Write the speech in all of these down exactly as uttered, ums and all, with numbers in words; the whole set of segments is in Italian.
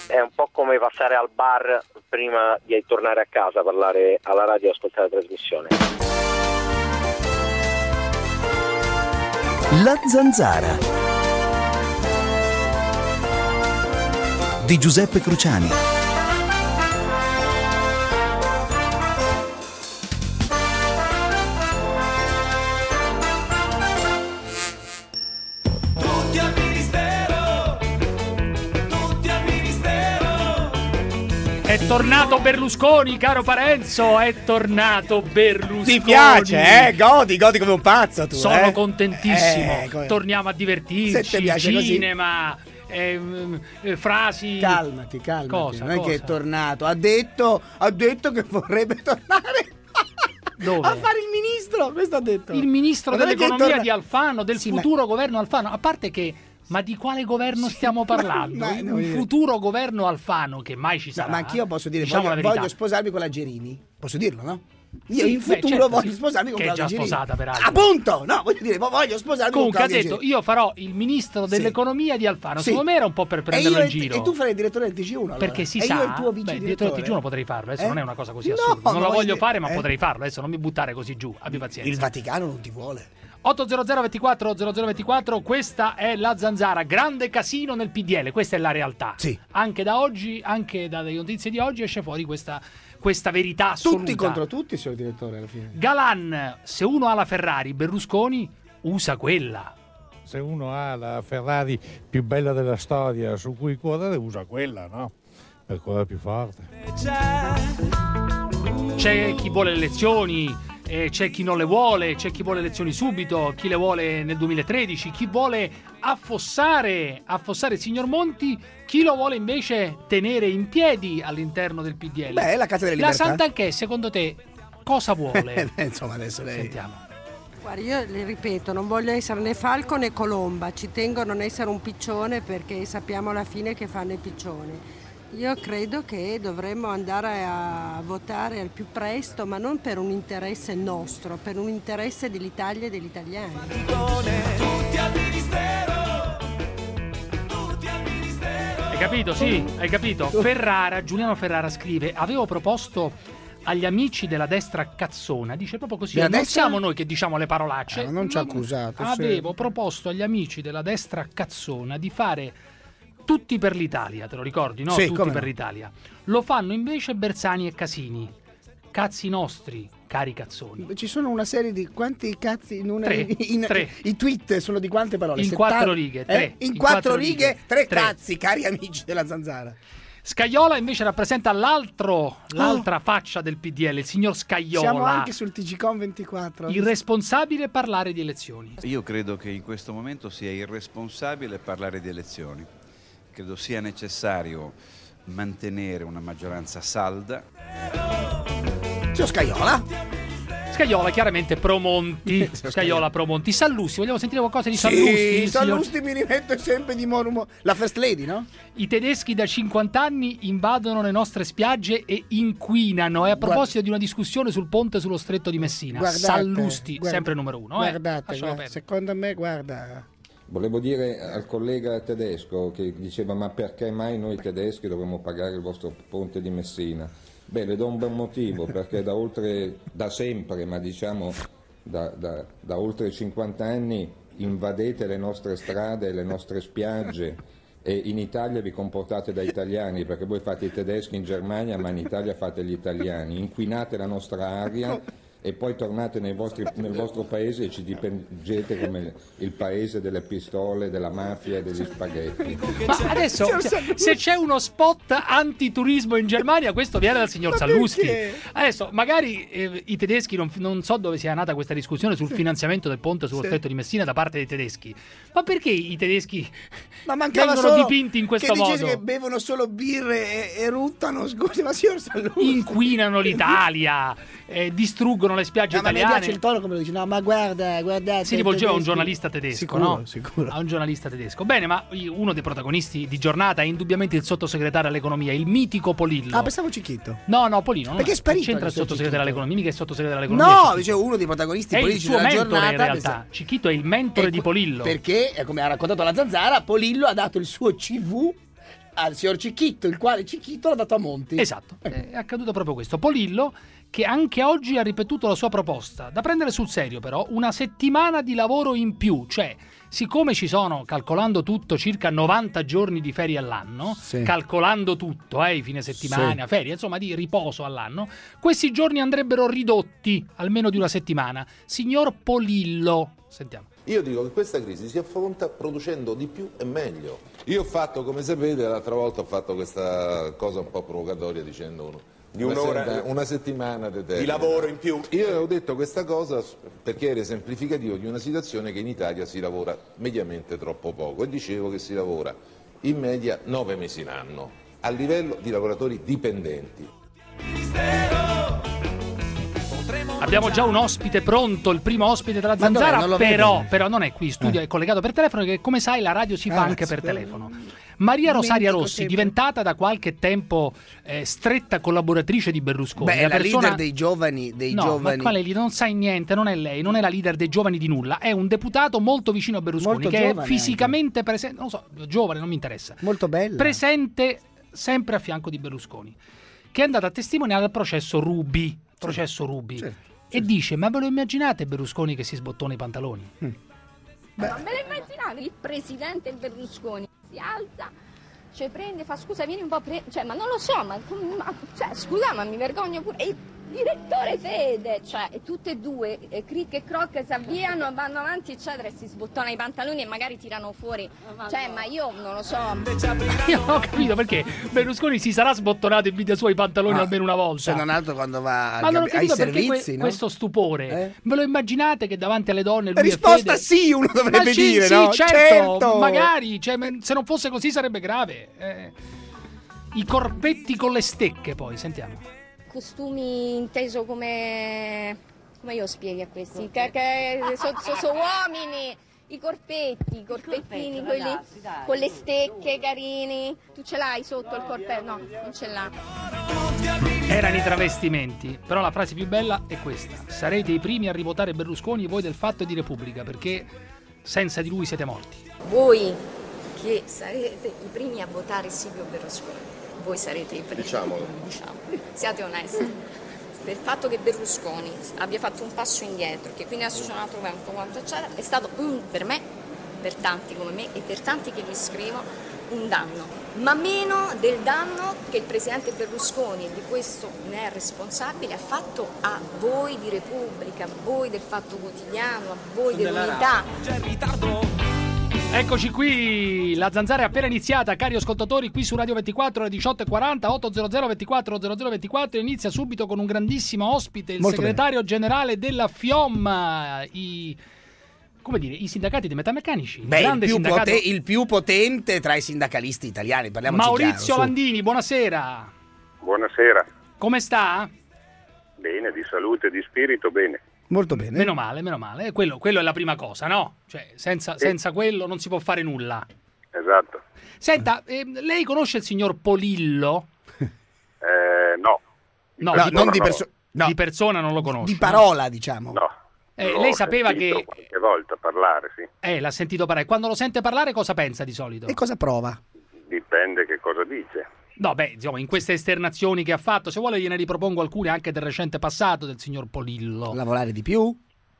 è un po' come passare al bar prima di tornare a casa, parlare alla radio e ascoltare la trasmissione. La Zanzara di Giuseppe Cruciani. È tornato Berlusconi, caro Parenzo, è tornato Berlusconi. Ti piace, eh? Godi, godi come un pazzo tu, Sono eh? contentissimo. Eh, come... Torniamo a divertirci, cinema, eh, eh, frasi. Calmati, calmati. Cosa, non è cosa? che è tornato, ha detto, ha detto che vorrebbe tornare Dove? a fare il ministro, questo ha detto. Il ministro Ma non è che dell'economia torna- di Alfano, del Sì, futuro governo Alfano. A parte che, ma di quale governo stiamo parlando? ma- ma- Un futuro governo Alfano che mai ci No, sarà. ma anch'io posso dire, diciamo voglio, la verità. voglio sposarmi con la Gerini. Posso dirlo, no? Io Sì, in beh, futuro certo, voglio sì. sposarmi con Che è Claudia già Gerini. sposata, peraltro. Appunto, no, voglio dire, voglio sposarmi Comunque ha con Claudia detto, Gerini. io farò il ministro dell'economia di Alfano. Sì. Secondo me era un po' per E, prenderlo io in il- giro. e tu farai il direttore del T G uno allora. Perché si e sa, io il tuo beh, il vice direttore del T G uno potrei farlo, adesso Eh? non è una cosa così No, assurda. Non ma la voglio voglio fare, ma dire, eh? potrei farlo. Adesso non mi buttare così giù, abbi pazienza. Il Vaticano non ti vuole. ottocento ventiquattro zero zero ventiquattro, questa è la Zanzara, grande casino nel P D L, questa è la realtà. Sì. Anche da oggi, anche dalle notizie di oggi esce fuori questa, questa verità assoluta. Tutti contro tutti, signor direttore, alla fine. Galan, se uno ha la Ferrari, Berlusconi usa quella. Se uno ha la Ferrari più bella della storia su cui correre, usa quella, no? Per correre più forte. C'è chi vuole le elezioni, eh, c'è chi non le vuole, c'è chi vuole le elezioni subito, chi le vuole nel duemilatredici, chi vuole affossare, affossare il signor Monti, chi lo vuole invece tenere in piedi all'interno del P D L. Beh, la Casa delle La Libertà. Santanchè, secondo te, cosa vuole? Eh, Insomma, adesso lei... Sentiamo. Guarda, io le ripeto, non voglio essere né Falco né Colomba, ci tengo a non essere un piccione perché sappiamo alla fine che fanno i piccioni. Io credo che dovremmo andare a votare al più presto, ma non per un interesse nostro, per un interesse dell'Italia e degli italiani. Hai capito? Sì, hai capito. Ferrara, Giuliano Ferrara scrive: avevo proposto agli amici della destra cazzona, dice proprio così, Della non destra? siamo noi che diciamo le parolacce. Eh, non ci ha accusato, sì. Avevo proposto agli amici della destra cazzona di fare tutti per l'Italia, te lo ricordi, no? Sì, Tutti come per no. l'Italia. Lo fanno invece Bersani e Casini. Cazzi nostri, cari cazzoni. Ci sono una serie di quanti cazzi in una... Tre, in- tre. I tweet sono di quante parole? In settanta? quattro righe, tre. Eh? In, In quattro, quattro righe, righe, tre, tre. cazzi, cari amici della Zanzara. Scaiola invece rappresenta l'altro, l'altra faccia del P D L, il signor Scaiola. Siamo anche sul T G Com ventiquattro. Irresponsabile parlare di elezioni. Io credo che in questo momento sia irresponsabile parlare di elezioni. Credo sia necessario mantenere una maggioranza salda. Signor Scaiola? Scaiola chiaramente Promonti. Scaiola Promonti. Sallusti, vogliamo sentire qualcosa di Sì, Sallusti? Sallusti mi rimette sempre di Morumo. La First Lady, no? I tedeschi da cinquanta anni invadono le nostre spiagge e inquinano. E a proposito di una discussione sul ponte sullo stretto di Messina. Guardate, Sallusti, guarda- sempre numero uno. Guardate, eh. guarda, secondo me, guarda... Volevo dire al collega tedesco che diceva ma perché mai noi tedeschi dovremmo pagare il vostro ponte di Messina? Beh, le do un buon motivo, perché da oltre, da sempre, ma diciamo da, da, da oltre cinquanta anni invadete le nostre strade, le nostre spiagge e in Italia vi comportate da italiani, perché voi fate i tedeschi in Germania ma in Italia fate gli italiani, inquinate la nostra aria e poi tornate nei vostri, nel vostro paese e ci dipingete come il paese delle pistole, della mafia e degli spaghetti. Ma adesso, se, se c'è uno spot antiturismo in Germania, questo viene dal signor Ma Sallusti. perché? Adesso, magari eh, i tedeschi, non, non so dove sia nata questa discussione sul finanziamento del ponte sullo Sì. stretto di Messina da parte dei tedeschi. Ma perché i tedeschi Ma mancava vengono solo dipinti in questo che dicesse modo? che bevono solo birre e, e ruttano, scusi, ma signor Sallusti... Inquinano l'Italia, eh, distruggono le spiagge No, ma mi italiane. piace il tono come lo dice, no, ma guarda, guardate... Si rivolgeva a un tedeschi. giornalista tedesco, Sicuro, no? sicuro. A un giornalista tedesco. Bene, ma uno dei protagonisti di giornata è indubbiamente il sottosegretario all'economia, il mitico Polillo. Ah, pensavo Cicchitto. No, no, Polino. non Perché è sparito C'entra il adesso sottosegretario Cicchitto. all'economia, mica è sottosegretario all'economia. No, Cicchitto. dicevo, uno dei protagonisti È il politici suo della mentore giornata. in realtà. pensa- Cicchitto è il mentore E di que- Polillo. Perché, eh, come ha raccontato la Zanzara, Polillo ha dato il suo C V al signor Cicchitto, il quale Cicchitto l'ha dato a Monti. Esatto, è accaduto proprio questo. Polillo, che anche oggi ha ripetuto la sua proposta, da prendere sul serio però, una settimana di lavoro in più, cioè siccome ci sono, calcolando tutto, circa novanta giorni di ferie all'anno, Sì. calcolando tutto, eh, i fine settimana, Sì. ferie, insomma di riposo all'anno, questi giorni andrebbero ridotti almeno di una settimana. Signor Polillo, sentiamo. Io dico che questa crisi si affronta producendo di più e meglio. Io ho fatto, come sapete, l'altra volta ho fatto questa cosa un po' provocatoria dicendo di un'ora una, una settimana di, di lavoro in più. Io avevo detto questa cosa perché era esemplificativo di una situazione che in Italia si lavora mediamente troppo poco e dicevo che si lavora in media nove mesi l'anno a livello di lavoratori dipendenti. Abbiamo già un ospite pronto, il primo ospite della Ma dov'è? Zanzara, Non lo però, vedo. però non è qui in studio, Eh. è collegato per telefono, che come sai la radio si fa Ah, anche per spero. telefono. Maria Rosaria Dimentico Rossi, sempre. diventata da qualche tempo eh, stretta collaboratrice di Berlusconi. Beh, è una la persona- leader dei giovani, dei no, giovani. ma quale lì? Non sai niente, non è lei, non è la leader dei giovani di nulla, è un deputato molto vicino a Berlusconi, Molto che è giovane fisicamente presente, non so, giovane, non mi interessa, Molto bella. presente sempre a fianco di Berlusconi, che è andato a testimoniare al processo Ruby, processo Ruby, certo, e dice, ma ve lo immaginate Berlusconi che si sbottona i pantaloni? Ma me lo immaginate il presidente Berlusconi si alza, cioè prende, fa scusa, vieni un po' pre... cioè ma non lo so, ma, ma cioè, scusa, ma mi vergogno pure. E il direttore Fede, cioè, e tutte e due, e Crick e Croc si avviano, vanno avanti, eccetera, e si sbottona i pantaloni e magari tirano fuori. Cioè, ma io non lo so. Io non ho capito perché Berlusconi si sarà sbottonato in vita sua i pantaloni Ma almeno una volta. Se non altro quando va al Ma non ho gab- ai capito perché servizi, que- no? questo stupore. Eh? Ve lo immaginate che davanti alle donne lui La risposta e Fede... sì, uno dovrebbe Ma sì, dire, sì, no? certo, Certo. magari, cioè, me- se non fosse così sarebbe grave. Eh, I corpetti con le stecche, poi, sentiamo. Costumi inteso come... come io spieghi a questi? Che, che sono so, so uomini, i corpetti, i corpettini, quelli con le stecche carini. Tu ce l'hai sotto il corpetto? No, non ce l'ha. Erano i travestimenti, però la frase più bella è questa: sarete i primi a rivotare Berlusconi voi del Fatto e di Repubblica, perché senza di lui siete morti. Voi che sarete i primi a votare Silvio Berlusconi, voi sarete i primi. Diciamolo. Diciamo. Siate onesti. Per il fatto che Berlusconi abbia fatto un passo indietro, che quindi adesso c'è un altro vento, quanto eccetera, è stato un, per me, per tanti come me e per tanti che vi scrivo, un danno. Ma meno del danno che il presidente Berlusconi, e di questo ne è responsabile, ha fatto a voi di Repubblica, a voi del Fatto Quotidiano, a voi dell'Unità. Eccoci qui, la Zanzara è appena iniziata, cari ascoltatori, qui su Radio ventiquattro alle diciotto e quaranta, otto zero zero ventiquattro zero zero ventiquattro, inizia subito con un grandissimo ospite, il Molto segretario generale della FIOM, i, come dire, i sindacati dei metalmeccanici, Beh, il grande più, sindacato, pote- il più potente tra i sindacalisti italiani, parliamoci Maurizio chiaro, su. Landini, buonasera, Buonasera, come sta? bene, di salute e di spirito, bene. Molto bene. Meno male, meno male, quello, quello è la prima cosa, no? Cioè, senza, senza quello non si può fare nulla. Esatto. Senta, eh, lei conosce il signor Polillo? Eh, no. No, No, di, non no, di, no. perso- no, di persona non lo conosce. di parola, diciamo. No. Eh, L'ho lei sapeva sentito che... qualche volta parlare, sì. Eh, l'ha sentito parlare. Quando lo sente parlare cosa pensa di solito? E cosa prova? Dipende che cosa dice. No, beh, insomma, in queste esternazioni che ha fatto, se vuole gliene ripropongo alcune anche del recente passato del signor Polillo. Lavorare di più?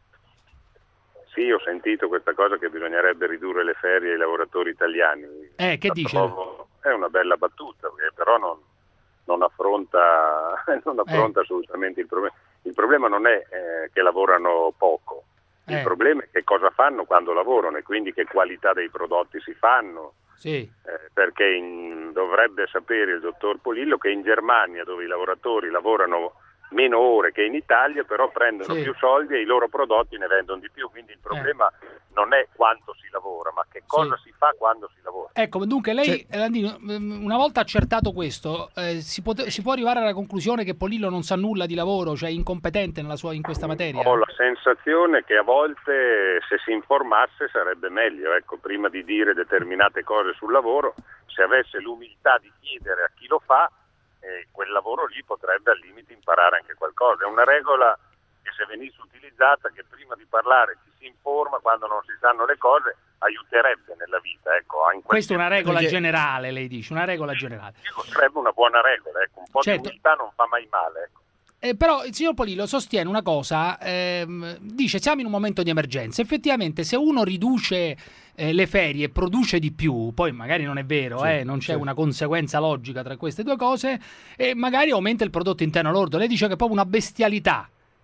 Sì, ho sentito questa cosa che bisognerebbe ridurre le ferie ai lavoratori italiani. Eh, che La dice? trovo- È una bella battuta, che però non, non affronta, non affronta Eh. assolutamente il problema. Il problema non è eh, che lavorano poco, il Eh. problema è che cosa fanno quando lavorano e quindi che qualità dei prodotti si fanno. Sì. Eh, perché in- dovrebbe sapere il dottor Polillo che in Germania, dove i lavoratori lavorano meno ore che in Italia, però prendono Sì. più soldi e i loro prodotti ne vendono di più, quindi il problema non è quanto si lavora, ma che cosa Sì. si fa quando si lavora. Ecco, dunque lei, Cioè- eh, Landino, ehm, una volta accertato questo, eh, si, pote- si può arrivare alla conclusione che Polillo non sa nulla di lavoro, cioè è incompetente nella sua, in questa materia? Ho la sensazione che a volte se si informasse sarebbe meglio, ecco, prima di dire determinate cose sul lavoro, se avesse l'umiltà di chiedere a chi lo fa, eh, quel lavoro lì potrebbe al limite imparare anche qualcosa. È una regola che se venisse utilizzata, che prima di parlare ci si informa quando non si sanno le cose, aiuterebbe nella vita. Ecco, in questa è una regola perché... generale, lei dice, una regola generale. Sarebbe una buona regola, ecco, un po' certo. di umiltà non fa mai male, ecco. Eh, però il signor Polillo sostiene una cosa, ehm, dice siamo in un momento di emergenza, effettivamente se uno riduce eh, le ferie e produce di più, poi magari non è vero, Sì, eh, non c'è sì. una conseguenza logica tra queste due cose, e magari aumenta il prodotto interno lordo. Lei dice che è proprio una bestialità.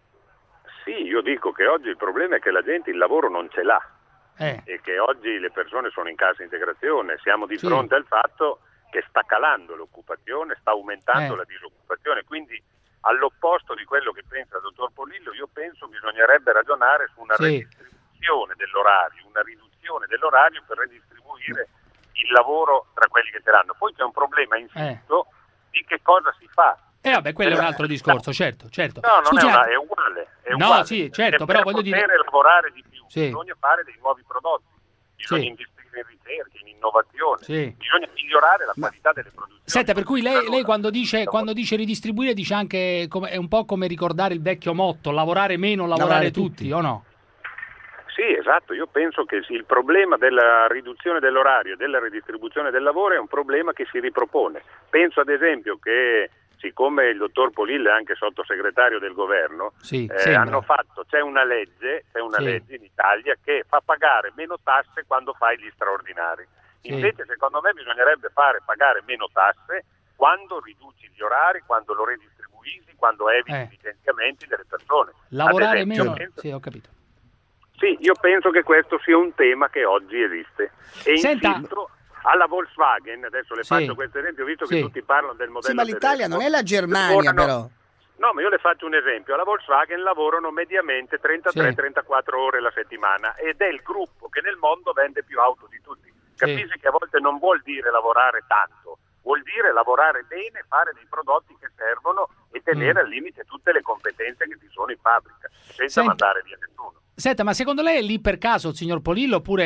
Sì, io dico che oggi il problema è che la gente il lavoro non ce l'ha Eh. e che oggi le persone sono in cassa integrazione, siamo di Sì. fronte al fatto che sta calando l'occupazione, sta aumentando Eh. la disoccupazione, quindi all'opposto di quello che pensa il dottor Polillo, io penso bisognerebbe ragionare su una Sì. redistribuzione dell'orario, una riduzione dell'orario per redistribuire il lavoro tra quelli che ce l'hanno. Poi c'è un problema, insisto, di che cosa si fa. E eh, vabbè, quello è un altro discorso, certo, certo. No, non Scusi, è, una, eh, è uguale. È No, uguale. sì, certo, E però per voglio dire- poter lavorare di più Sì. bisogna fare dei nuovi prodotti, bisogna Sì. investire in ricerca, in innovazione, Sì. bisogna migliorare la qualità delle produzioni. Senta, per cui lei, lei quando dice quando dice ridistribuire dice anche come, è un po' come ricordare il vecchio motto, lavorare meno, lavorare, Lavorare tutti, tutti. o no? Sì, esatto, io penso che sì, il problema della riduzione dell'orario e della ridistribuzione del lavoro è un problema che si ripropone. Penso ad esempio che siccome il dottor Polillo è anche sottosegretario del governo, Sì, eh, sembra. hanno fatto, c'è una legge, c'è una Sì. legge in Italia che fa pagare meno tasse quando fai gli straordinari. Sì. Invece secondo me bisognerebbe fare pagare meno tasse quando riduci gli orari, quando lo redistribuisci, quando eviti Eh. i licenziamenti delle persone. Lavorare Ad esempio, meno, penso- sì, ho capito. sì, io penso che questo sia un tema che oggi esiste. E Senta- insisto, alla Volkswagen, adesso le Sì. faccio questo esempio, visto Sì. che tutti parlano del modello Sì, ma l'Italia tedesco. non è la Germania, Lavorano- però. No, ma io le faccio un esempio. Alla Volkswagen lavorano mediamente trentatré trentaquattro ore la settimana ed è il gruppo che nel mondo vende più auto di tutti. Capisci che a volte non vuol dire lavorare tanto, vuol dire lavorare bene, fare dei prodotti che servono e tenere Mm. al limite tutte le competenze che ci sono in fabbrica, senza Senta- mandare via nessuno. Senta, ma secondo lei è lì per caso il signor Polillo oppure...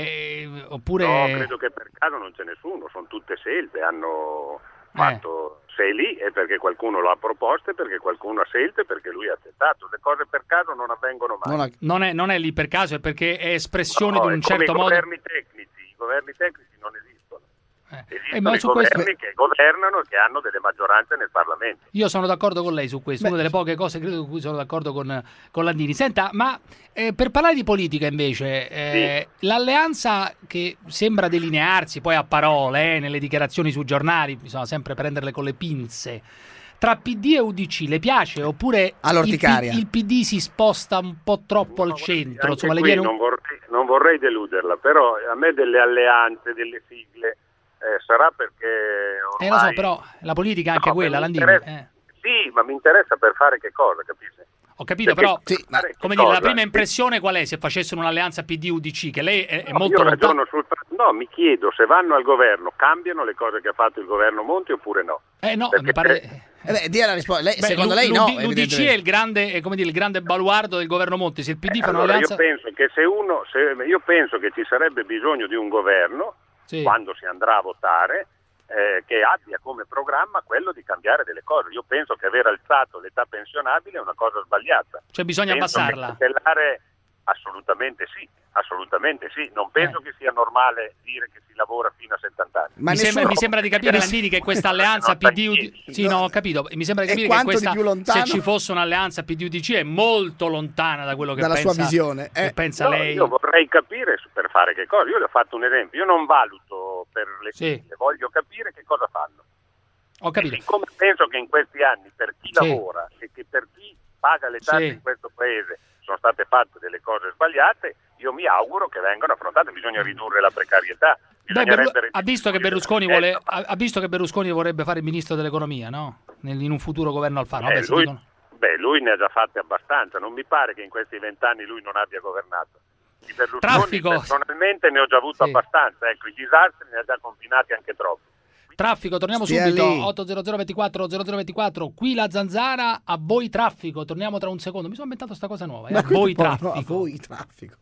eh, oppure... No, credo che per caso non c'è nessuno, sono tutte scelte, hanno fatto, se è lì è perché qualcuno lo ha proposto e perché qualcuno ha scelto e perché lui ha accettato, le cose per caso non avvengono mai. Non, ha- non è, non è lì per caso, è perché è espressione No, di un è come certo i modo... governi tecnici, i governi tecnici non esistono. Esistono Eh, ma i su questo- governi che governano e che hanno delle maggioranze nel Parlamento. Io sono d'accordo con lei su questo, una delle poche cose credo su cui sono d'accordo con, con Landini. Senta, ma eh, per parlare di politica invece, eh, l'alleanza che sembra delinearsi poi a parole, eh, nelle dichiarazioni sui giornali, bisogna sempre prenderle con le pinze, tra P D e U D C le piace oppure il, All'orticaria. P- il P D si sposta un po' troppo al centro? Anche Insomma, le qui viene un- non, vorrei, non vorrei deluderla, però a me delle alleanze, delle sigle, eh, sarà perché Eh, ormai... lo so, però la politica è anche No, quella, mi Landini. interessa- eh. Sì, ma mi interessa per fare che cosa, capisci? Ho capito, Perché però, per fare che come dire, la cosa? prima impressione qual è se facessero un'alleanza P D U D C? Che lei è, è No, molto io lontana. ragiono sul fatto- no, mi chiedo se vanno al governo, cambiano le cose che ha fatto il governo Monti oppure no? Eh no, Perché- mi pare... Eh beh, dia la risposta. Lei- Beh, secondo l'U- lei no, l'U D- L'U D C evidentemente. è il grande, è come dire, il grande baluardo del governo Monti. Se il P D fa Allora, un'alleanza... io penso che se uno, se, io penso che ci sarebbe bisogno di un governo, Sì. quando si andrà a votare, eh, che abbia come programma quello di cambiare delle cose. Io penso che aver alzato l'età pensionabile è una cosa sbagliata. Cioè bisogna Penso abbassarla. che cancellare- assolutamente sì, assolutamente sì. Non penso Eh. che sia normale dire che si lavora fino a settanta anni. mi, sembra, mi sembra di capire, Landini, che questa alleanza P D U D C... Sì, no, ho capito. Mi sembra di E capire che quanto di questa, più lontano? se ci fosse un'alleanza P D U D C, è molto lontana da quello che Dalla pensa, sua visione, che eh. pensa No, lei. Io vorrei capire su- per fare che cosa. Io le ho fatto un esempio. Io non valuto per le Sì. sigle, voglio capire che cosa fanno. Ho capito. Siccome penso che in questi anni per chi Sì. lavora e che per chi paga le tasse Sì. in questo paese sono state fatte delle cose sbagliate, io mi auguro che vengano affrontate. Bisogna ridurre la precarietà. Beh, bisogna Berlu- rendere ha, visto che Berlusconi vuole, ha, ha visto che Berlusconi vorrebbe fare il ministro dell'economia, no? Nel- in un futuro governo Alfano. Vabbè, Eh, si lui, dicono- beh, lui ne ha già fatte abbastanza. Non mi pare che in questi vent'anni lui non abbia governato. Di Berlusconi Traffico. personalmente ne ho già avuto Sì. abbastanza. Ecco, i disastri ne ha già combinati anche troppi. Traffico, torniamo Stia subito. lì. otto zero zero ventiquattro zero zero ventiquattro. Qui la Zanzara, a voi traffico. Torniamo tra un secondo. Mi sono inventato sta cosa nuova. Eh? Ma A voi questo- no, traffico. a voi traffico.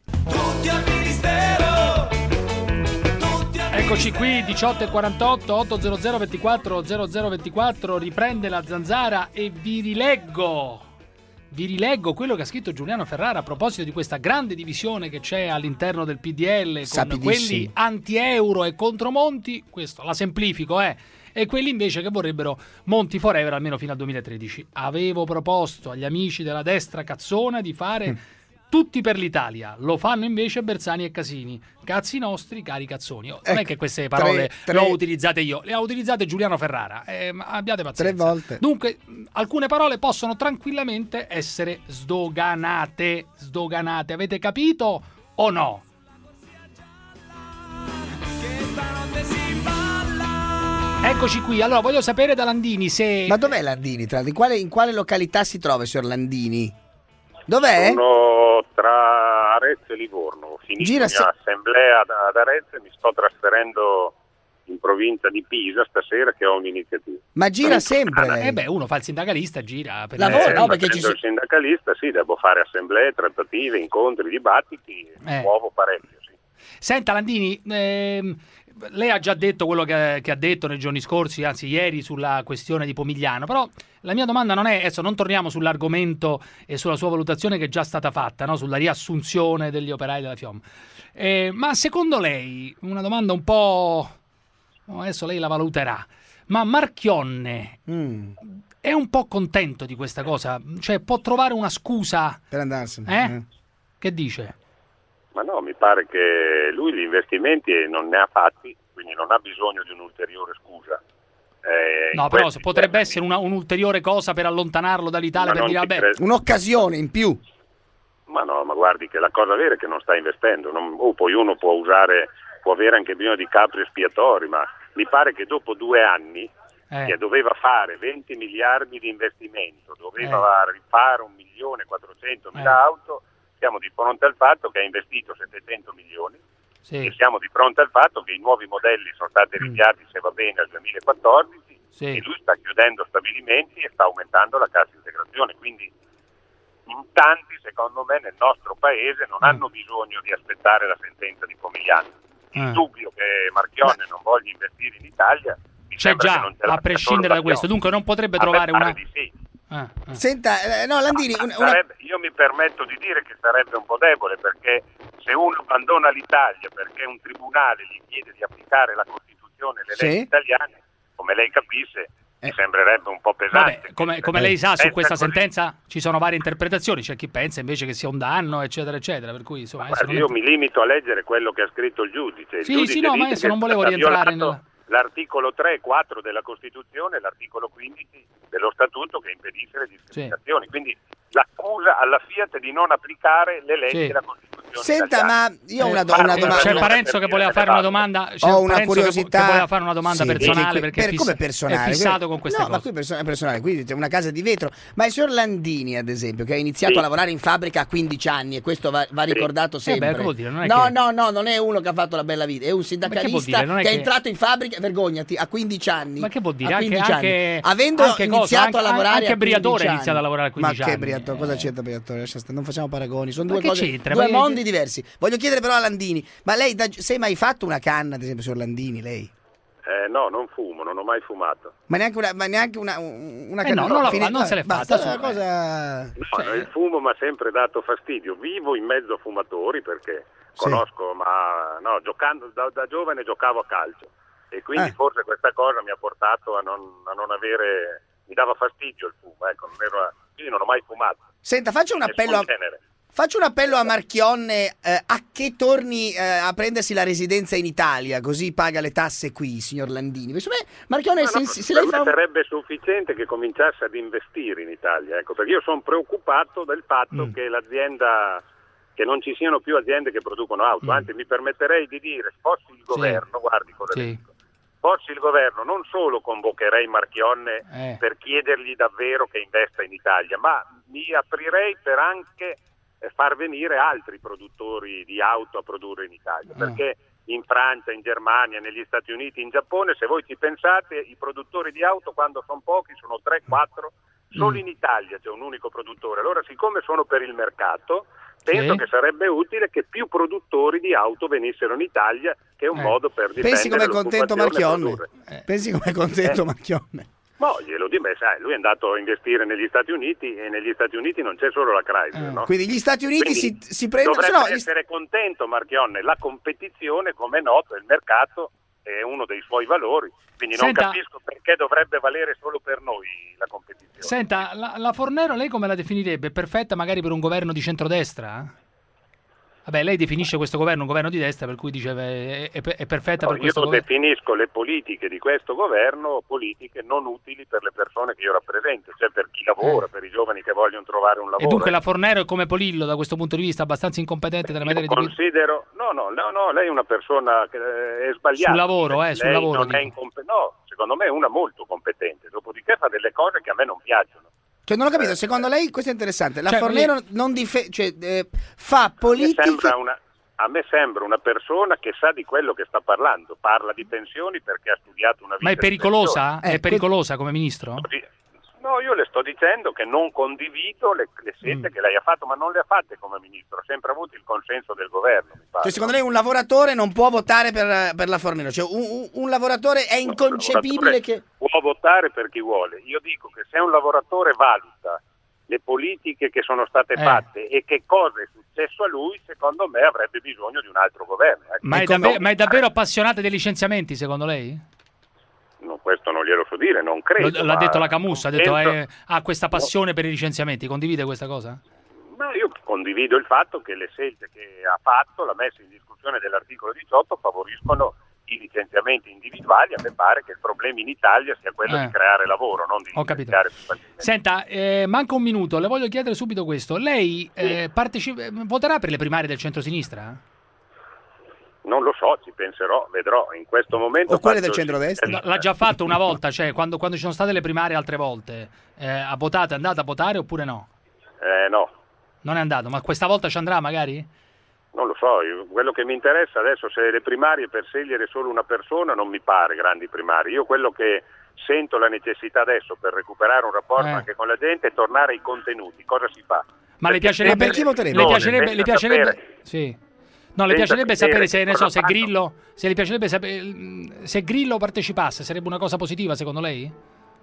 Eccoci qui, diciotto e quarantotto, otto zero zero ventiquattro zero zero ventiquattro, riprende la Zanzara e vi rileggo vi rileggo quello che ha scritto Giuliano Ferrara a proposito di questa grande divisione che c'è all'interno del P D L con Sapidissimo. quelli anti-euro e contro Monti, questo la semplifico, eh, e quelli invece che vorrebbero Monti forever almeno fino al duemilatredici. Avevo proposto agli amici della destra cazzona di fare... Mm. Tutti per l'Italia, lo fanno invece Bersani e Casini. Cazzi nostri, cari cazzoni. Oh, non ecco, è che queste parole tre, tre... le ho utilizzate io, le ha utilizzate Giuliano Ferrara. Eh, ma abbiate pazienza. Tre volte. Dunque, alcune parole possono tranquillamente essere sdoganate. Sdoganate, avete capito o no? Eccoci qui, allora voglio sapere da Landini se... Ma dov'è Landini? Tra... In, quale, in quale località si trova, signor Landini? Dov'è? Sono tra Arezzo e Livorno, finisco Gira la se... mia assemblea ad, ad Arezzo e mi sto trasferendo in provincia di Pisa stasera che ho un'iniziativa. Ma gira sempre lei? Eh beh, uno fa il sindacalista, gira. Per Lavora, eh, no, perché ci il sindacalista, sì, devo fare assemblee, trattative, incontri, dibattiti, Eh. muovo parecchio, sì. Senta Landini, ehm, lei ha già detto quello che, che ha detto nei giorni scorsi, anzi ieri, sulla questione di Pomigliano, però la mia domanda non è, adesso non torniamo sull'argomento e sulla sua valutazione che è già stata fatta, no? Sulla riassunzione degli operai della FIOM, eh, ma secondo lei, una domanda un po', adesso lei la valuterà, ma Marchionne mm. è un po' contento di questa cosa? Cioè può trovare una scusa per andarsene? Eh? Eh. Che dice? Ma no, mi pare che lui gli investimenti non ne ha fatti, quindi non ha bisogno di un'ulteriore scusa. Eh, no, però potrebbe termini. essere una, un'ulteriore cosa per allontanarlo dall'Italia, per dire vabbè. Credo. Un'occasione in più. Ma no, ma guardi che la cosa vera è che non sta investendo. Non, oh, poi uno può usare, può avere anche bisogno di capri espiatori, ma mi pare che dopo due anni eh. che doveva fare venti miliardi di investimento, doveva eh. rifare un milione e quattrocentomila eh. auto, siamo di fronte al fatto che ha investito settecento milioni sì. e siamo di fronte al fatto che i nuovi modelli sono stati rinviati, se va bene, al duemilaquattordici sì. e lui sta chiudendo stabilimenti e sta aumentando la cassa integrazione, quindi in tanti, secondo me, nel nostro paese non mm. hanno bisogno di aspettare la sentenza di Pomigliano. Il mm. dubbio che Marchionne Ma... non voglia investire in Italia c'è già, a prescindere da questo, dunque non potrebbe a trovare una... Di sì. Ah, ah. Senta, eh, no Landini, una, una... Sarebbe, io mi permetto di dire che sarebbe un po' debole, perché se uno abbandona l'Italia perché un tribunale gli chiede di applicare la Costituzione e le sì. leggi italiane, come lei capisce, eh. mi sembrerebbe un po' pesante. Vabbè, come, come lei sa, su questa così. sentenza ci sono varie interpretazioni, c'è chi pensa invece che sia un danno, eccetera, eccetera, per cui insomma... Ma io è... mi limito a leggere quello che ha scritto il giudice. Il sì, giudice sì, no, ma adesso non volevo rientrare nella... l'articolo tre e quattro della Costituzione e l'articolo quindici dello Statuto che impedisce le discriminazioni. Sì. Quindi l'accusa alla Fiat di non applicare le leggi sì. della Costituzione. Senta, italiana. ma io ho una, do- una domanda. C'è Parenzo che voleva fare una domanda. C'è ho una Parenzo curiosità. Che, che voleva fare una domanda sì, personale perché, perché per, è, come fiss- personale, è fissato con queste no, cose. Ma qui perso- è personale, qui c'è una casa di vetro. Ma il signor Landini, ad esempio, che ha iniziato sì. a lavorare in fabbrica a quindici anni, e questo va, va ricordato sì. sempre. Eh beh, vuol dire, non è no, che... no, no, non è uno che ha fatto la bella vita, è un sindacalista che, che, che è entrato in fabbrica, vergognati, a quindici anni. Ma che vuol dire? A Anche, anni. anche, avendo anche iniziato cosa, a lavorare anche a Briatore ha iniziato a lavorare a quindici ma che anni. Briatore, cosa c'entra Briatore? Non facciamo paragoni, sono ma due cose, c'entra? due ma mondi che... diversi. Voglio chiedere però a Landini, ma lei da, si è mai fatto una canna, ad esempio, signor Landini, lei? Eh, no, non fumo, non ho mai fumato. Ma neanche una, ma neanche una, una eh canna? No, non, la fine... fa, non se l'è basta, fatta. Una cosa... No, cioè... il fumo mi ha sempre dato fastidio. Vivo in mezzo a fumatori perché sì. conosco, ma no, giocando da, da giovane giocavo a calcio e quindi eh. forse questa cosa mi ha portato a non, a non avere, mi dava fastidio il fumo, ecco, non ero, quindi non ho mai fumato. Senta, faccio un appello a... Faccio un appello a Marchionne eh, a che torni eh, a prendersi la residenza in Italia, così paga le tasse qui, signor Landini. Per me, Marchionne, no, se, no, se per lei me fa... sarebbe sufficiente che cominciasse ad investire in Italia, ecco, perché io sono preoccupato del fatto mm. che l'azienda, che non ci siano più aziende che producono auto, mm. anzi mi permetterei di dire, fossi il governo, sì. guardi cosa sì. dico, fossi il governo non solo convocherei Marchionne eh. per chiedergli davvero che investa in Italia, ma mi aprirei per anche far venire altri produttori di auto a produrre in Italia, perché in Francia, in Germania, negli Stati Uniti, in Giappone, se voi ci pensate, i produttori di auto quando sono pochi sono tre quattro, solo in Italia c'è un unico produttore. Allora, siccome sono per il mercato, penso sì. che sarebbe utile che più produttori di auto venissero in Italia, che è un eh. modo per difendere Pensi come contento Marchionne? Eh. Pensi come contento eh. Marchionne? No, glielo dimmi, sai, lui è andato a investire negli Stati Uniti e negli Stati Uniti non c'è solo la Chrysler, eh, no? Quindi gli Stati Uniti Quindi si, si prendono... dovrebbe no, essere contento Marchionne, la competizione, come è noto, il mercato è uno dei suoi valori, quindi non Senta, capisco perché dovrebbe valere solo per noi la competizione. Senta, la, la Fornero lei come la definirebbe? Perfetta magari per un governo di centrodestra? Vabbè, lei definisce questo governo un governo di destra, per cui dice è, è, è perfetta No, per questo io governo. definisco le politiche di questo governo politiche non utili per le persone che io rappresento, cioè per chi lavora, Eh. per i giovani che vogliono trovare un lavoro. E dunque la Fornero è come Polillo da questo punto di vista, abbastanza incompetente nella materia di Considero, no, no, no, no, lei è una persona che è sbagliata. Sul lavoro, eh, lei sul lavoro, non è dico. incompe- no, secondo me è una molto competente, dopodiché fa delle cose che a me non piacciono. Cioè, non ho capito, secondo lei, questo è interessante, la Cioè, Fornero lei- non dife- cioè, eh, fa A me politica... sembra una A me sembra una persona che sa di quello che sta parlando, parla di pensioni perché ha studiato una vita. Ma è di pericolosa? pensioni. È pericolosa come ministro? No, io le sto dicendo che non condivido le, le scelte Mm. che lei ha fatto, ma non le ha fatte come ministro, ha sempre avuto il consenso del governo, mi pare. Cioè, secondo lei un lavoratore non può votare per, per la Fornero? Cioè, un, un- un lavoratore è inconcepibile lavoratore che... può votare per chi vuole. Io dico che se un lavoratore valuta le politiche che sono state Eh. fatte e che cosa è successo a lui, secondo me avrebbe bisogno di un altro governo. Ecco. Ma è, Ecco, davve- non- ma è davvero appassionata dei licenziamenti, secondo lei? No, questo non glielo so dire, non credo. L- l'ha ma detto la Camussa, ha detto penso- eh, ha questa passione per i licenziamenti, condivide questa cosa? Ma io condivido il fatto che le scelte che ha fatto, la messa in discussione dell'articolo diciotto, favoriscono i licenziamenti individuali. A me pare che il problema in Italia sia quello Eh. di creare lavoro, non di Ho capito. licenziare più facilmente. Senta, eh, manca un minuto, le voglio chiedere subito questo. Lei eh, parteci- voterà per le primarie del centro-sinistra? Non lo so, ci penserò, vedrò. In questo momento... O quelle faccio- del centrodestra? L- L'ha già fatto una volta, cioè quando, quando ci sono state le primarie altre volte, eh, ha votato, è andata a votare oppure no? Eh, no, Non è andato, ma questa volta ci andrà magari? non lo so. Io- quello che mi interessa adesso, se le primarie per scegliere solo una persona, non mi pare grandi primarie. Io quello che sento la necessità adesso per recuperare un rapporto Eh. anche con la gente è tornare ai contenuti. Cosa si fa? Ma le Perché piacerebbe, Ma per chi voterebbe? le piacerebbe, le senza piacerebbe, sapere- sì. No, le senza piacerebbe sapere sapere se, ne so, cosa se fanno. Grillo, se le piacerebbe sapere, se Grillo partecipasse, sarebbe una cosa positiva secondo lei?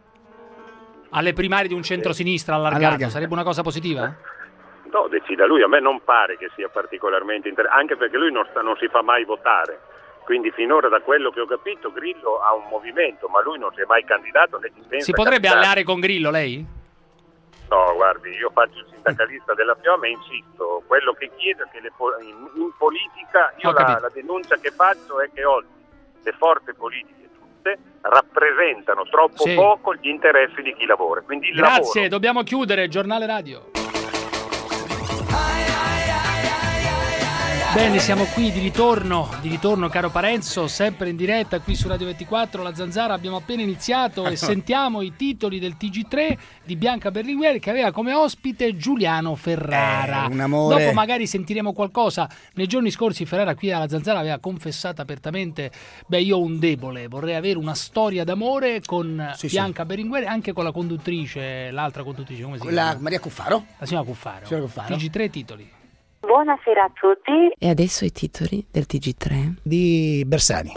Alle primarie di un centro-sinistra allargato, Allargato. sarebbe una cosa positiva? No, decida lui. A me non pare che sia particolarmente interessante, anche perché lui non, sta- non si fa mai votare. Quindi finora, da quello che ho capito, Grillo ha un movimento, ma lui non si è mai candidato né ci pensa Si a potrebbe candidarsi. alleare con Grillo lei? No, guardi, io faccio il sindacalista della Fiamma e insisto, quello che chiedo è che le po- in, in politica, io Ho la, capito. la denuncia che faccio è che oggi le forze politiche tutte rappresentano troppo Sì. poco gli interessi di chi lavora. Quindi il Grazie, lavoro... dobbiamo chiudere, giornale radio. Bene, siamo qui di ritorno, di ritorno caro Parenzo, sempre in diretta qui su Radio ventiquattro, La Zanzara, abbiamo appena iniziato e sentiamo i titoli del T G tre di Bianca Berlinguer che aveva come ospite Giuliano Ferrara. Eh, un amore. Dopo magari sentiremo qualcosa. Nei giorni scorsi Ferrara qui alla Zanzara aveva confessato apertamente, beh io ho un debole, vorrei avere una storia d'amore con Sì, Bianca Berlinguer e anche con la conduttrice, l'altra conduttrice, come si La chiama? Maria Cuffaro? La signora Cuffaro. Signora Cuffaro. T G tre titoli. Buonasera a tutti. E adesso i titoli del T G tre Di Bersani.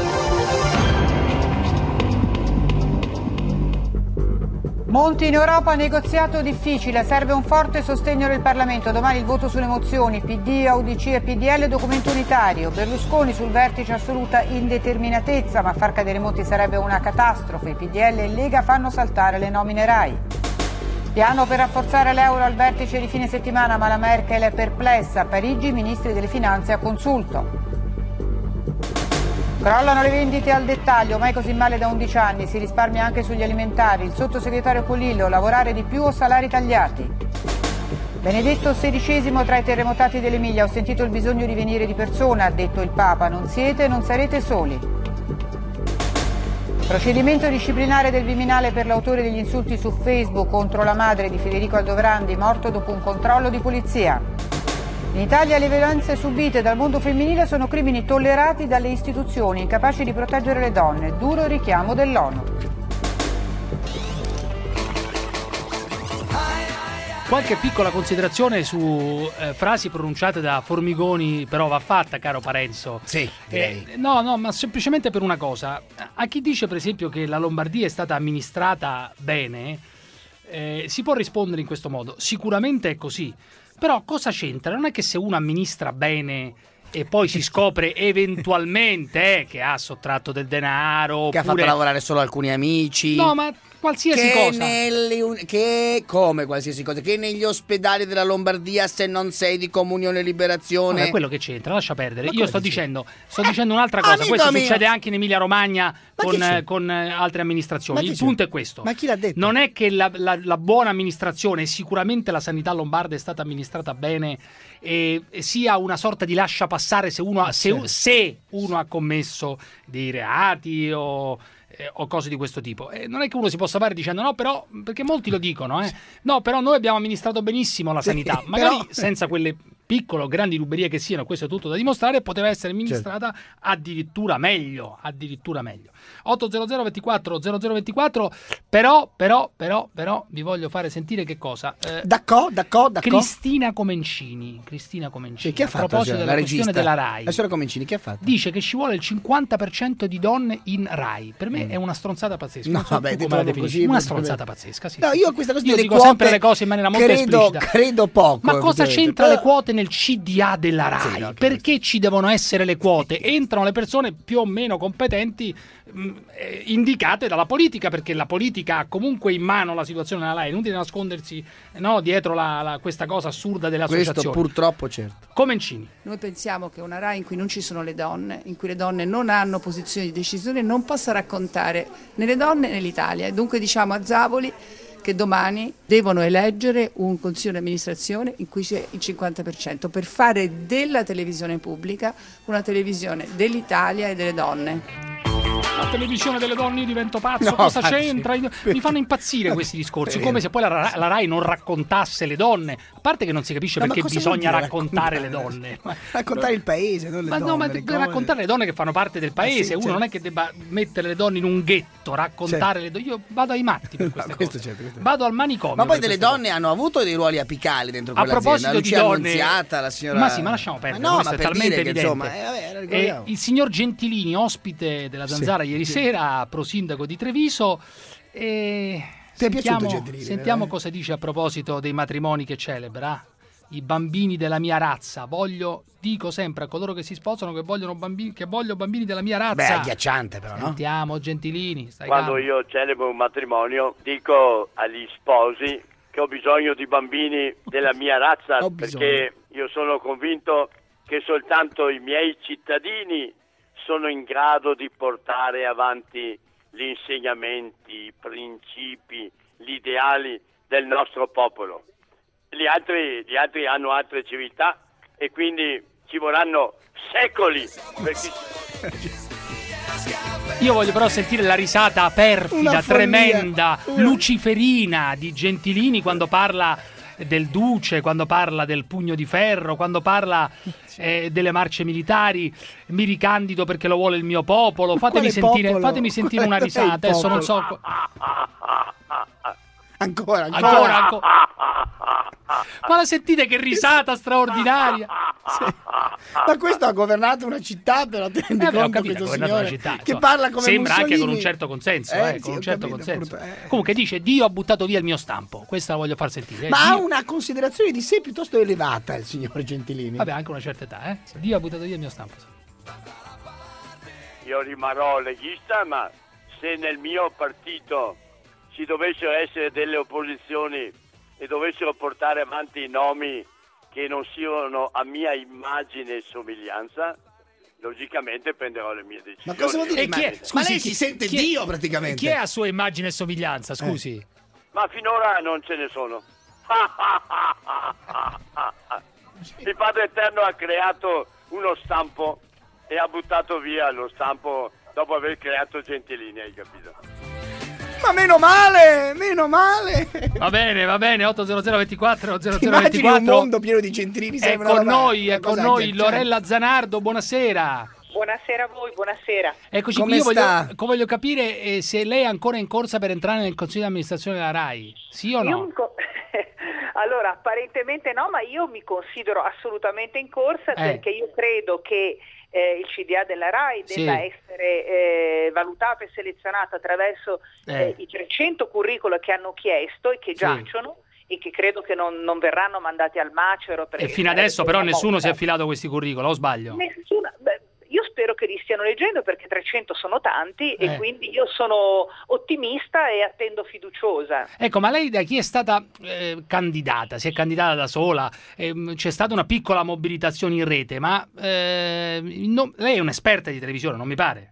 Monti in Europa, negoziato difficile, serve un forte sostegno del Parlamento. Domani il voto sulle mozioni, P D, U D C e P D L, documento unitario. Berlusconi sul vertice assoluta indeterminatezza, ma far cadere Monti sarebbe una catastrofe. P D L e Lega fanno saltare le nomine RAI. Piano per rafforzare l'euro al vertice di fine settimana, ma la Merkel è perplessa. A Parigi i ministri delle finanze a consulto. Crollano le vendite al dettaglio, mai così male da undici anni, si risparmia anche sugli alimentari. Il sottosegretario Polillo, lavorare di più o salari tagliati. Benedetto sedicesimo tra i terremotati dell'Emilia, ho sentito il bisogno di venire di persona, ha detto il Papa, non siete e non sarete soli. Procedimento disciplinare del Viminale per l'autore degli insulti su Facebook contro la madre di Federico Aldovrandi, morto dopo un controllo di polizia. In Italia le violenze subite dal mondo femminile sono crimini tollerati dalle istituzioni, incapaci di proteggere le donne. Duro richiamo dell'ONU. Qualche piccola considerazione su eh, frasi pronunciate da Formigoni, però va fatta, caro Parenzo. Sì, direi. Eh, no, no, ma semplicemente per una cosa. A chi dice, per esempio, che la Lombardia è stata amministrata bene, eh, si può rispondere in questo modo. Sicuramente è così. Però cosa c'entra? Non è che se uno amministra bene e poi si scopre eventualmente eh, che ha sottratto del denaro, che oppure... ha fatto lavorare solo alcuni amici. No, ma qualsiasi che cosa. Nelle, che come qualsiasi cosa? Che negli ospedali della Lombardia, se non sei di Comunione e Liberazione. Non è quello che c'entra, lascia perdere. Ma Io sto dicendo, sto dicendo un'altra cosa. Amico Questo mio. succede anche in Emilia Romagna con, che con altre amministrazioni. Ma Il che punto c'è? è questo. Ma chi l'ha detto? Non è che la, la, la buona amministrazione, sicuramente la sanità lombarda è stata amministrata bene, e, e sia una sorta di lascia passare se uno, ha, se, se uno ha commesso dei reati o, eh, o cose di questo tipo. E non è che uno si possa fare dicendo no, però, perché molti lo dicono, eh, no, però noi abbiamo amministrato benissimo la sanità, Sì, magari però... senza quelle piccole o grandi ruberie che siano, questo è tutto da dimostrare, poteva essere amministrata certo. addirittura meglio, addirittura meglio. otto zero zero ventiquattro zero zero ventiquattro, però, però, però, però, vi voglio fare sentire che cosa. Eh, D'accordo, d'accordo, d'accordo. Cristina Comencini, Cristina Comencini, Cioè, chi ha a fatto proposito cioè, della la questione regista? della RAI, La signora Comencini, chi ha fatto? dice che ci vuole il cinquanta per cento di donne in RAI. Per me Mm. è una stronzata pazzesca. No, Non so vabbè, tu ti come la trovo definisci. così, Una proprio- stronzata pazzesca, sì. No, sì, io sì. questa cosa Io delle dico quote sempre le cose in maniera molto credo, esplicita. credo poco. Ma cosa effettivamente, c'entra però- le quote nel C D A della RAI? Sì, no, Perché ci devono essere le quote? Entrano le persone più o meno competenti mh, eh, indicate dalla politica, perché la politica ha comunque in mano la situazione della RAI. È inutile nascondersi no, dietro la, la, questa cosa assurda delle Questo associazioni. purtroppo certo. Comencini. Noi pensiamo che una RAI in cui non ci sono le donne, in cui le donne non hanno posizioni di decisione, non possa raccontare né le donne né l'Italia. E dunque diciamo a Zavoli che domani devono eleggere un consiglio di amministrazione in cui c'è il cinquanta per cento per fare della televisione pubblica una televisione dell'Italia e delle donne. La televisione delle donne, io divento pazzo, No, cosa facci- c'entra? Mi fanno impazzire questi discorsi, È come vero. se poi la, Ra- la RAI non raccontasse le donne. A parte che non si capisce No, ma perché cosa vuol bisogna dire raccontare le raccontare? donne. Ma, Raccontare il paese, non le ma donne. no, ma le per cose. raccontare le donne che fanno parte del paese. Eh sì, Uno certo. non è che debba mettere le donne in un ghetto, raccontare le donne. Io vado ai matti per queste No, questo cose. certo, questo- Vado al manicomio. Ma poi per delle queste donne hanno avuto dei ruoli apicali dentro A quell'azienda. proposito di Lucia donne, Annunziata, la signora... ma sì, ma lasciamo perdere. Ma no, questo ma è per talmente dire che, evidente. insomma, eh, vabbè, Eh, ricordiamo. il signor Gentilini, ospite della Zanzara Sì. ieri sera, prosindaco di Treviso. E Ti è piaciuto sentiamo, Gentilini, sentiamo eh? cosa dice a proposito dei matrimoni che celebra. I bambini della mia razza. Voglio, dico sempre a coloro che si sposano che vogliono bambini, che voglio bambini della mia razza. Beh, è agghiacciante però, no? Sentiamo Gentilini, stai Quando calmo. io celebro un matrimonio dico agli sposi che ho bisogno di bambini della mia razza, Ho bisogno. perché io sono convinto che soltanto i miei cittadini sono in grado di portare avanti gli insegnamenti, i principi, gli ideali del nostro popolo. Gli altri, gli altri hanno altre civiltà e quindi ci vorranno secoli perché Io voglio però sentire la risata perfida, Una follia. tremenda, Una- luciferina di Gentilini quando parla del duce, quando parla del pugno di ferro, quando parla eh, delle marce militari. Mi ricandido perché lo vuole il mio popolo. Fatemi Quale sentire, popolo? fatemi sentire una Qual è il risata. Adesso non popolo? so. Ancora, ancora. Ancora, ancora. Ma la sentite che risata straordinaria? Ma questo ha governato una città, però ti rendi Eh, beh, ho conto capito, questo ha governato signore una città, che insomma. parla come Sembra anche con Mussolini. un certo consenso, Eh, eh, sì, con un ho certo capito, consenso. appunto, eh. Comunque dice: Dio ha buttato via il mio stampo. Questa la voglio far sentire. eh. Ma ha Dio- una considerazione di sé piuttosto elevata il signor Gentilini. Vabbè, anche una certa età, eh. Dio ha buttato via il mio stampo. io rimarrò leghista, ma se nel mio partito ci dovessero essere delle opposizioni e dovessero portare avanti nomi che non siano a mia immagine e somiglianza, logicamente prenderò le mie decisioni. Ma cosa vuol dire? E chi è? Ma Scusi, lei chi- si sente chi è- Dio praticamente. Chi è a sua immagine e somiglianza? Scusi. Ma finora non ce ne sono. Il Padre Eterno ha creato uno stampo e ha buttato via lo stampo dopo aver creato Gentilini, hai capito? Ma meno male, meno male. Va bene, va bene. otto zero zero ventiquattro zero Ti zero immagini un ventiquattro. mondo pieno di Gentilini? È sembra con una roba- noi, è una con cosa noi agghiacciante. Lorella Zanardo. Buonasera. Buonasera a voi, buonasera. Eccoci Come qui. Io sta? voglio, voglio capire eh, se lei è ancora in corsa per entrare nel consiglio di amministrazione della RAI. Sì o Io no? mi co- Allora, apparentemente no, ma io mi considero assolutamente in corsa, Eh. perché io credo che eh, il C D A della RAI Sì. debba essere eh, valutato e selezionato attraverso Eh. eh, i trecento curricula che hanno chiesto e che Sì. giacciono e che credo che non, non verranno mandati al macero. E fino adesso però nessuno si è affilato questi curricula, o sbaglio? Nessuna, beh, io spero che li stiano leggendo, perché trecento sono tanti Eh. e quindi io sono ottimista e attendo fiduciosa. Ecco, ma lei da chi è stata eh, candidata? Si è candidata da sola? Ehm, c'è stata una piccola mobilitazione in rete, ma eh, no- lei è un'esperta di televisione, non mi pare?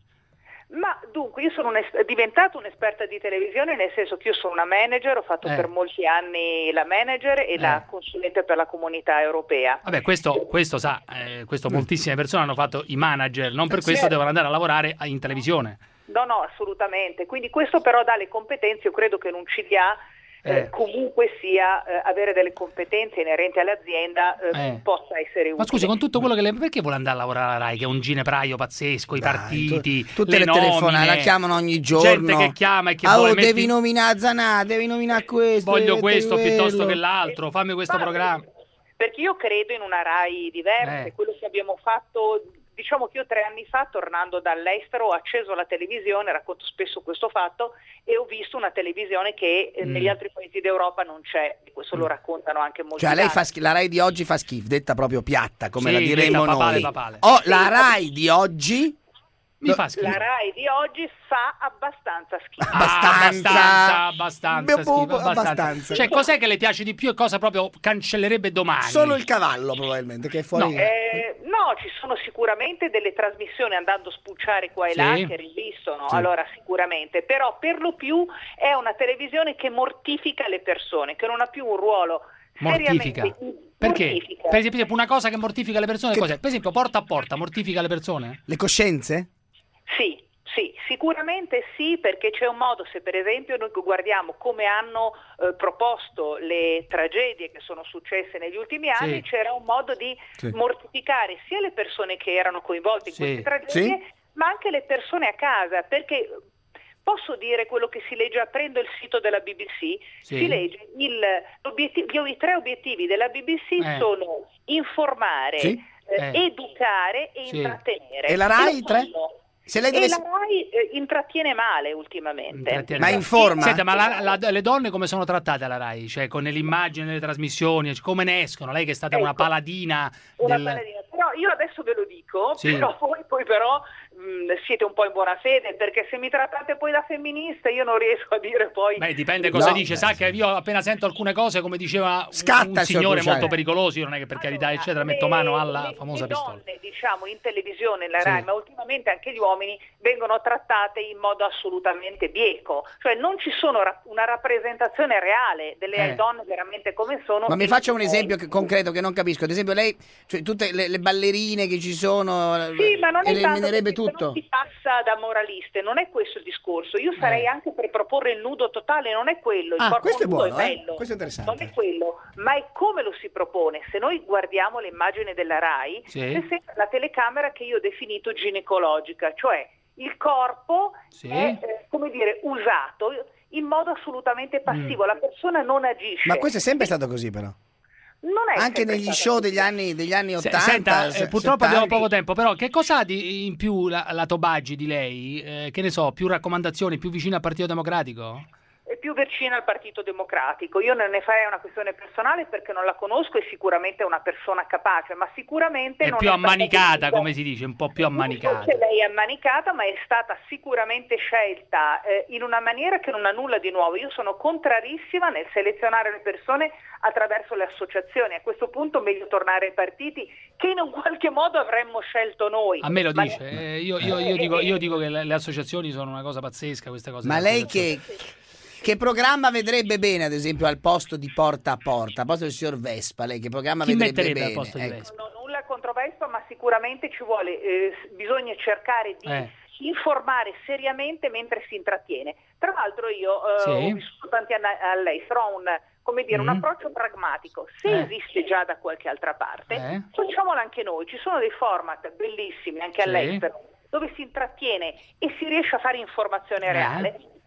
Ma dunque, io sono un'es- diventata un'esperta di televisione, nel senso che io sono una manager, ho fatto Eh. per molti anni la manager e la consulente per la comunità europea. Vabbè, questo, questo sa, eh, questo moltissime persone hanno fatto i manager, non per questo Sì. devono andare a lavorare in televisione. No, no, assolutamente. Quindi questo però dà le competenze, io credo che in un C D A eh, Eh. comunque sia eh, avere delle competenze inerenti all'azienda eh, Eh. possa essere utile. Ma scusi, con tutto quello che le... perché vuole andare a lavorare alla RAI, che è un ginepraio pazzesco, i partiti, Tutte le, nomine, telefonate, la chiamano ogni giorno. gente che chiama e che Ah, vuole oh, metti- devi nominare Zanà, devi nominare questo. voglio devi questo quello. piuttosto che l'altro, fammi questo programma. Perché io credo in una RAI diversa, Eh. quello che abbiamo fatto, diciamo che io tre anni fa, tornando dall'estero, ho acceso la televisione, racconto spesso questo fatto, e ho visto una televisione che eh, Mm. negli altri paesi d'Europa non c'è, e questo lo raccontano anche molti Cioè, lei altri. fa schifo, la RAI di oggi fa schifo, detta proprio piatta, come Sì, la diremmo detta papale, noi. papale. Oh, la RAI di oggi Mi fa schifo. La RAI di oggi fa abbastanza schifo. Ah, abbastanza, abbastanza, Beh, schifo, boh, abbastanza. abbastanza. Cioè, cos'è che le piace di più e cosa proprio cancellerebbe domani? Solo il cavallo, probabilmente, che è fuori. Eh, no, ci sono sicuramente delle trasmissioni, andando a spulciare qua e là, Sì. che resistono, Sì. allora sicuramente, però per lo più è una televisione che mortifica le persone, che non ha più un ruolo Mortifica. seriamente... Perché? mortifica. Per esempio, una cosa che mortifica le persone, cos'è? Per esempio, porta a porta mortifica le persone? Le coscienze? Sì, sì, sicuramente sì, perché c'è un modo, se per esempio noi guardiamo come hanno eh, proposto le tragedie che sono successe negli ultimi anni, Sì. c'era un modo di Sì. mortificare sia le persone che erano coinvolte in Sì. queste tragedie, Sì. ma anche le persone a casa, perché posso dire quello che si legge, aprendo il sito della B B C, Sì. si legge il, l'obiettivo- i tre obiettivi della B B C Eh. sono informare, Sì. eh, Eh. educare e Sì. intrattenere. E la RAI, lo tre? fanno. Se lei E dovesse... la RAI eh, intrattiene male ultimamente. Intrattiene- Ma informa? Senta, ma la- la- le donne come sono trattate alla RAI? Cioè, con le immagini, nelle trasmissioni, cioè, come ne escono? Lei che è stata una Ecco. paladina Una del... paladina. Però io adesso ve lo dico, Sì. però voi poi però mh, siete un po' in buona fede, perché se mi trattate poi da femminista io non riesco a dire poi... Beh, dipende cosa No, dice. beh, Sa che io appena sento alcune cose, come diceva un- Scatta, un signor signore Cruciani. molto pericoloso, io non è che per carità, eccetera, metto le- mano alla le- famosa le pistola. donne, diciamo, in televisione, la Sì. RAI, ma ultimamente anche gli uomini vengono trattate in modo assolutamente bieco, cioè non ci sono ra- una rappresentazione reale delle Eh. donne veramente come sono. Ma mi faccia un esempio che- concreto che non capisco. Ad esempio, lei, cioè, tutte le, le ballerine che ci sono, Sì, ma non è tanto, eliminerebbe perché se tutto. non si passa da moraliste, non è questo il discorso. Io sarei Eh. anche per proporre il nudo totale, non è quello. Il Ah, corpo questo è nudo buono, eh? bello. Questo è interessante. Non è quello, ma è come lo si propone. Se noi guardiamo le immagini della RAI, Sì. c'è sempre la telecamera che io ho definito ginecologica, cioè il corpo Sì. è, eh, come dire, usato in modo assolutamente passivo, la persona non agisce. Ma questo è sempre stato così, però. Non è Anche sempre negli stato show così. degli anni, degli anni Se- ottanta. Senta, eh, se- purtroppo abbiamo settanta. poco tempo, però che cosa ha di in più la, la Tobaggi di lei? Eh, che ne so, più raccomandazioni, più vicina al Partito Democratico? È più vicina al Partito Democratico. Io non ne farei una questione personale perché non la conosco, è sicuramente una persona capace, ma sicuramente È non più è stata ammanicata, decisa- come si dice, un po' più ammanicata. Forse lei è ammanicata, ma è stata sicuramente scelta eh, in una maniera che non ha nulla di nuovo. Io sono contrarissima nel selezionare le persone attraverso le associazioni. A questo punto meglio tornare ai partiti che in un qualche modo avremmo scelto noi. A me lo Ma- dice, eh, io, io- io dico, io dico che le, le associazioni sono una cosa pazzesca, queste cose. Ma delle lei associazioni. che, che programma vedrebbe bene, ad esempio, al posto di Porta a Porta, al posto del signor Vespa? Lei che programma Chi vedrebbe metterebbe bene? al posto di Ecco. Vespa? Non ho nulla contro Vespa, ma sicuramente ci vuole, eh, bisogna cercare di Eh. informare seriamente mentre si intrattiene. Tra l'altro io eh, Sì. ho vissuto tanti anni all'estero, ho un, come dire, un Mm. approccio pragmatico. Se Eh. esiste già da qualche altra parte, Eh. facciamolo anche noi. Ci sono dei format bellissimi anche Sì. all'estero dove si intrattiene e si riesce a fare informazione Eh. reale.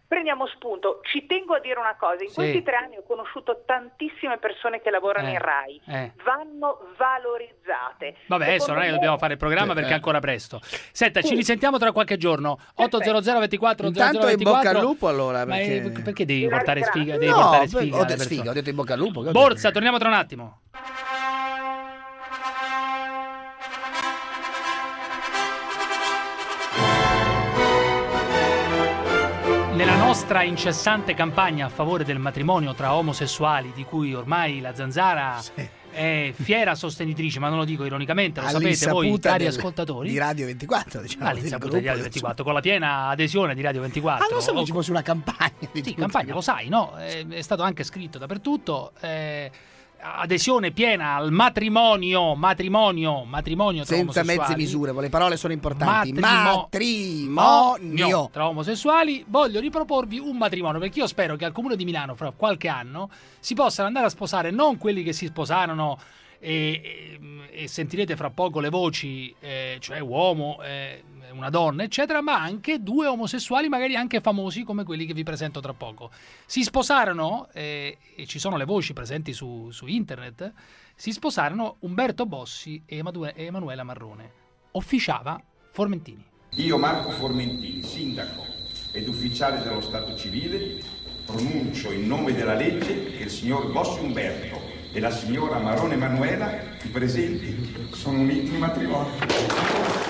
prendiamo spunto. Ci tengo a dire una cosa, in Sì. questi tre anni ho conosciuto tantissime persone che lavorano Eh, in RAI, eh. vanno valorizzate. Vabbè, adesso non è che me- dobbiamo fare il programma Sì, perché eh. è ancora presto. Senta, ci Sì. risentiamo tra qualche giorno. otto zero zero ventiquattro zero zero Intanto in ventiquattro. bocca al lupo allora, Ma perché... eh, perché devi Grazie, portare grazie. sfiga? Devi No, portare per- sfiga ho alle detto persone. sfiga, ho detto in bocca al lupo. che ho Borsa, torniamo tra un attimo. Nella nostra incessante campagna a favore del matrimonio tra omosessuali, di cui ormai la Zanzara è fiera sostenitrice, ma non lo dico ironicamente, lo sapete voi, All'insaputa cari del- ascoltatori. di Radio ventiquattro, diciamo, del All'insaputa gruppo di Radio del- ventiquattro, con la piena adesione di Radio ventiquattro. Ah, non sapevo O- ci fosse una campagna di Sì, tutti. campagna, lo sai, no? È, è stato anche scritto dappertutto. eh, adesione piena al matrimonio, matrimonio, matrimonio tra Senza omosessuali. mezze misure, le parole sono importanti. Matrimo- Matrimonio. tra omosessuali. Voglio riproporvi un matrimonio, perché io spero che al Comune di Milano fra qualche anno si possano andare a sposare non quelli che si sposarono e, e- e sentirete fra poco le voci, eh, cioè uomo, eh, una donna, eccetera, ma anche due omosessuali, magari anche famosi come quelli che vi presento tra poco. Si sposarono, eh, e ci sono le voci presenti su, su internet, si sposarono Umberto Bossi e Emadue- e Emanuela Marrone. Officiava Formentini. Io, Marco Formentini, sindaco ed ufficiale dello Stato civile, pronuncio in nome della legge che il signor Bossi Umberto e la signora Marrone Emanuela, i presenti, sono uniti in matrimonio.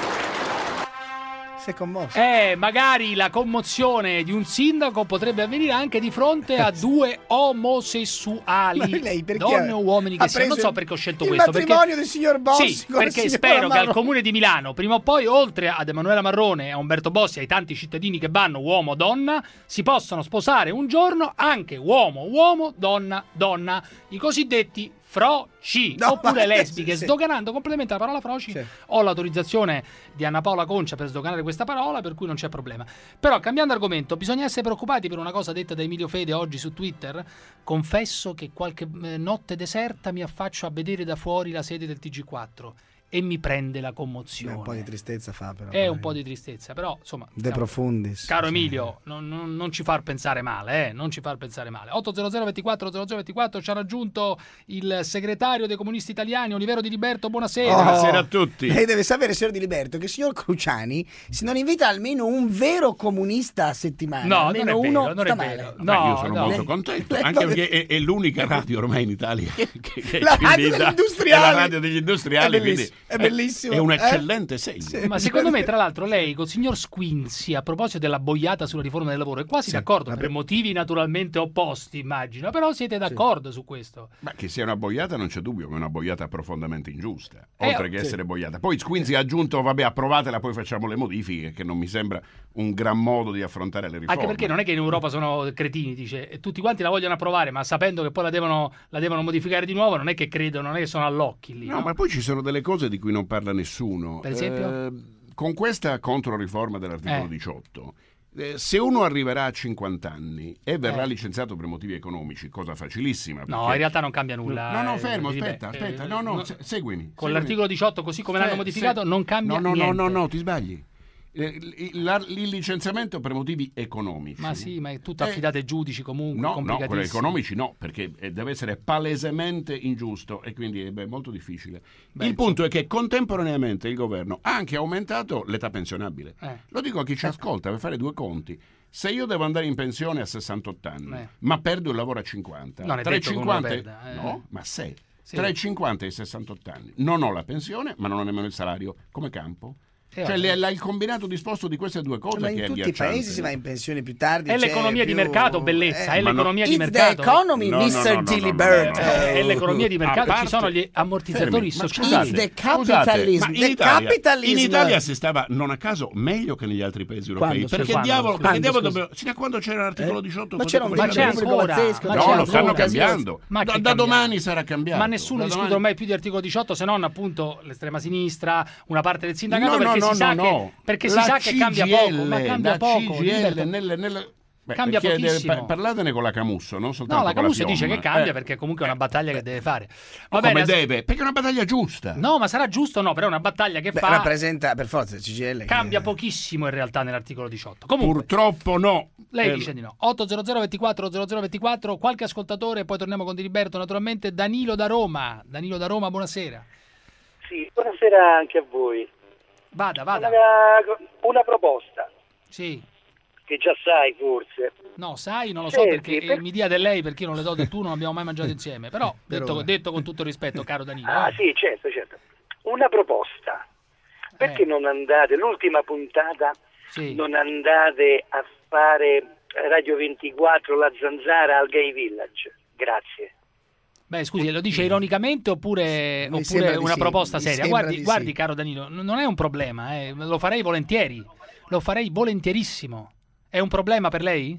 Si è commosso. Eh, magari la commozione di un sindaco potrebbe avvenire anche di fronte a due omosessuali, Ma lei perché donne o uomini che ha siano. Non preso so perché ho scelto il questo. matrimonio perché... del signor Bossi Sì, con la perché signora spero che al Marrone. Comune di Milano, prima o poi, oltre ad Emanuela Marrone e a Umberto Bossi, ai tanti cittadini che vanno uomo o donna, si possano sposare un giorno anche uomo, uomo, donna, donna, i cosiddetti froci, No, oppure ma- lesbiche, sì. sdoganando completamente la parola froci. Sì. Ho l'autorizzazione di Anna Paola Concia per sdoganare questa parola, per cui non c'è problema. Però, cambiando argomento, bisogna essere preoccupati per una cosa detta da Emilio Fede oggi su Twitter. Confesso che qualche eh, notte deserta mi affaccio a vedere da fuori la sede del T G quattro e mi prende la commozione. Beh, un po' di tristezza fa però. È un po' di tristezza, però insomma. De profundis. Caro Sì. Emilio, non, non- non ci far pensare male, eh, non ci far pensare male. otto zero zero ventiquattro zero zero ventiquattro ci ha raggiunto il segretario dei comunisti italiani, Olivero Di Liberto. Buonasera. Oh, Buonasera a tutti. Lei deve sapere, signor Di Liberto, che il signor Cruciani, se non invita almeno un vero comunista a settimana, No, almeno non è uno vero, non è sta vero. male. Beh, No, io sono no. molto Lei- contento, lei- anche perché è, è l'unica radio ormai in Italia che, che La ci radio invita. degli industriali. È la radio degli industriali, È belliss- quindi è bellissimo, È un eh? eccellente segno. Sì. Ma secondo me, tra l'altro, lei col signor Squinzi, a proposito della boiata sulla riforma del lavoro, è quasi Sì, d'accordo, vabbè. per motivi naturalmente opposti, immagino, però siete d'accordo su questo. Ma che sia una boiata non c'è dubbio, che è una boiata profondamente ingiusta, Eh, oltre che sì. essere boiata. Poi Squinzi ha aggiunto, vabbè, approvatela, poi facciamo le modifiche, che non mi sembra un gran modo di affrontare le riforme. Anche perché non è che in Europa sono cretini, dice, e tutti quanti la vogliono approvare, ma sapendo che poi la devono, la devono modificare di nuovo, non è che credono, non è che sono all'occhi lì. No, no? ma poi ci sono delle cose di cui non parla nessuno. Per esempio? Eh, con questa controriforma dell'articolo Eh. diciotto, eh, se uno arriverà a cinquanta anni e verrà Eh. licenziato per motivi economici, cosa facilissima. No, perché- in realtà non cambia nulla. No, no, eh, fermo, Di aspetta, Liberto. aspetta, Eh, no, no, se- seguimi. Con seguimi. l'articolo diciotto, così come l'hanno Se- modificato, se- non cambia no, no, niente. No, no, no, ti sbagli. Eh, Il, la- il licenziamento per motivi economici. Ma sì, ma è tutto Eh, affidato ai giudici comunque, No, no, quelli complicatissimo. economici no, perché eh, deve essere palesemente ingiusto e quindi è beh, molto difficile. Beh, il punto è che contemporaneamente il governo ha anche aumentato l'età pensionabile. Eh. Lo dico a chi ci ascolta per fare due conti. Se io devo andare in pensione a sessantotto anni, Eh. ma perdo il lavoro a cinquanta, Non è tra i detto che uno cinquanta lo e- perda, eh. no, ma se Sì. tra i cinquanta e i sessantotto anni non ho la pensione, ma non ho nemmeno il salario, come campo? Eh, Cioè vabbè. le- la- il combinato disposto di queste due cose Ma che in è tutti i agghiacciante. paesi si va in pensione più tardi. È c'è l'economia di più- mercato, bellezza, è Ma no- l'economia di It's the mercato. economy, No, no, mister no, no, Di no, no, Liberto. no, no. È l'economia di mercato, A parte- ci sono gli ammortizzatori Fermi, ma sociali. scusate, It's the scusate, capitalism, ma in the Italia, capitalism. in Italia si stava non a caso meglio che negli altri paesi europei. Quando? Perché Quando? diavolo, perché Quando, diavolo scusi? dobbiamo- sino a quando c'era l'articolo Eh? diciotto Ma così c'era un come Ma c'era c'è adesso. ancora, pazzesco. ma No, c'è lo stanno ancora. cambiando. Ma che da, da cambiato? domani sarà cambiato. Ma nessuno Da discute domani- ormai più di articolo diciotto, se non appunto l'estrema sinistra, una parte del sindacato, No, no, perché no, si sa no, che, no. perché si La sa che cambia C G L, poco, ma cambia la poco. C G L Liberto. nelle- nelle- Beh, Cambia perché deve- pochissimo. par- parlatene con la Camusso, non soltanto No, la con Camusso la dice Fiomma. che cambia Eh. perché comunque è una battaglia che deve fare. Ma Va come bene, deve? Perché è una battaglia giusta. No, ma sarà giusto o no? Però è una battaglia che Beh, fa rappresenta per forza il C G I L. che- cambia pochissimo in realtà nell'articolo diciotto. Comunque, Purtroppo no. Lei Eh, dice di no. otto zero zero ventiquattro zero zero ventiquattro, qualche ascoltatore, poi torniamo con Diliberto naturalmente. Danilo da Roma. Danilo da Roma, buonasera. Sì, buonasera anche a voi. Vada, vada. Una, una proposta. Sì. Che già sai forse. No, sai, non lo so Senti, perché per- mi dia del lei perché io non le do del tu, non abbiamo mai mangiato insieme. Però, detto, Verona. detto con tutto il rispetto, caro Danilo. Ah eh. sì, certo, certo. Una proposta. Perché Eh. non andate, l'ultima puntata, Sì. non andate a fare Radio ventiquattro La Zanzara al Gay Village? Grazie. Beh, scusi, lo dice ironicamente oppure, Mi oppure sembra di una sì, proposta mi seria? sembra Guardi, di guardi sì. caro Danilo, n- non è un problema, eh, lo farei volentieri. Lo farei volentierissimo. È un problema per lei?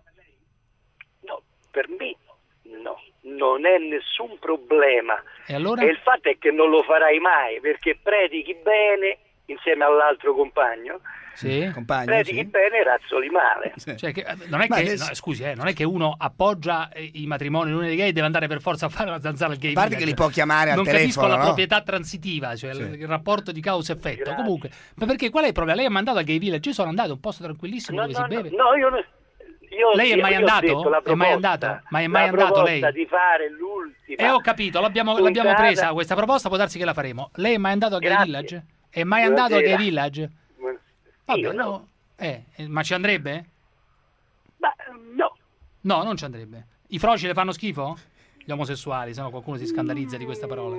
No, per me no, non è nessun problema. E allora? E il fatto è che non lo farai mai, perché predichi bene insieme all'altro compagno, Sì. Compagno, predichi sì. bene e razzoli male. Cioè, che, non è Ma che, adesso- no, scusi, eh, non è che uno appoggia eh, i matrimoni l'unione dei gay e deve andare per forza a fare la zanzara al gay A parte village. che li può chiamare al non telefono, capisco la no? proprietà transitiva, cioè Sì. il, il rapporto di causa-effetto. Grazie. Comunque, ma perché qual è il problema? Lei è mandato al gay village, io sono andato, è un posto tranquillissimo No, dove no, si no, beve. no, io, non- io Lei è io- mai io ho andato? detto la È mai proposta, andato? Ma è mai la andato proposta lei? di fare l'ultima. E ho capito, l'abbiamo, l'abbiamo puntata- presa questa proposta, può darsi che la faremo. Lei è mai andato al gay Grazie. village? È mai andato al gay Buonasera. village? Vabbè, Io no. no. Eh, eh, ma ci andrebbe? Ma no. No, non ci andrebbe. I froci le fanno schifo? Gli omosessuali, se no qualcuno si scandalizza di questa parola.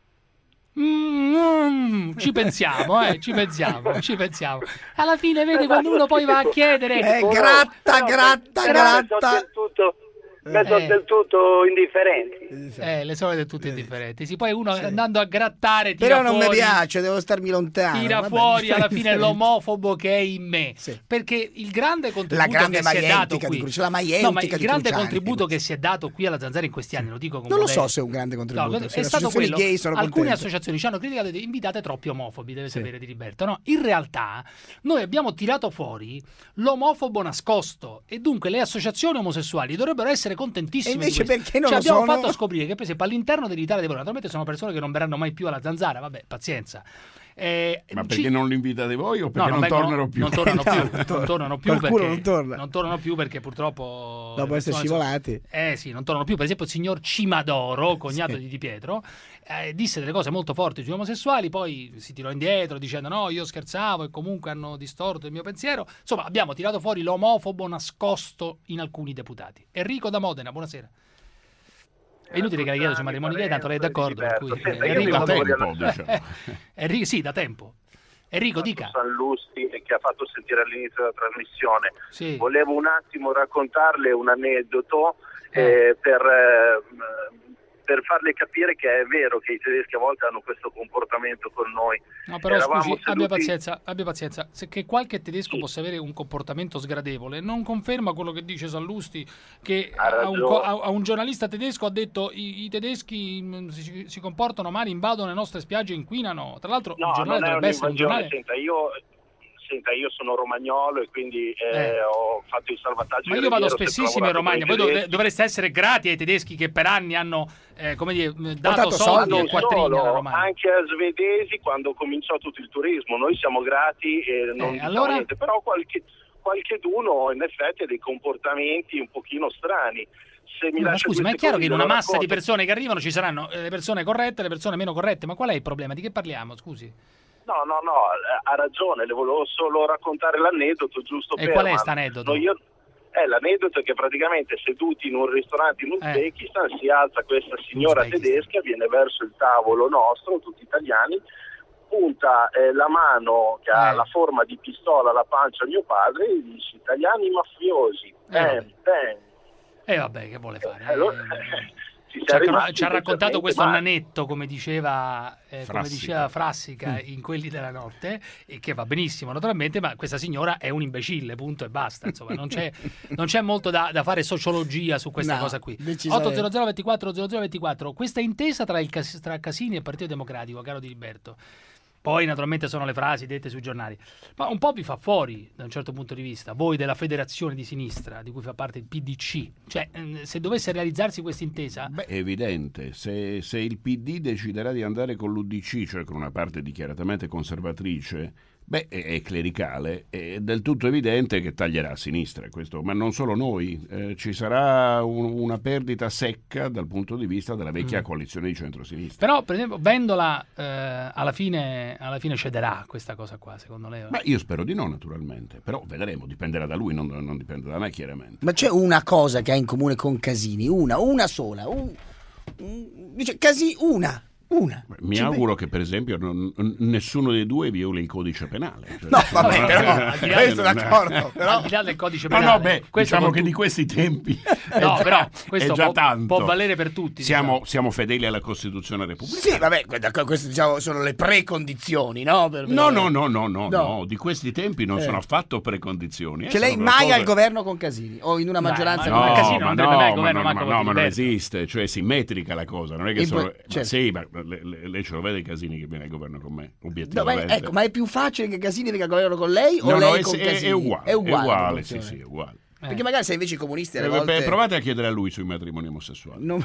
Mm, mm, ci pensiamo, eh, ci pensiamo, ci pensiamo. Alla fine, vedi, quando uno poi va a chiedere... Eh, gratta, gratta, Però ne sono gratta. del tutto, ne sono Eh. del tutto indifferenti. Eh, le solite tutte indifferenti. Sì, poi uno andando a grattare tira Però non mi fuori, piace, devo starmi lontano. tira vabbè, fuori alla fine differente. l'omofobo che è in me. Perché il grande contributo La grande che si è dato maieutica qui... di Cruciani, la no, ma maieutica il di grande Cruciani. contributo che si è dato qui alla Zanzara in questi anni, lo dico con Non lo modesto. so se è un grande contributo. No, se è le stato associazioni quello. gay sono Alcune contente. associazioni ci hanno criticato e invitate troppi omofobi, deve sapere di Liberto. No, in realtà noi abbiamo tirato fuori l'omofobo nascosto e dunque le associazioni omosessuali dovrebbero essere contentissime. E invece di questo. perché non Ci lo abbiamo sono? fatto scoprire che per esempio all'interno dell'Italia dei Valori, naturalmente sono persone che non verranno mai più alla Zanzara, vabbè, pazienza. Eh, Ma ci- perché non li invitate voi o No, perché non, vengono- tornano più? Non tornano più, No, non torna. tornano più Qualcuno perché non torna. non tornano più perché purtroppo Dopo le essere persone sono- scivolati. Eh sì, non tornano più. Per esempio il signor Cimadoro, cognato Sì. di Di Pietro, eh, disse delle cose molto forti sugli omosessuali, poi si tirò indietro dicendo no, io scherzavo e comunque hanno distorto il mio pensiero. Insomma, abbiamo tirato fuori l'omofobo nascosto in alcuni deputati. Enrico da Modena, buonasera. È inutile che le chiedo sui matrimoni gay, tanto lei è d'accordo. Per cui, Senta, eh, io Enrico, mi da voglio tempo. diciamo. Eh, Enrico, sì, da tempo. Enrico, dica. San Lusti che ha fatto sentire all'inizio della trasmissione. Sì. Volevo un attimo raccontarle un aneddoto eh, per, eh, per farle capire che è vero che i tedeschi a volte hanno questo comportamento con noi. No, però Eravamo scusi, abbia seduti- pazienza, abbia pazienza. Se che qualche tedesco possa avere un comportamento sgradevole, non conferma quello che dice Sallusti, che Ha a un, ragione. co- a- a un giornalista tedesco ha detto i, i tedeschi mh, si, si comportano male, invadono le nostre spiagge, inquinano. Tra l'altro No, il giornale non è dovrebbe essere un un'invasione. giornale... Senta, io, senta, io sono romagnolo e quindi eh, Eh. ho fatto il salvataggio. Ma io del vado Riviero, spessissimo in sempre Romagna, voi lavorato con i dov- tedeschi. dovreste essere grati ai tedeschi che per anni hanno eh, come dire, dato dato soldi soldi. e quattrini alla Solo, Romagna. anche a svedesi quando cominciò tutto il turismo, noi siamo grati e non Eh, diciamo allora? niente, però qualche qualcheduno in effetti ha dei comportamenti un pochino strani. Se mi Ma lascia scusi, ma è queste chiaro cose, che in glielo una massa di racconto. persone che arrivano ci saranno eh, le persone corrette e le persone meno corrette, ma qual è il problema? Di che parliamo, scusi? No, no, no, ha ragione, le volevo solo raccontare l'aneddoto giusto E per... qual è ma- sta aneddoto? no, io- eh, l'aneddoto è che praticamente seduti in un ristorante in Uzbekistan si alza questa signora Uzbekistan. tedesca, viene verso il tavolo nostro, tutti italiani, punta eh, la mano che ha Eh. la forma di pistola alla pancia a mio padre e dice italiani mafiosi, vabbè. bam, bam. E eh, vabbè, che vuole fare? Allora, Eh, ci ci, siamo ha, rimasti ci ha raccontato decisamente questo male. nanetto, come diceva, eh, come Frassica. diceva Frassica in Quelli della notte, e che va benissimo naturalmente, ma questa signora è un imbecille, punto e basta. Insomma, non c'è, non c'è molto da, da fare sociologia su questa No, cosa qui. decisamente. otto zero zero ventiquattro zero zero ventiquattro, questa intesa tra, il, Cas- tra Casini e il Partito Democratico, caro Di Liberto. Poi naturalmente sono le frasi dette sui giornali, ma un po' vi fa fuori da un certo punto di vista, voi della federazione di sinistra di cui fa parte il P D C, cioè eh, se dovesse realizzarsi questa intesa, Beh, è evidente, se, se il P D deciderà di andare con l'U D C, cioè con una parte dichiaratamente conservatrice, Beh, è, è clericale, è del tutto evidente che taglierà a sinistra questo, ma non solo noi, eh, ci sarà un, una perdita secca dal punto di vista della vecchia mm. coalizione di centrosinistra. Però, per esempio, Vendola eh, alla, fine, alla fine cederà questa cosa qua, secondo lei? Ma io spero di no, naturalmente, però vedremo, dipenderà da lui, non, non dipende da me, chiaramente. Ma c'è una cosa che ha in comune con Casini, una, una sola, un, un, dice Casini, una. Una. Mi Ci auguro che per esempio non, nessuno dei due violi il codice penale. Cioè, no, vabbè, però, questo d'accordo. Però... Al di là del codice penale. Ma no, beh, diciamo che tu... di questi tempi no, è già, però questo è già può, tanto. può valere per tutti. Siamo, diciamo. siamo fedeli alla Costituzione repubblicana. Sì, vabbè, queste diciamo, sono le precondizioni, no? Per, per... No, no, no, no, no, no, no, di questi tempi non eh. sono affatto precondizioni. Eh, C'è lei mai al governo con Casini? O in una Dai, maggioranza ma con no, Casini? Non no, mai al ma governo, no, ma no, ma non esiste, cioè è simmetrica la cosa, non è che sono... certo. ma sì, ma lei ce lo vede Casini che viene al governo con me, no, obiettivamente. ma, ecco, ma è più facile che Casini venga al governo con lei o no, lei no, con è, Casini? È uguale, è uguale, è uguale sì, sì, è uguale. Eh. Perché magari se invece i comunisti alle eh, volte... Provate a chiedere a lui sui matrimoni omosessuali. Non...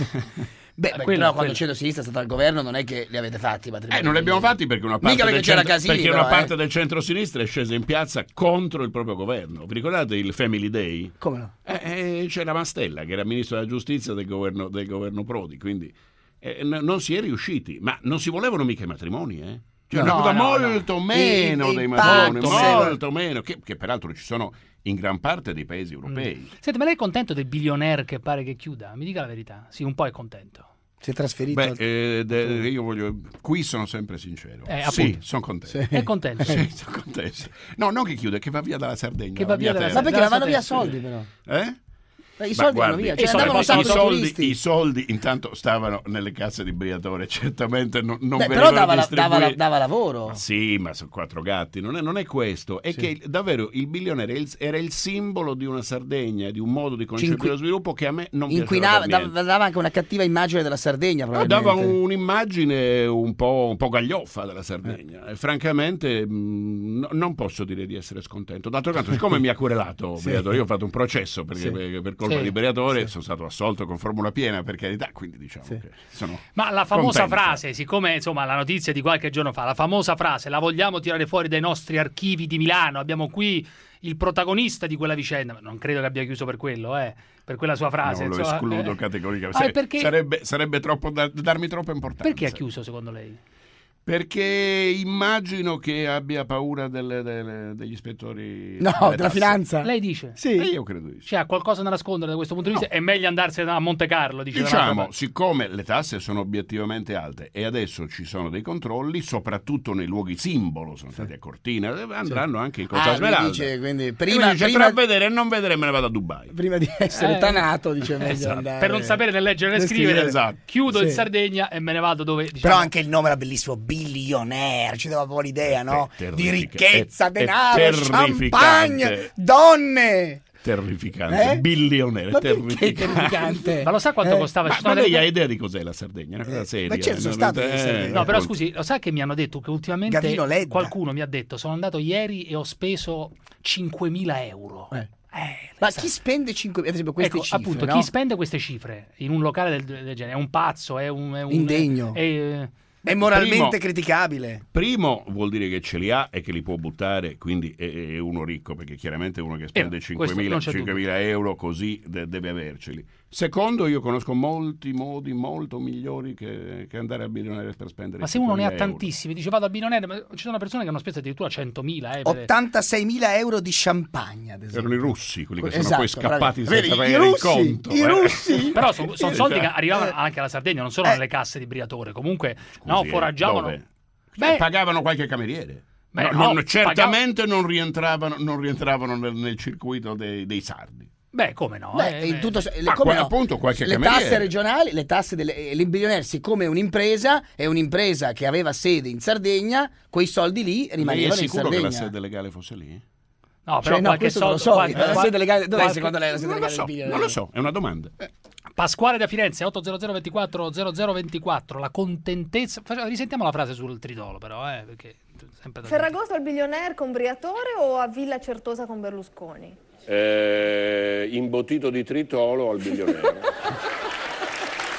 Beh, beh quello, però quando centro-sinistra è stato al governo non è che li avete fatti i matrimoni. Eh, non li abbiamo fatti perché una parte, perché del, c'era centro, Casini, perché però, una parte eh. del centro-sinistra è scesa in piazza contro il proprio governo. Vi ricordate il Family Day? Come no? Eh, eh, c'era Mastella che era ministro della giustizia del governo, del governo Prodi, quindi eh, n- non si è riusciti, ma non si volevano mica i matrimoni, eh? Cioè, no, una cosa no, molto no. meno e, dei e matrimoni, impatto, molto se... meno, che, che peraltro ci sono in gran parte dei paesi europei. Mm. Senti, ma lei è contento del billionaire che pare che chiuda? Mi dica la verità. Sì, un po' è contento. Si è trasferito? Beh, eh, de, io voglio... Qui sono sempre sincero. Eh, sì, sono contento. Sì. È contento? Sì, sono contento. No, non che chiude, che va via dalla Sardegna. Che va via dalla Sardegna. Ma perché vanno via soldi, però? Eh? I soldi vanno via, cioè i, andavano un sacco i, di soldi, turisti. I soldi intanto stavano nelle casse di Briatore, certamente non, non Beh, venivano però dava, distribuiti. dava, dava lavoro. Ma sì, ma sono quattro gatti, non è, non è questo, è sì. che davvero il billionaire era il, era il simbolo di una Sardegna, di un modo di concepire Cinqui... lo sviluppo che a me non Inquinava, piaceva dava, dava anche una cattiva immagine della Sardegna, no, dava un'immagine un po', un po' gaglioffa della Sardegna eh. e francamente mh, non posso dire di essere scontento. D'altro canto, siccome mi ha querelato sì. Briatore, io ho fatto un processo perché, sì. per, per colpa sì. di Briatore, sì. sono stato assolto con formula piena, per carità, quindi diciamo sì. che sono ma la famosa contento. frase, siccome insomma la notizia di qualche giorno fa, la famosa frase la vogliamo tirare fuori dai nostri archivi di Milano, abbiamo qui il protagonista di quella vicenda, non credo che abbia chiuso per quello, eh, per quella sua frase. No, lo insomma, escludo eh. categoricamente. Ah, perché... sarebbe, sarebbe troppo da, darmi troppa importanza. Perché ha chiuso secondo lei? Perché immagino che abbia paura delle, delle, degli ispettori no, della tasse. finanza. Lei dice? Sì. E io credo di sì. Cioè, ha qualcosa da nascondere da questo punto di vista? No. È meglio andarsene a Monte Carlo, dice. Diciamo, siccome le tasse sono obiettivamente alte e adesso ci sono dei controlli, soprattutto nei luoghi simbolo, sono stati a Cortina, andranno sì. anche in Costa ah, Smeralda. Dice, quindi prima, prima, dice, prima... tra vedere e non vedere me ne vado a Dubai. Prima di essere eh, tanato, dice meglio esatto. andare... Per non sapere né leggere né scrivere, esatto. chiudo sì. in Sardegna e me ne vado dove... Diciamo... Però anche il nome era bellissimo, billionaire. Ci dava proprio l'idea, no? È di ricchezza, è, denaro, è champagne, donne. Terrificante, eh? billionaire, ma terrificante. terrificante. Ma lo sa quanto eh? costava? Ma, Ci ma sono lei delle... ha idea di cos'è la Sardegna? È una cosa seria. Ma c'è, sono stato in Sardegna. No, però scusi, lo sa che mi hanno detto che ultimamente Gavino Ledda. qualcuno mi ha detto sono andato ieri e ho speso cinquemila euro. Eh. Eh, ma chi spende cinque, ad esempio queste ecco, cifre? Appunto, no? chi spende queste cifre in un locale del, del genere è un pazzo, è un... È un indegno. È, È moralmente primo, criticabile. Primo vuol dire che ce li ha e che li può buttare, quindi è, è uno ricco, perché chiaramente uno che spende eh, cinquemila euro così de- deve averceli. Secondo, io conosco molti modi molto migliori che, che andare a Billionaire per spendere. Ma se uno ne ha euro. tantissimi, dice vado a Billionaire, ma ci sono persone che hanno speso addirittura centomila. Eh, per... ottantaseimila euro di champagne, ad esempio. Erano i russi, quelli che esatto, sono poi scappati bravi. senza Vedi, pagare il russi, conto. I eh. russi. Però sono son soldi che arrivavano eh. anche alla Sardegna, non solo eh. nelle casse di Briatore. Comunque, Scusi, no, foraggiavano. Dove? Beh, pagavano qualche cameriere. Beh, no, no, non, certamente pagavo... non rientravano, non rientravano nel, nel circuito dei, dei sardi. Beh, come no? Beh, eh, in tutto, le, ma come no? appunto qualche le cameriere. tasse regionali, le tasse dell'Imbillionaire, siccome è un'impresa, è un'impresa che aveva sede in Sardegna, quei soldi lì rimanevano in Sardegna. È sicuro che la sede legale fosse lì? No, però cioè, no, qualche questo soldo, non lo so. qualche, la qualche, sede legale, dov'è qualche, secondo lei la sede non legale lo so, del non lo so, è una domanda. Eh. Pasquale da Firenze, otto zero zero ventiquattro zero zero ventiquattro, la contentezza. Risentiamo la frase sul tritolo, però, eh, perché sempre da Ferragosto al Billionaire con Briatore o a Villa Certosa con Berlusconi? Eh, imbottito di tritolo al Billionaire. Ah,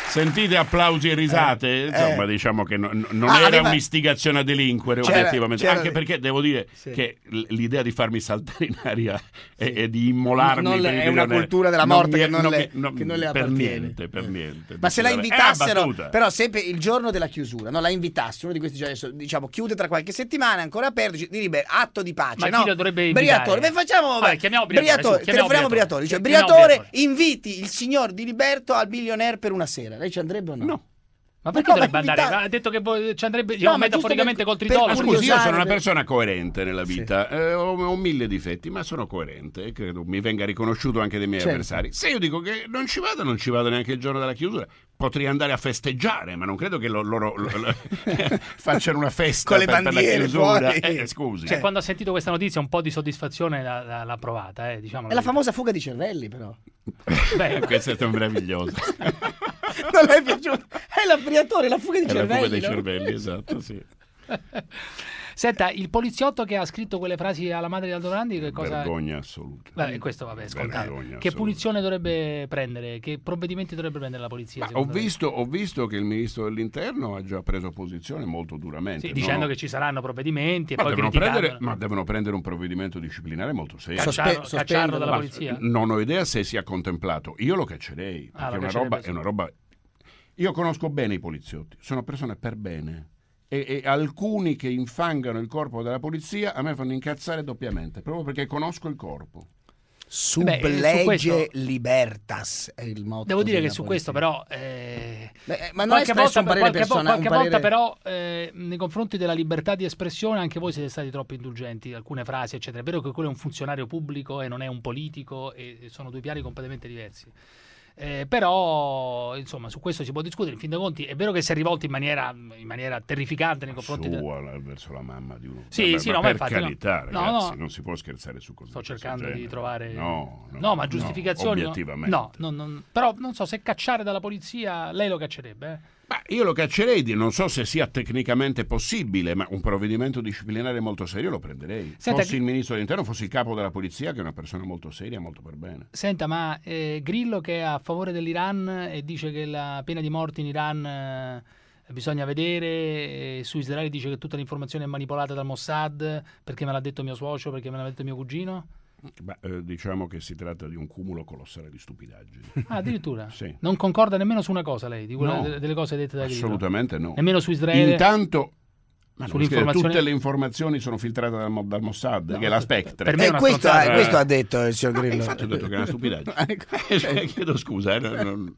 Sentite applausi e risate, Eh, insomma, eh. diciamo che no- non Ah, era aveva- un'istigazione a delinquere, C'era- obiettivamente. c'era- Anche perché devo dire Sì. che l- l'idea di farmi saltare in aria e, e di immolarmi Non le- per i è una milioni- cultura della non morte mi è- che non le- mi- che non le per appartiene. niente, per niente. Ma se la È una invitassero, battuta. però sempre il giorno della chiusura, no? La invitassi, uno di questi giorni, adesso, diciamo, chiude tra qualche settimana, è ancora aperto, dice, di liber- atto di pace, Ma no? chi lo dovrebbe invitare? Briatore, beh, facciamo, Vabbè, chiamiamo Briatore, Briatore, su, chiamiamo telefoniamo Briatore. Briatore, dice, Chiamiamo Briatore, Briatore. inviti il signor Di Liberto al Billionaire per una sera, lei ci andrebbe o no? No. Ma perché no, dovrebbe ma andare? invita- Ha detto che poi ci andrebbe, No, diciamo, ma giusto metaforicamente per- col per tritolo. Ma scusi, io curiosare, sono una per- persona coerente nella vita, eh, ho, ho mille difetti, ma sono coerente e credo mi venga riconosciuto anche dai miei Certo. avversari. Se io dico che non ci vado, non ci vado neanche il giorno della chiusura. Potrei andare a festeggiare, ma non credo che lo- loro lo- lo- facciano una festa Con le per, per la bandiere chiusura. fuori. Eh, scusi. Cioè, quando ha sentito questa notizia, un po' di soddisfazione l'ha, l'ha- l'ha provata, eh, diciamo. È la famosa fuga di cervelli, però. Beh, Questo è stato meraviglioso. Non le è piaciuto? È la Briatore, la fuga di È la cervelli, fuga dei no? cervelli, esatto, sì. Senta, il poliziotto che ha scritto quelle frasi alla madre di Aldo Grandi, che cosa... Vergogna assoluta. Vabbè, questo vabbè, è scontato. Vergogna Che assoluta. punizione dovrebbe prendere? Che provvedimenti dovrebbe prendere la polizia? Ma ho secondo lei? visto, ho visto che il ministro dell'interno ha già preso posizione molto duramente. Sì, no? dicendo che ci saranno provvedimenti e Ma poi devono, criticando. prendere, ma devono prendere un provvedimento disciplinare molto serio. Cacciarlo, Sospe- cacciarlo dalla Ma polizia. non ho idea se sia contemplato. Io lo caccerei, Ah, perché lo è, una caccerebbe, roba, sì. è una roba... Io conosco bene i poliziotti, sono persone per bene. E, e alcuni che infangano il corpo della polizia a me fanno incazzare doppiamente, proprio perché conosco il corpo. Sub Beh, su legge questo- libertas è il motto. Devo dire che della su polizia. questo però eh, Beh, ma non è qualche espresso volta, un parere qualche, vo- persona- qualche un parere- volta però eh, nei confronti della libertà di espressione anche voi siete stati troppo indulgenti, alcune frasi eccetera. È vero che quello è un funzionario pubblico e non è un politico e e sono due piani completamente diversi. Eh, però insomma su questo si può discutere, in fin dei conti è vero che si è rivolto in maniera, in maniera terrificante nei confronti de- Sua, la- verso la mamma di uno. Sì, Vabbè, sì, ma no, ma per infatti no. carità, No, ragazzi, no. non si può scherzare su cose sto di questo cercando di genere. trovare No, no, no ma no, giustificazioni no, obiettivamente. no, no, non- però non so se cacciare dalla polizia lei lo caccerebbe eh? Ma io lo caccerei, di- non so se sia tecnicamente possibile, ma un provvedimento disciplinare molto serio lo prenderei. Senta, fossi il ministro dell'interno, fossi il capo della polizia, che è una persona molto seria, molto per bene. Senta, ma eh, Grillo che è a favore dell'Iran e dice che la pena di morte in Iran eh, bisogna vedere, e su Israele dice che tutta l'informazione è manipolata dal Mossad perché me l'ha detto mio suocero, perché me l'ha detto mio cugino. Beh, eh, diciamo che si tratta di un cumulo colossale di stupidaggini. Ah, addirittura? Sì. Non concorda nemmeno su una cosa lei, di quella, No, delle, delle cose dette da Grillo? assolutamente no. Nemmeno su Israele? Intanto... Ma non Sull'informazione- tutte le informazioni sono filtrate dal, Mo- dal Mossad, No, che è la per- Spectre. per me è E una questo, stronzata. ha- questo ha detto il signor Ma Grillo. infatti ho detto che è una stupidaggine. Cioè, chiedo scusa. eh, non- non-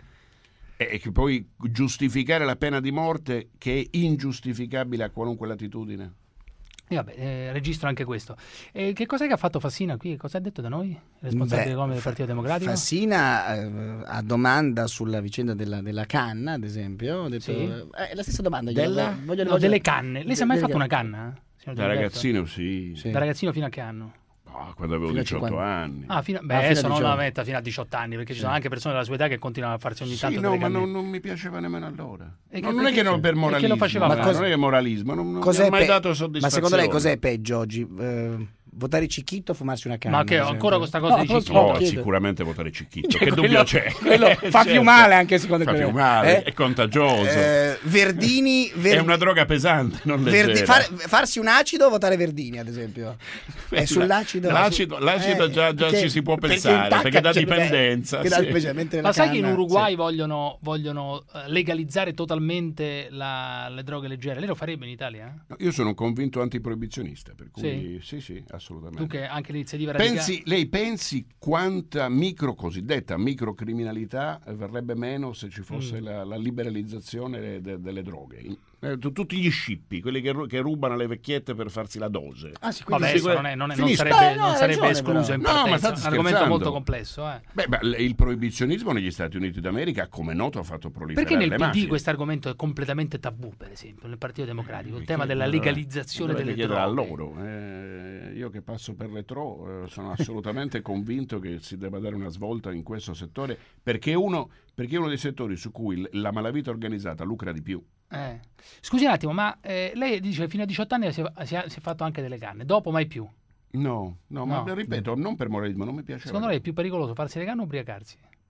E che poi giustificare la pena di morte che è ingiustificabile a qualunque latitudine. E vabbè, eh, registro anche questo. E che cos'è che ha fatto Fassina qui? Cosa ha detto da noi? Il responsabile Beh, del Partito Democratico? Fassina eh, a domanda sulla vicenda della, della canna, ad esempio, ha detto, Sì. eh, la stessa domanda. Della? gliela- voglio No, rivolgere- delle canne. Lei si è mai delle fatto una canne. canna? signor Da Gilberto? ragazzino sì. Sì. Da ragazzino fino a che anno? Ah, quando avevo Fino a diciotto cinquanta. anni. Ah, fino a, beh, Ah, fino a adesso non la diciotto. metta fino a diciotto anni, perché ci Sì. sono anche persone della sua età che continuano a farsi ogni Sì, tanto no, delle ma non, canne. non mi piaceva nemmeno allora. E No, che- non è che non per e che lo moralismo, faceva ma fare? non è che moralismo, non, non mi Cos'è ha mai pe- dato Ma soddisfazione. secondo lei cos'è peggio oggi? Eh, votare Cicchitto o fumarsi una canna? Ma che ad esempio? ancora questa cosa No, di non lo Cicchitto? so, No, chiedo. sicuramente votare Cicchitto. Cioè, che quello- dubbio c'è? quello fa più Certo. male anche secondo Fa quello. più male, Eh? è contagioso. Eh, Verdini, Ver- È una droga pesante, non Verdi- leggera. far- farsi un acido o votare Verdini, ad esempio? È sull'acido? L'acido, l'acido Eh, già, già perché- ci si può perché pensare, intacca perché dà il cervello, dipendenza. che dà sì. specialmente nella Ma sai che in canna, Uruguay sì. vogliono, vogliono eh, legalizzare totalmente la- le droghe leggere? Lei lo farebbe in Italia? No, io sono un convinto antiproibizionista, per cui Sì? sì, sì, assolutamente. Dunque anche l'iniziativa radicale... Pensi, lei pensi quanta micro, cosiddetta microcriminalità eh, verrebbe meno se ci fosse Mm. la, la liberalizzazione de- delle droghe? Eh, tu- tutti gli scippi, quelli che, ru- che rubano le vecchiette per farsi la dose. Ah, sì, quindi Vabbè, sì, adesso non, è- non è- non Finisce. sarebbe, Beh, no, non hai sarebbe ragione, escluso però. in No, ma partenza. state È un argomento scherzando. molto complesso. Eh. Beh, beh, il proibizionismo negli Stati Uniti d'America, come noto, ha fatto proliferare Perché nel le P D mafie. questo argomento è completamente tabù, per esempio, nel Partito Democratico, il Perché tema della dovrebbe- legalizzazione dovrebbe delle chiedere a droghe. loro. Eh, io che passo per retro eh, sono assolutamente convinto che si debba dare una svolta in questo settore perché, uno, perché è uno dei settori su cui l- la malavita organizzata lucra di più. Eh. Scusi un attimo, ma eh, lei dice che fino a diciotto anni si è, si è- si è fatto anche delle canne, dopo mai più. No, no, No. ma ripeto, non per moralismo, non mi piace. Secondo lei è più pericoloso farsi le canne o ubriacarsi?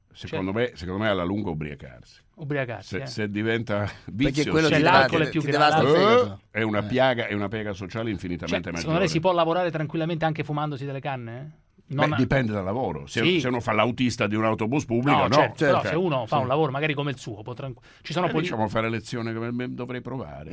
Secondo, cioè, me, secondo me alla lunga ubriacarsi. Ubriacarsi, se, eh. se diventa vizio, quello cioè, ti l'alcol devasta, è più ti grave. devasta il fegato. è una piaga, è una piega sociale infinitamente Cioè, maggiore. secondo lei si può lavorare tranquillamente anche fumandosi delle canne? Eh? Non... Beh, dipende dal lavoro. Se, sì. se uno fa l'autista di un autobus pubblico, no. no certo, certo. Però se uno fa sì. un lavoro magari come il suo, può tranqu... ci sono eh, poli... diciamo fare lezione come dovrei provare.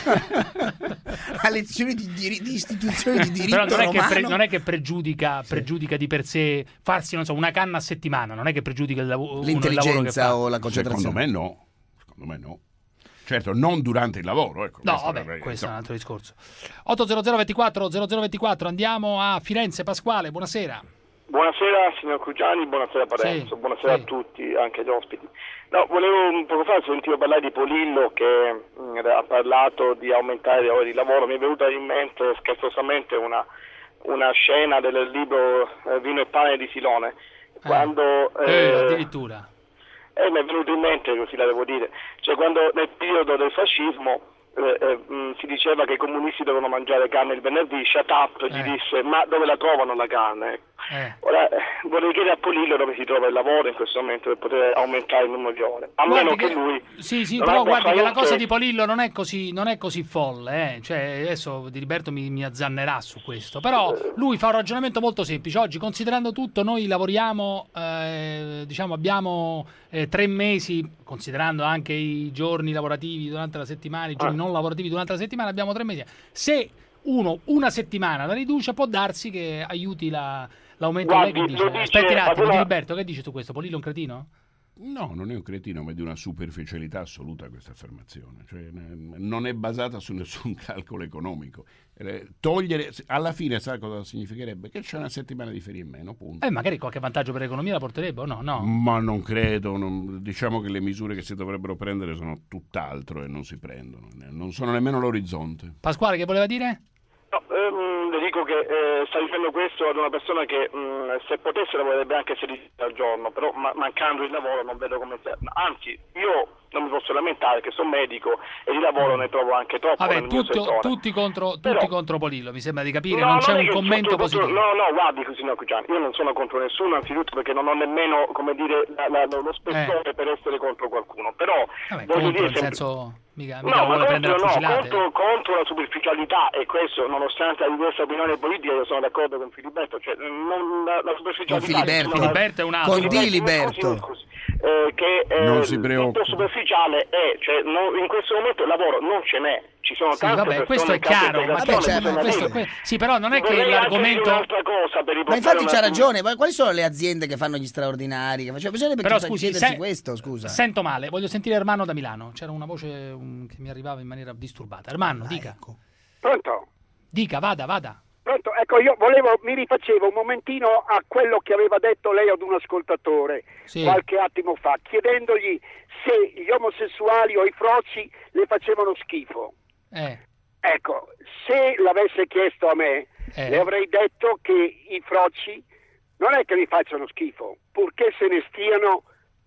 A lezioni di, diri... di istituzioni di diritto però non è, che romano. pre... non è che pregiudica, sì. pregiudica di per sé farsi non so, una canna a settimana, non è che pregiudica il, lav... l'intelligenza il lavoro che fa. o la concentrazione. Secondo me no. Secondo me no. Certo, non durante il lavoro. Ecco, no, vabbè, è questo è un altro discorso. otto zero zero ventiquattro zero zero ventiquattro, andiamo a Firenze. Pasquale, buonasera. Buonasera signor Cruciani, buonasera Parenzo, sì, buonasera sì. a tutti, anche agli ospiti. No, volevo un poco fa sentivo parlare di Polillo che mh, ha parlato di aumentare le ore di lavoro. Mi è venuta in mente scherzosamente una, una scena del libro eh, Vino e pane di Silone. Quando, eh, eh, eh, addirittura. Eh, mi è venuto in mente, così la devo dire, cioè quando nel periodo del fascismo eh, eh, mh, si diceva che i comunisti dovevano mangiare carne il venerdì, shut up gli eh. disse ma dove la trovano la carne? Eh. Ora eh, vorrei chiedere a Polillo dove si trova il lavoro in questo momento per poter aumentare il numero di ore, a meno che, che lui sì sì non però abbia guardi che la fatto- cosa di Polillo non è così non è così folle, eh. Cioè adesso Di Liberto mi, mi azzannerà su questo, però lui fa un ragionamento molto semplice. Oggi, considerando tutto, noi lavoriamo eh, diciamo abbiamo eh, tre mesi, considerando anche i giorni lavorativi durante la settimana, i giorni non lavorativi durante la settimana, abbiamo tre mesi. Se uno una settimana la riduce, può darsi che aiuti la l'aumento. Guardi, lei che dice? lo dice Aspetti un attimo, allora- Di Liberto, che dice tu questo? Polillo è un cretino? No, non è un cretino, ma è di una superficialità assoluta questa affermazione. Cioè, non è basata su nessun calcolo economico. Eh, Togliere, alla fine, sa cosa significherebbe? Che c'è una settimana di ferie in meno, punto. Eh, magari qualche vantaggio per l'economia la porterebbe o no? No. Ma non credo, non- diciamo che le misure che si dovrebbero prendere sono tutt'altro e non si prendono, non sono nemmeno l'orizzonte. Pasquale, che voleva dire? No, ehm, le dico che eh, sta dicendo questo ad una persona che mh, se potesse lavorerebbe anche sedici ore al giorno, però ma- mancando il lavoro non vedo come sia. Anzi, io non mi posso lamentare che sono medico e di lavoro ne trovo anche troppo Vabbè, nel mio tutto- settore. tutti, contro, tutti Però- contro Polillo, mi sembra di capire, No, non c'è è un che commento contro- positivo. No, no, guardi così, no, Cruciani, io non sono contro nessuno, anzitutto perché non ho nemmeno, come dire, la- la- lo spessore per essere contro qualcuno, però Vabbè, voglio contro, dire nel sempre- senso, mica, mica No, lo ma vuole prendere a contro, no, fucilate. contro, contro la superficialità, e questo nonostante la diversa opinione politica io sono d'accordo con Filiberto, cioè non, la, la superficialità Con Filiberto. diciamo, Filiberto è un altro. Con Di Scusi, Liberto. scusi, eh, che eh, Non si tutto preoccupi. superficiale è, cioè no, in questo momento il lavoro non ce n'è, ci sono Sì, tante vabbè, persone questo è che hanno chiaro, ma integrazione, Vabbè, cioè, bisogna questo- dire. que- sì, però non è che Vorrei anche l'argomento... dire un'altra cosa per Ma riportare infatti una- c'ha ragione, ma quali sono le aziende che fanno gli straordinari? Che faceva bisogno Però per scusi, chiedersi se- questo, scusa. sento male, voglio sentire Ermanno da Milano. C'era una voce um, che mi arrivava in maniera disturbata. Ermanno, dica. Pronto? Dica, vada, vada. Pronto? Ecco, io volevo, mi rifacevo un momentino a quello che aveva detto lei ad un ascoltatore Sì. qualche attimo fa, chiedendogli se gli omosessuali o i froci le facevano schifo. Eh, Ecco, se l'avesse chiesto a me, Eh. le avrei detto che i froci non è che mi facciano schifo, purché se ne stiano,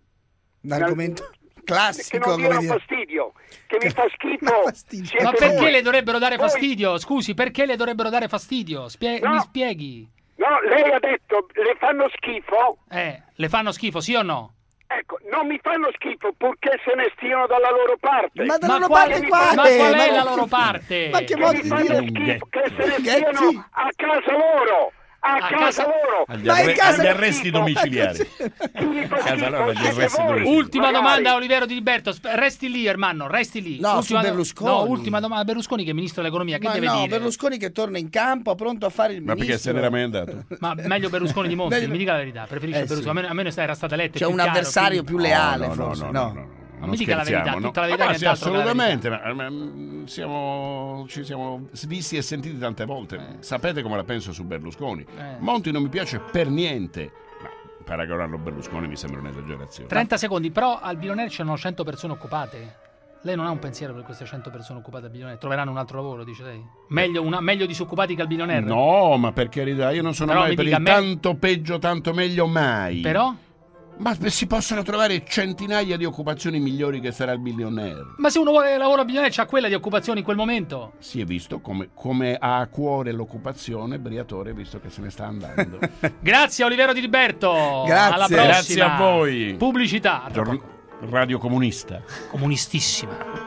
Un argomento che classico, non come diano dire. fastidio, che mi fa schifo. siete ma perché voi. le dovrebbero dare Voi- fastidio? Scusi, perché le dovrebbero dare fastidio? Spie- No. Mi spieghi. No, lei ha detto le fanno schifo. Eh, le fanno schifo, sì o no? Ecco, non mi fanno schifo purché se ne stiano dalla loro parte. Ma dalla Ma loro quale- parte ma quale? qual è Ma- la loro parte? Ma che Che modo mi di fanno dire? schifo, che se ne Ghetti. stiano a casa loro. A, A casa, casa- loro. Agli, Ma in arre- casa- agli arresti domiciliari. Chi mi fa Casa schifo loro, gli siete arresti voi, domiciliari. Ultima magari. domanda a Olivero Di Liberto. Sp- Resti lì, Ermanno, resti lì. No, ultima su Berlusconi. No, ultima domanda. Berlusconi, che è ministro dell'economia, che Ma deve no, dire? Berlusconi che torna in campo, pronto a fare il Ma ministro. perché se n'era mai andato? Ma meglio Berlusconi di Monti, Meglio- mi dica la verità. Preferisce Eh, Berlusconi. sì. A me, a me era stata eletta. C'è più un chiaro, avversario più- più leale, no, no, forse. no, No. no, no, no. Ma Non mi dica la verità, scherziamo, no? tutta la verità, Ah, sì, nient'altro che la assolutamente. Ma, ma, mm, siamo, ci siamo visti e sentiti tante volte. Sapete come la penso su Berlusconi. Eh. Monti non mi piace per niente. Ma paragonarlo a Berlusconi mi sembra un'esagerazione. trenta secondi, però al Bilionaire c'erano cento persone occupate. Lei non ha un pensiero per queste cento persone occupate al Bilionaire? Troveranno un altro lavoro, dice lei? Meglio, una, meglio disoccupati che al Bilionaire? No, ma per carità, io non sono Però mai mi per dica, il me- tanto peggio, tanto meglio mai. Però? Ma si possono trovare centinaia di occupazioni migliori che sarà il billionaire. Ma se uno vuole lavorare a billionaire c'ha quella di occupazione in quel momento. Si è visto come, come ha a cuore l'occupazione Briatore, visto che se ne sta andando. Grazie Olivero Di Liberto. Grazie. Alla prossima. Grazie a voi. Pubblicità. Gior- Radio Comunista. Comunistissima.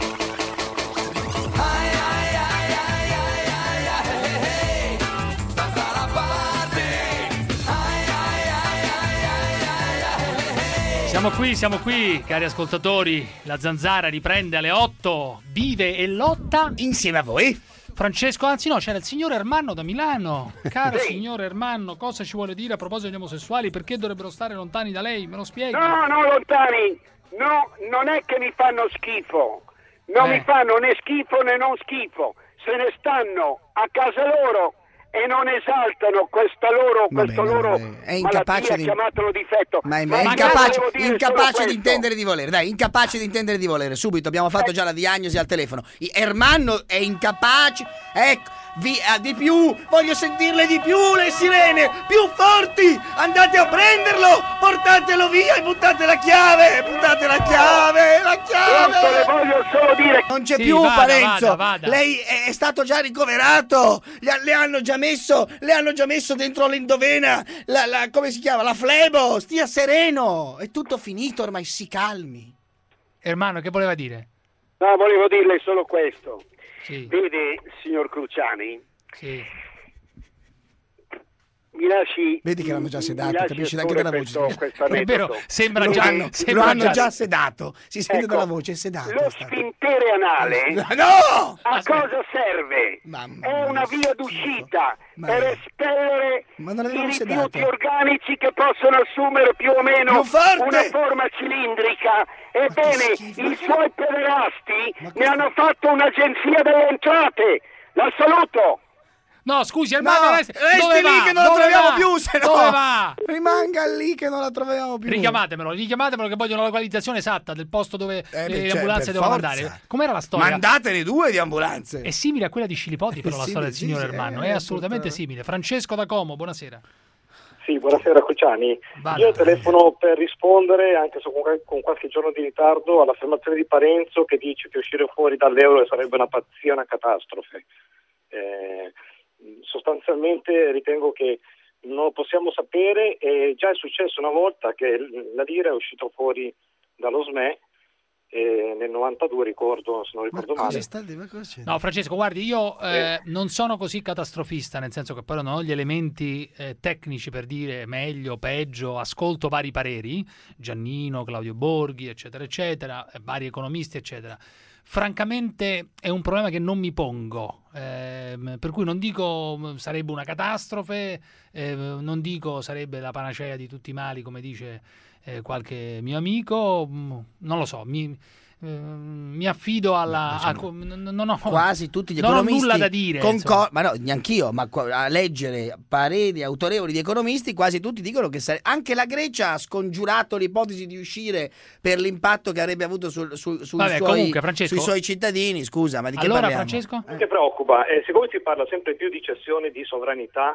Siamo qui, siamo qui, cari ascoltatori. La Zanzara riprende alle otto. Vive e lotta insieme a voi. Francesco, anzi no, c'era il signor Ermanno da Milano. Caro Sì. signor Ermanno, cosa ci vuole dire a proposito degli omosessuali? Perché dovrebbero stare lontani da lei? Me lo spieghi? No, no, lontani. No, non è che mi fanno schifo. Non Eh. mi fanno né schifo né non schifo. Se ne stanno a casa loro e non esaltano questa loro, Vabbè, questo no, loro vabbè. È incapace malattia, di- chiamatelo difetto. Ma è, Ma è io incapace, volevo dire incapace solo di questo. intendere di volere. Dai, incapace di intendere di volere. Subito abbiamo fatto già la diagnosi al telefono. I- Ermanno è incapace. Ecco, vi- ah, di più. Voglio sentirle di più le sirene. Più forti. Andate a prenderlo. Portatelo via e buttate la chiave. Buttate la chiave. La chiave. Questo le voglio solo dire. Non c'è Sì, più vada, Parenzo. vada, vada. Lei è, è stato già ricoverato. Le, ha- le hanno già messo. Le hanno già messo dentro l'endovena. La, la, come si chiama? La flebo. Stia sereno. È tutto finito ormai. Si calmi. Ermanno, che voleva dire? No, volevo dirle solo questo. Sì. Vede, signor Cruciani, Sì. mi lasci. Vedi che l'hanno già mi sedato, lasci capisci anche esporre dalla voce. questo- questo È vero, aneddoto. sembra lo già- hanno, sembra lo hanno già- già sedato. Si sente Ecco, dalla voce, è sedato. Lo sfintere anale No! a cosa serve? È una via d'uscita per espellere Ma non i l'avevano rifiuti sedato. organici che possono assumere più o meno Più forte! una forma cilindrica. Ebbene, i suoi pederasti ne hanno fatto un'agenzia delle entrate. La saluto. No, scusi, No, Ermanno, resti, resti dove lì va? che non la Dove troviamo va? più, se no. Dove va? Rimanga lì che non la troviamo più. Richiamatemelo, richiamatemelo che voglio una localizzazione esatta del posto dove Eh, beh, le cioè, ambulanze per devono forza. andare. Com'era la storia? Mandatene due di ambulanze. È simile a quella di Scilipoti, però, la Sì, storia del sì, signor sì, Ermanno. eh, È assolutamente tutta- simile. Francesco da Como, buonasera. Sì, buonasera Cruciani. Vada. Io telefono per rispondere, anche se con, con qualche giorno di ritardo, all'affermazione di Parenzo che dice che uscire fuori dall'euro sarebbe una pazzia, una catastrofe. Eh, sostanzialmente ritengo che non lo possiamo sapere, e già è successo una volta che la lira è uscita fuori dallo S M E e nel novantadue, ricordo, se non ricordo male. Cosa sta ma cosa c'è? No, Francesco, guardi, io eh, non sono così catastrofista, nel senso che però non ho gli elementi eh, tecnici per dire meglio, peggio, ascolto vari pareri, Giannino, Claudio Borghi, eccetera, eccetera, eh, vari economisti, eccetera. Francamente è un problema che non mi pongo, ehm, per cui non dico sarebbe una catastrofe, eh, non dico sarebbe la panacea di tutti i mali, come dice eh, qualche mio amico, mh, non lo so, mi, eh, mi affido alla... a, non, non ho, Quasi tutti gli non ho economisti nulla da dire. concor- insomma. ma no, neanch'io, ma qua- a leggere pareri autorevoli di economisti, quasi tutti dicono che sare- anche la Grecia ha scongiurato l'ipotesi di uscire per l'impatto che avrebbe avuto sul- su- sui, Vabbè, suoi, comunque, Francesco- sui suoi cittadini. Scusa, ma di che Allora, parliamo? Francesco? Che preoccupa, eh, siccome si parla sempre più di cessione di sovranità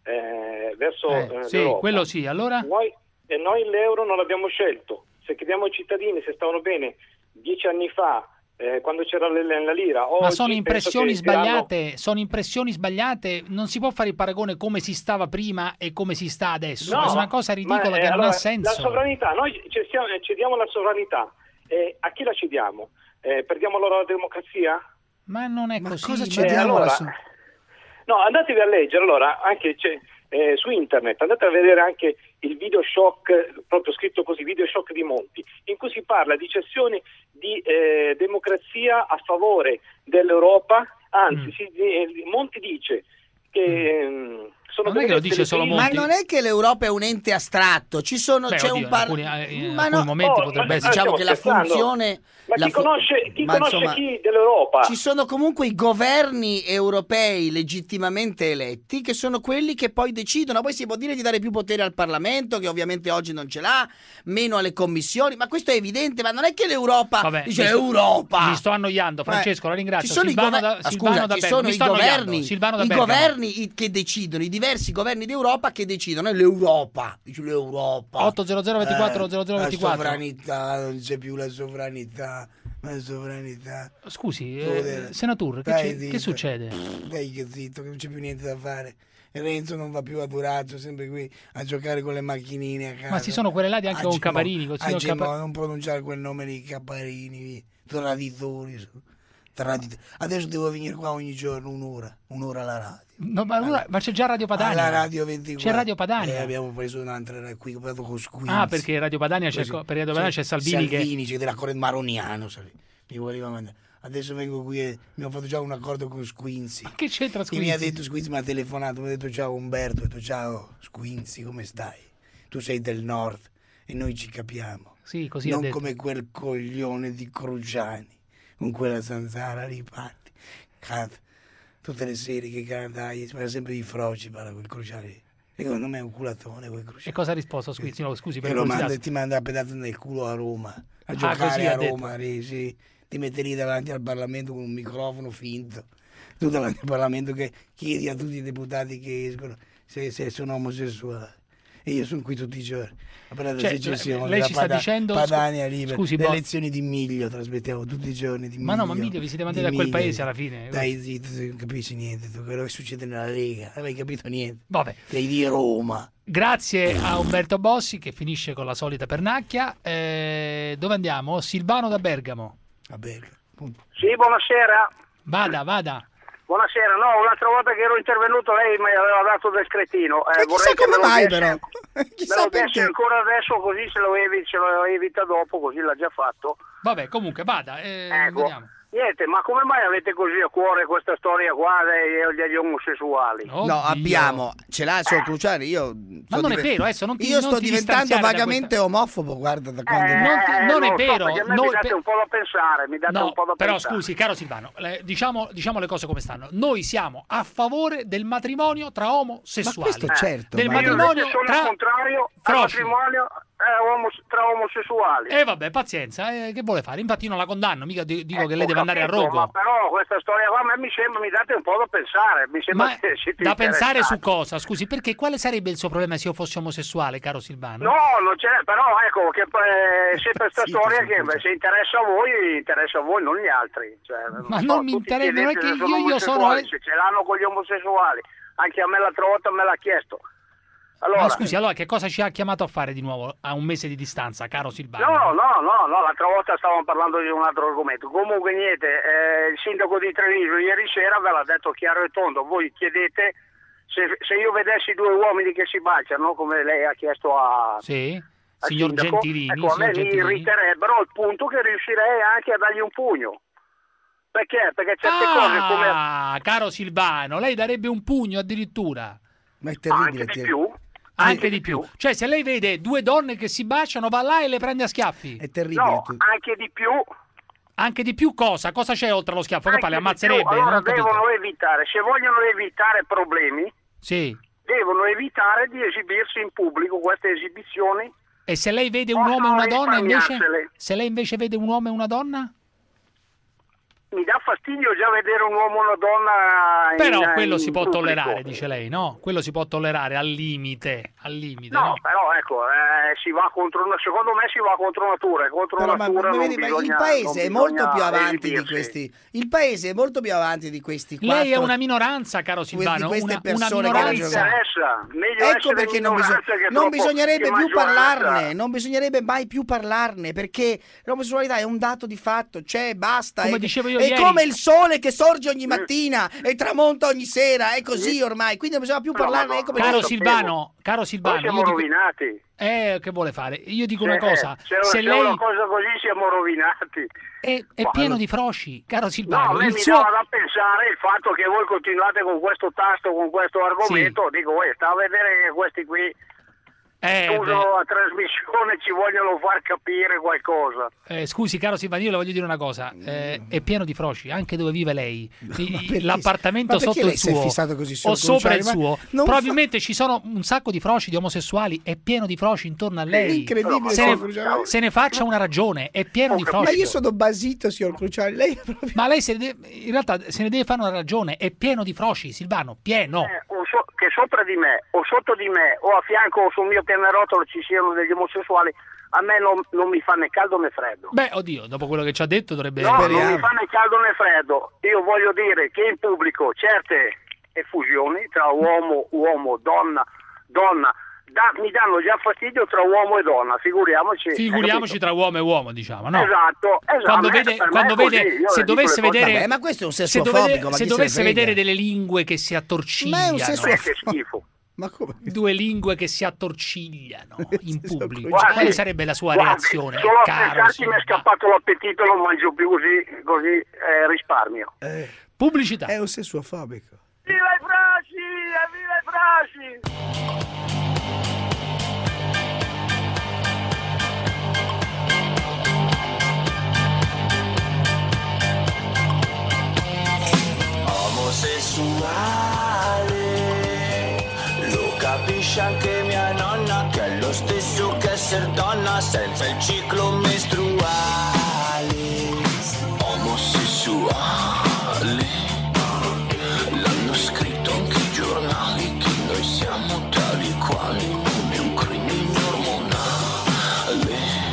eh, verso Eh, eh, sì, l'Europa, quello sì, allora? Noi, e noi l'euro non l'abbiamo scelto. Se chiediamo ai cittadini se stavano bene dieci anni fa, eh, quando c'era la, la lira, Ma oggi sono penso impressioni che diranno- sbagliate, sono impressioni sbagliate, non si può fare il paragone come si stava prima e come si sta adesso, No, è una cosa ridicola ma, eh, che non allora, ha senso. La sovranità, noi cessiamo- cediamo la sovranità, eh, a chi la cediamo? Eh, perdiamo allora la democrazia? Ma non è Ma così. cosa ma- cediamo allora- alla so- No, andatevi a leggere, allora, anche c'è, eh, su internet, andate a vedere anche il video shock, proprio scritto così, video shock di Monti, in cui si parla di cessione di eh, democrazia a favore dell'Europa, anzi, Mm. si- eh, Monti dice che mm. sono Non è che lo delle- dice solo delle- Ma Monti. non è che l'Europa è un ente astratto, ci sono, Beh, c'è oddio, un par- in alcuni, eh, in ma alcuni no, momenti oh, potrebbe ma- essere. diciamo stiamo che la scherzando? funzione Ma la chi fu- conosce, chi, ma conosce insomma, chi dell'Europa? ci sono comunque i governi europei legittimamente eletti che sono quelli che poi decidono. Poi si può dire di dare più potere al Parlamento, che ovviamente oggi non ce l'ha, meno alle commissioni, ma questo è evidente. Ma non è che l'Europa Vabbè, dice mi sto- Europa. Mi sto annoiando, Francesco, Eh, la ringrazio. Ci sono Silvano i, gover- da, ah, Silvano scusa, da ci Bergamo. sono Mi i sto annoiando. governi, Silvano da i Bergamo. governi i- che decidono, i, diver- diversi governi d'Europa che decidono, è l'Europa, dice l'Europa. otto zero zero ventiquattro Eh, zero zero ventiquattro. La sovranità, non c'è più la sovranità, la sovranità. Scusi, Joder. eh, senatore, che, Dai, c'è- zitto. che succede? Dai che zitto, che non c'è più niente da fare. Renzo non va più a Durazzo, sempre qui a giocare con le macchinine a casa. Ma si sono querelati anche con Agimo- Caparini, col signor Agimo, Capa- non pronunciare quel nome lì, Caparini, traditori. sono traditori. Adesso devo venire qua ogni giorno un'ora, un'ora alla radio. No, ma, allora- ma c'è già Radio Padania. Alla radio ventiquattro. C'è Radio Padania. Eh, abbiamo preso un'altra qui, ho parlato con Squinzi. Ah, perché Radio Padania c'è, Così. co- per Radio Padania c'è Salvini, Salvini che... c'è della corrente maroniano, sai. Mi voleva mandare. Adesso vengo qui e mi ho fatto già un accordo con Squinzi. Che c'entra Che mi ha Squinzi? detto Squinzi, mi ha telefonato, mi ha detto ciao Umberto, ho detto ciao Squinzi, come stai? Tu sei del nord e noi ci capiamo. Sì, così ha non detto. come quel coglione di Cruciani, con quella zanzara ripatti. Canta tutte le serie che canta, gli parla sempre di froci, parla quel Cruciani. Secondo me è un culatone quel Cruciani. E cosa ha risposto Squinzi? No, scusi, per E lo curiosità. manda e ti manda a pedato nel culo a Roma, a Ah, giocare così a ha detto. Roma, sì, sì. Ti metti lì davanti al Parlamento con un microfono finto, tu davanti al Parlamento che chiedi a tutti i deputati che escono se, se sono omosessuali. E io sono qui tutti i giorni. A parlare Cioè, della secessione, lei della ci sta Pada- dicendo- Padania libera, scusi, le Bo- elezioni di Miglio trasmettiamo tutti i giorni di Ma no, ma Miglio, Miglio vi siete di mandati a quel Miglio. paese alla fine. Dai zitto, tu non capisci niente, tu, quello che succede nella Lega, non hai capito niente. Vabbè. Sei di Roma. Grazie a Umberto Bossi che finisce con la solita pernacchia. Eh, dove andiamo? Silvano da Bergamo. A Bergamo. Sì, buonasera. Vada, vada. Buonasera, no, l'altra volta che ero intervenuto lei mi aveva dato del cretino. Eh, E chissà vorrei che come me lo mai, desse- però. Me Chissà lo dessi perché. ancora adesso, così se lo, evi- se lo evita dopo, così l'ha già fatto. Vabbè, comunque vada. eh, Ecco. vediamo. Niente, ma come mai avete così a cuore questa storia qua dei- degli omosessuali? No, abbiamo, ce l'ha il suo Cruciani, io Ma non è vero, adesso non ti- io non sto ti diventando distanziare da vagamente omofobo, guarda da quando Eh, non ti- non è lo so, vero, perché a me noi mi date per- un po' da pensare, mi date No, un po' da però pensare. scusi, caro Silvano, le- diciamo, diciamo le cose come stanno. Noi siamo a favore del matrimonio tra omosessuali. Ma questo certo, Del ma- Io matrimonio invece sono tra al contrario al froci. matrimonio eh, omos- tra omosessuali. E vabbè, pazienza, eh, che vuole fare? Infatti io non la condanno, mica di- dico che lei Ho deve andare a capito, rogo. Ma però questa storia qua a me mi sembra, mi date un po' da pensare. Mi sembra Ma che siete da pensare su interessati. cosa? Scusi, perché quale sarebbe il suo problema se io fossi omosessuale, caro Silvano? No, non c'è, però ecco che eh, sempre questa Zitto, storia zitto, che zitto. se interessa a voi, interessa a voi, non gli altri. Cioè, Ma so, non mi tutti interessa, non è chiedete che se sono io- io sono- omosessuali, se ce l'hanno con gli omosessuali. Anche a me l'altra volta me l'ha chiesto. Allora, Ma scusi, allora che cosa ci ha chiamato a fare di nuovo a un mese di distanza, caro Silvano? No, no, no, no, l'altra volta stavamo parlando di un altro argomento. Comunque niente, eh, il sindaco di Treviso ieri sera ve l'ha detto chiaro e tondo. Voi chiedete se, se io vedessi due uomini che si baciano, come lei ha chiesto a... Sì, al signor sindaco, Gentilini. ecco, a me signor mi Gentilini. irriterebbero al punto che riuscirei anche a dargli un pugno. Perché? Perché certe cose come... Ah, caro Silvano, lei darebbe un pugno addirittura. Ma è Anche di più. Anche di più. Cioè, se lei vede due donne che si baciano, va là e le prende a schiaffi. È terribile. No, anche di più. Anche di più cosa? Cosa c'è oltre allo schiaffo? Che Anche fa, le di più. ammazzerebbe? Allora Non ho capito. devono evitare, se vogliono evitare problemi, Sì. devono evitare di esibirsi in pubblico queste esibizioni. E se lei vede un Possono uomo e una donna invece? risparmiarsele. Se lei invece vede un uomo e una donna? Mi dà fastidio già vedere un uomo e una donna in, Però quello in si può pubblico. tollerare, dice lei, no? Quello si può tollerare al limite, al limite, No, no? però ecco, eh, si va contro, secondo me si va contro natura, e contro Però, ma, natura ma non vedi, ma bisogna, il paese è non molto bisogna più avanti di esibirsi. questi. Il paese è molto più avanti di questi quattro. Lei è una minoranza, caro Silvano, queste una, una persone che Non mi minoranza. interessa, meglio Ecco essere perché non, minoranza bisog- che non troppo- bisognerebbe che più maggioranza. parlarne, non bisognerebbe mai più parlarne, perché l'omosessualità è un dato di fatto, c'è, basta. Come è, dicevo io è ieri. come il sole che sorge ogni mattina e tramonta ogni sera, è così ormai, quindi non bisogna più No, parlarne. no, Ecco perché- Caro Silvano, caro Silvano, Poi siamo io dico- rovinati. Eh, che vuole fare? Io dico Se- una cosa, se, se se lei una cosa così siamo rovinati. è, è Ma- pieno di froci, caro No, a Silvano, me il mi suo... dava da pensare il fatto che voi continuate con questo tasto, con questo argomento. Dico, uè, sta a vedere che questi qui... Eh, Eh, usano la trasmissione, ci vogliono far capire qualcosa. Eh, scusi, caro Silvanino, le voglio dire una cosa. Eh, è pieno di froci, anche dove vive lei. perché- L'appartamento ma perché sotto lei il si è suo fissato così sul o sopra il Cruciani? Ma suo. non Probabilmente ci sono un sacco di froci, di omosessuali. È pieno di froci intorno a lei. incredibile, Se signor ne, Cruciani. se ne faccia una ragione. È pieno di froci. Ma io sono basito, signor Cruciani. Lei è proprio... Ma lei se ne deve- in realtà se ne deve fare una ragione. È pieno di froci, Silvano. Pieno. Eh, o so- che sopra di me o sotto di me o a fianco o sul mio pianerottolo ci siano degli omosessuali, a me non, non mi fa né caldo né freddo. Beh, oddio, dopo quello che ci ha detto dovrebbe... No, non mi fa né caldo né freddo. Io voglio dire che in pubblico certe effusioni tra uomo, uomo, donna, donna, da- mi danno già fastidio tra uomo e donna, figuriamoci. Figuriamoci tra uomo e uomo, diciamo, no? Esatto, esatto. Quando A me- vede, per me quando è così, vede io se le dico dovesse le cose. vedere, Vabbè, ma questo è un se sessuofobico, dovede- ma se chi se ne dovesse frega? vedere delle lingue che si attorcigliano, Ma è un sessuofobico. Che schifo. Ma come? due lingue che si attorcigliano in pubblico, Guardi, quale sarebbe la sua guardi, reazione, solo a caro pensarci mi è Silvano? scappato l'appetito, non mangio più così, così eh, risparmio. Pubblicità. È un sessuofobico. Viva i fraci! Viva i fraci! Omosessuale, lo capisce anche mia nonna, che è lo stesso che essere donna senza il ciclo mestruale. Omosessuale, l'hanno scritto anche i giornali che noi siamo tali quali, non è un crimine ormonale.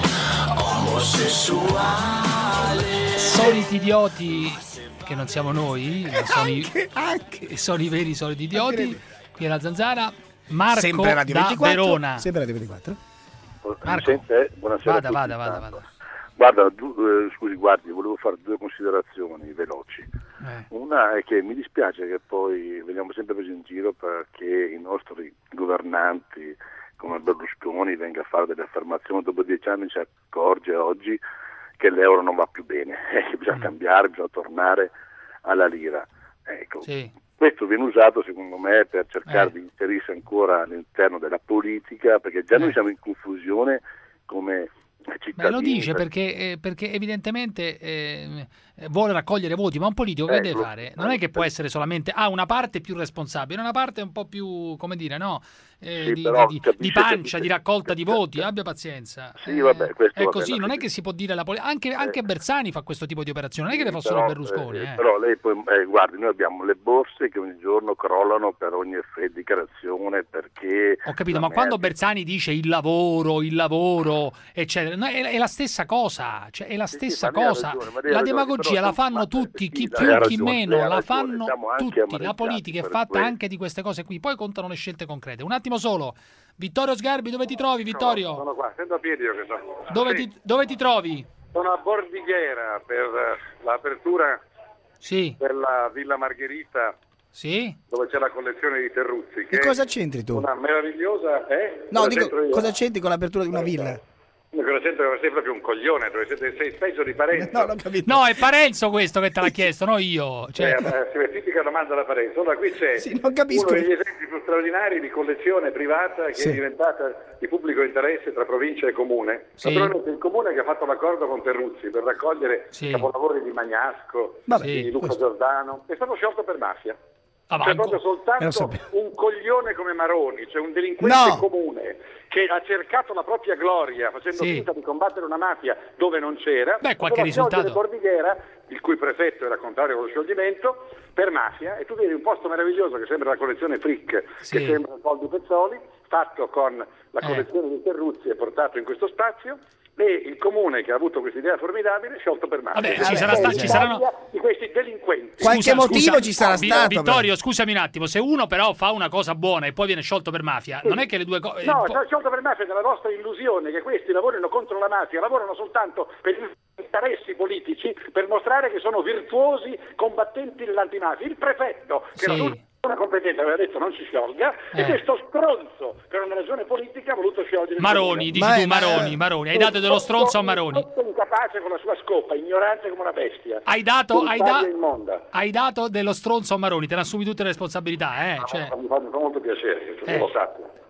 Omosessuale. Soliti idioti che non siamo noi, ma sono, i, Anche, anche. sono i veri soliti idioti. Qui è la Zanzara. Marco Sempre Radio da ventiquattro. Verona. Sempre Radio ventiquattro. Marco. Mi sente? Buonasera. Vada, a tutti, vada, vada, intanto. vada. Guarda, du- eh, scusi, guardi, volevo fare due considerazioni veloci. Eh. Una è che mi dispiace che poi veniamo sempre presi in giro perché i nostri governanti come Berlusconi venga a fare delle affermazioni, dopo dieci anni si accorge oggi che l'euro non va più bene, eh, che bisogna Mm. cambiare, bisogna tornare alla lira. Ecco. Sì. Questo viene usato secondo me per cercare Eh. di inserirsi ancora all'interno della politica, perché già Eh. noi siamo in confusione come cittadini. Beh, lo dice per- perché, eh, perché evidentemente eh, vuole raccogliere voti, ma un politico che Eh, deve lo- fare? Non è che può essere solamente ah, una parte più responsabile, una parte un po' più, come dire, no? Eh, Sì, di, però di- di capisce che- pancia, di raccolta di voti, abbia pazienza. Sì, vabbè, questo È va così, bene, non è sì. che si può dire la politica, anche, anche Bersani fa questo tipo di operazioni, non è che le fa Però, solo Berlusconi. eh, eh. però lei poi, eh, guardi, noi abbiamo le borse che ogni giorno crollano per ogni effetto dichiarazione perché... Ho capito, la ma quando merda- Bersani dice il lavoro, il lavoro, eccetera, no, è, è la stessa cosa, cioè è la Sì, stessa ma lei ha cosa. ragione, ma lei ha La ragione, demagogia però la sono- fanno ma- tutti, chi sì, più, lei ha chi ragione, meno, lei ha la ragione, fanno siamo anche tutti. La amareggiati politica è per fatta questo. anche di queste cose qui, poi contano le scelte concrete. Un attimo solo. Vittorio Sgarbi, dove ti trovi, Vittorio? Sono qua, sento a piedi io che sono. Dove Sì, ti, dove ti trovi? sono a Bordighera per eh, l'apertura Sì, della Villa Margherita sì. dove c'è la collezione di Terruzzi. Che E cosa è c'entri tu? una meravigliosa... Eh? No, Cosa dico, c'entro io? cosa c'entri con l'apertura di una villa? Cosa c'entro? Sei proprio un coglione, tu sei, sei peggio di Parenzo. No, l'ho capito. No, è Parenzo questo che te l'ha chiesto, no io. Cioè, Eh, eh, sì, è tipica domanda da Parenzo. Allora qui c'è Sì, non capisco. uno degli esempi più straordinari di collezione privata che Sì. è diventata di pubblico interesse tra provincia e comune. Sì. Naturalmente il comune che ha fatto l'accordo con Terruzzi per raccogliere Sì. capolavori di Magnasco, Vabbè, di Luca questo- Giordano, è stato sciolto per mafia. Ah, ma C'è anco- proprio Eh, lo soltanto sapevo. un coglione come Maroni, cioè un delinquente No. comune che ha cercato la propria gloria facendo Sì. finta di combattere una mafia dove non c'era. Beh, qualche Doveva sciogliere risultato. Bordighera, il cui prefetto era contrario allo scioglimento, per mafia, e tu vedi un posto meraviglioso che sembra la collezione Frick, Sì. che sembra Poldi Pezzoli, fatto con la Eh. collezione di Terruzzi e portato in questo spazio, e il comune che ha avuto questa idea formidabile sciolto per mafia. Vabbè, ci Questa sarà è sta- l'Italia ci saranno- di questi delinquenti. Qualche Scusa, motivo scusa, ci sarà Vi- stato. Vittorio, scusami un attimo, se uno però fa una cosa buona e poi viene sciolto per mafia, non è che le due cose... No, c'è sciolto per mafia nella vostra illusione che questi lavorino contro la mafia, lavorano soltanto per gli interessi politici, per mostrare che sono virtuosi combattenti dell'antimafia. Il prefetto, che era Sì. l'unica persona competente, aveva detto non si sciolga, Eh. e questo stronzo, per una ragione politica, ha voluto sciogliere il Maroni, comune. dici Ma tu è- Maroni, Maroni, hai dato dello stronzo a Maroni. Tutto incapace con la sua scopa, ignorante come una bestia. Hai dato, hai, da- Un'Italia immonda. hai dato dello stronzo a Maroni, te ne assumi tutte le responsabilità, eh? Cioè, Mi fa mi fa molto piacere che tu Eh. lo sappia.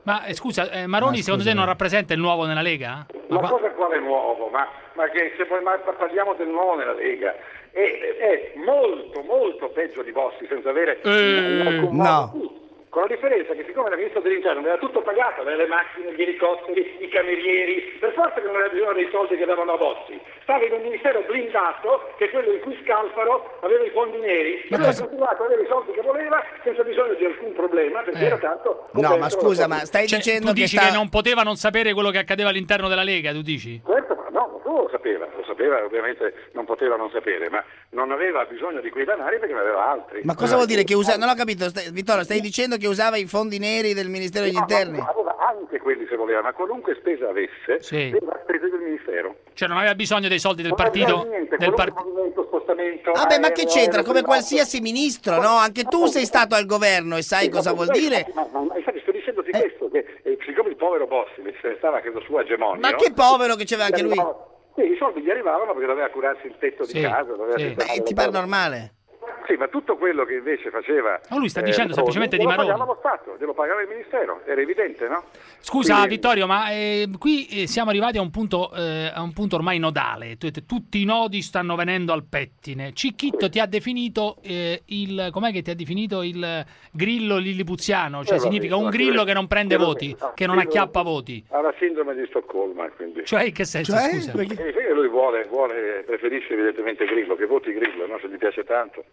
Ma eh, scusa, eh, Maroni, ma secondo te non rappresenta il nuovo nella Lega? Ma, ma cosa quale nuovo? Ma, ma che se poi ma parliamo del nuovo nella Lega, è, è molto, molto peggio di Bossi, senza avere eh, alcun no. modo. Con la differenza che siccome era ministro dell'interno aveva tutto pagato, aveva le macchine, gli elicotteri, i camerieri, per forza che non aveva bisogno dei soldi che davano a Bossi. Stava in un ministero blindato, che è quello in cui Scalfaro aveva i fondi neri, e aveva continuato a avere i soldi che voleva senza bisogno di alcun problema, perché eh. era tanto... No, ma scusa, ma stai cioè, dicendo tu dici che, sta... che non poteva non sapere quello che accadeva all'interno della Lega, tu dici? Certo, ma no, non lo sapeva, lo sapeva, ovviamente non poteva non sapere, ma non aveva bisogno di quei denari perché ne aveva altri. Ma cosa vuol dire che usa? Non ho capito, stai... Vittorio, stai dicendo che usava i fondi neri del Ministero degli no, Interni? No, aveva anche quelli se voleva, ma qualunque spesa avesse, sì. aveva spese del Ministero. Cioè non aveva bisogno dei soldi del non partito? Niente, del part... movimento, spostamento. Ah beh, ma che c'entra? Come privato. qualsiasi ministro, no? Anche tu sei stato al governo e sai sì, cosa vuol questo, dire? Ma, ma, ma infatti sto dicendoti eh. questo, che eh, siccome il povero Bossi stava credo su egemonio. Ma che povero che c'aveva anche lui? Sì, i soldi gli arrivavano perché doveva curarsi il tetto sì, di casa. Doveva sì. Beh, ti pare normale? Sì, ma tutto quello che invece faceva... Ma lui sta eh, dicendo semplicemente di Maroni. Glielo pagava lo Stato, glielo pagava il Ministero, era evidente, no? Scusa Quindi... Vittorio, ma eh, qui eh, siamo arrivati a un punto eh, a un punto ormai nodale. Tutti i nodi stanno venendo al pettine. Cicchitto ti ha definito eh, il... com'è che ti ha definito il grillo lillipuziano? Cioè eh, significa un grillo che non prende voti, che non acchiappa voti. Ha la sindrome di Stoccolma, quindi. Cioè che senso, cioè, scusa? Perché... Eh, lui vuole, vuole, preferisce evidentemente Grillo, che voti Grillo, no? Se gli piace tanto.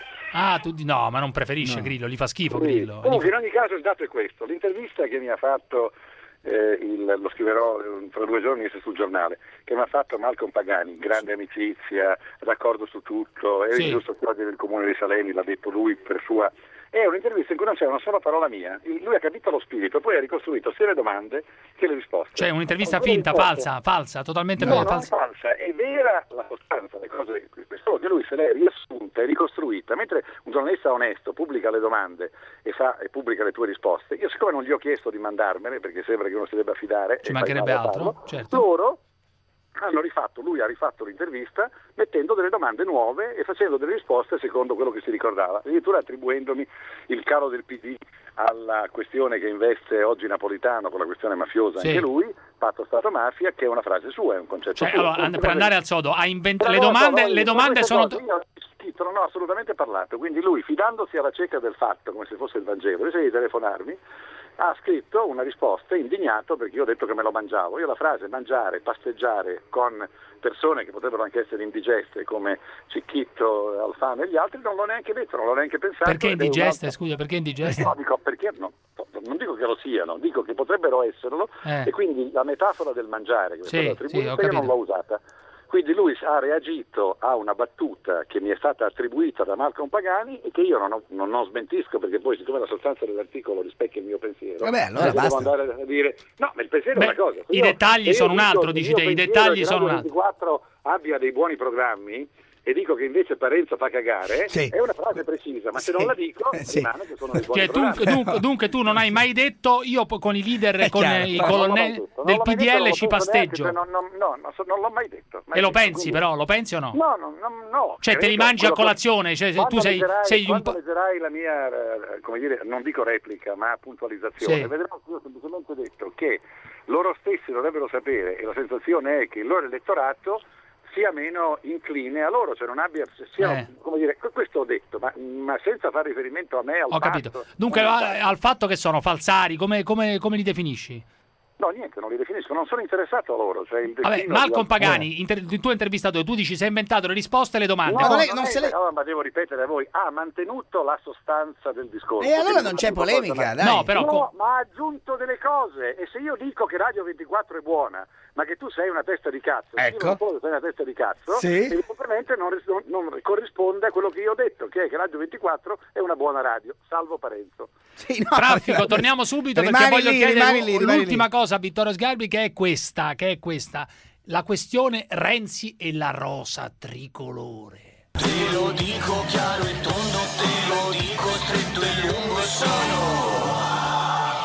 Ah, tu di no, ma non preferisce no. Grillo, gli fa schifo Grillo. Comunque, in ogni caso il dato è questo. L'intervista che mi ha fatto, eh, il, lo scriverò tra due giorni sul giornale, che mi ha fatto Malcolm Pagani, grande amicizia, d'accordo su tutto, è sì. il giusto chiodi del comune di Salemi, l'ha detto lui per sua... È un'intervista in cui non c'è una sola parola mia. Lui ha capito lo spirito, poi ha ricostruito sia le domande che le risposte. Cioè un'intervista finta, falsa, falsa, totalmente no, falsa. Non falsa, è vera la costanza, le cose, solo che lui se l'è riassunta e ricostruita, mentre un giornalista onesto pubblica le domande e fa e pubblica le tue risposte. Io siccome non gli ho chiesto di mandarmele, perché sembra che uno si debba fidare, ci mancherebbe altro, certo. Loro hanno rifatto, lui ha rifatto l'intervista mettendo delle domande nuove e facendo delle risposte secondo quello che si ricordava, addirittura attribuendomi il calo del P D alla questione che investe oggi Napolitano con la questione mafiosa, sì. Anche lui, patto Stato-mafia, che è una frase sua, è un concetto cioè, suo. Allora, per andare al sodo, ha inventato le domande, no, no, le domande sono... Cose, io non ho assolutamente parlato, quindi lui, fidandosi alla cieca del fatto, come se fosse il Vangelo, invece di telefonarmi, ha scritto una risposta indignato perché io ho detto che me lo mangiavo. Io la frase mangiare, pasteggiare con persone che potrebbero anche essere indigeste come Cicchitto, Alfano e gli altri non l'ho neanche detto, non l'ho neanche pensato. Perché indigeste? Scusa, perché indigeste? No, dico perché no, non dico che lo siano, dico che potrebbero esserlo eh. E quindi la metafora del mangiare che sì, è stata attribuita sì, io non l'ho usata. Quindi lui ha reagito a una battuta che mi è stata attribuita da Malcolm Pagani e che io non, ho, non, non smentisco perché poi siccome la sostanza dell'articolo rispecchia il mio pensiero, vabbè, allora basta. Devo andare a dire no, ma il pensiero Beh, è una cosa. I io, dettagli sono un altro, dico, dici te, i dettagli sono un altro. ventiquattro abbia dei buoni programmi e dico che invece Parenzo fa cagare, sì. È una frase precisa, ma se sì. non la dico eh, sì. rimane che sono dei buoni cioè, tu, dunque, dunque tu non hai mai detto io con i leader e con chiaro, i colonnelli del P D L ci pasteggio. Non, non, no, no, non l'ho mai detto. Mai e lo detto, pensi quindi... però, lo pensi o no? No, no, no. no cioè te li mangi a colazione, cioè quando tu sei, leggerai, sei un po'... leggerai la mia, come dire, non dico replica, ma puntualizzazione, sì. vedrai che io ho semplicemente detto che loro stessi dovrebbero sapere e la sensazione è che il loro elettorato sia meno incline a loro, cioè non abbia sia, eh. come dire, questo ho detto, ma, ma senza fare riferimento a me al ho capito. fatto, Dunque al, al fatto che sono falsari, come, come, come li definisci? No, niente, non li definisco, non sono interessato a loro. Cioè il Vabbè, Malcolm di... Pagani, inter... il tuo intervistatore, tu dici si è inventato le risposte e le domande. No, no, non, non non se le... no, ma devo ripetere a voi, ha mantenuto la sostanza del discorso. E allora non c'è polemica, dai. No, però... no, ma ha aggiunto delle cose, e se io dico che Radio ventiquattro è buona, ma che tu sei una testa di cazzo, ecco. io non so che sei una testa di cazzo, sì. evidentemente non, non, non corrisponde a quello che io ho detto, che è che Radio ventiquattro è una buona radio, salvo Parenzo. Sì, no, Traffico, torniamo subito rimani perché voglio lì, chiedere lì, l'ultima lì. cosa a Vittorio Sgarbi, che è questa, che è questa, la questione Renzi e la rosa tricolore. Te lo dico chiaro e tondo, te lo dico stretto e lungo, sono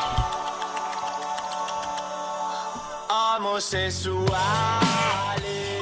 omosessuale.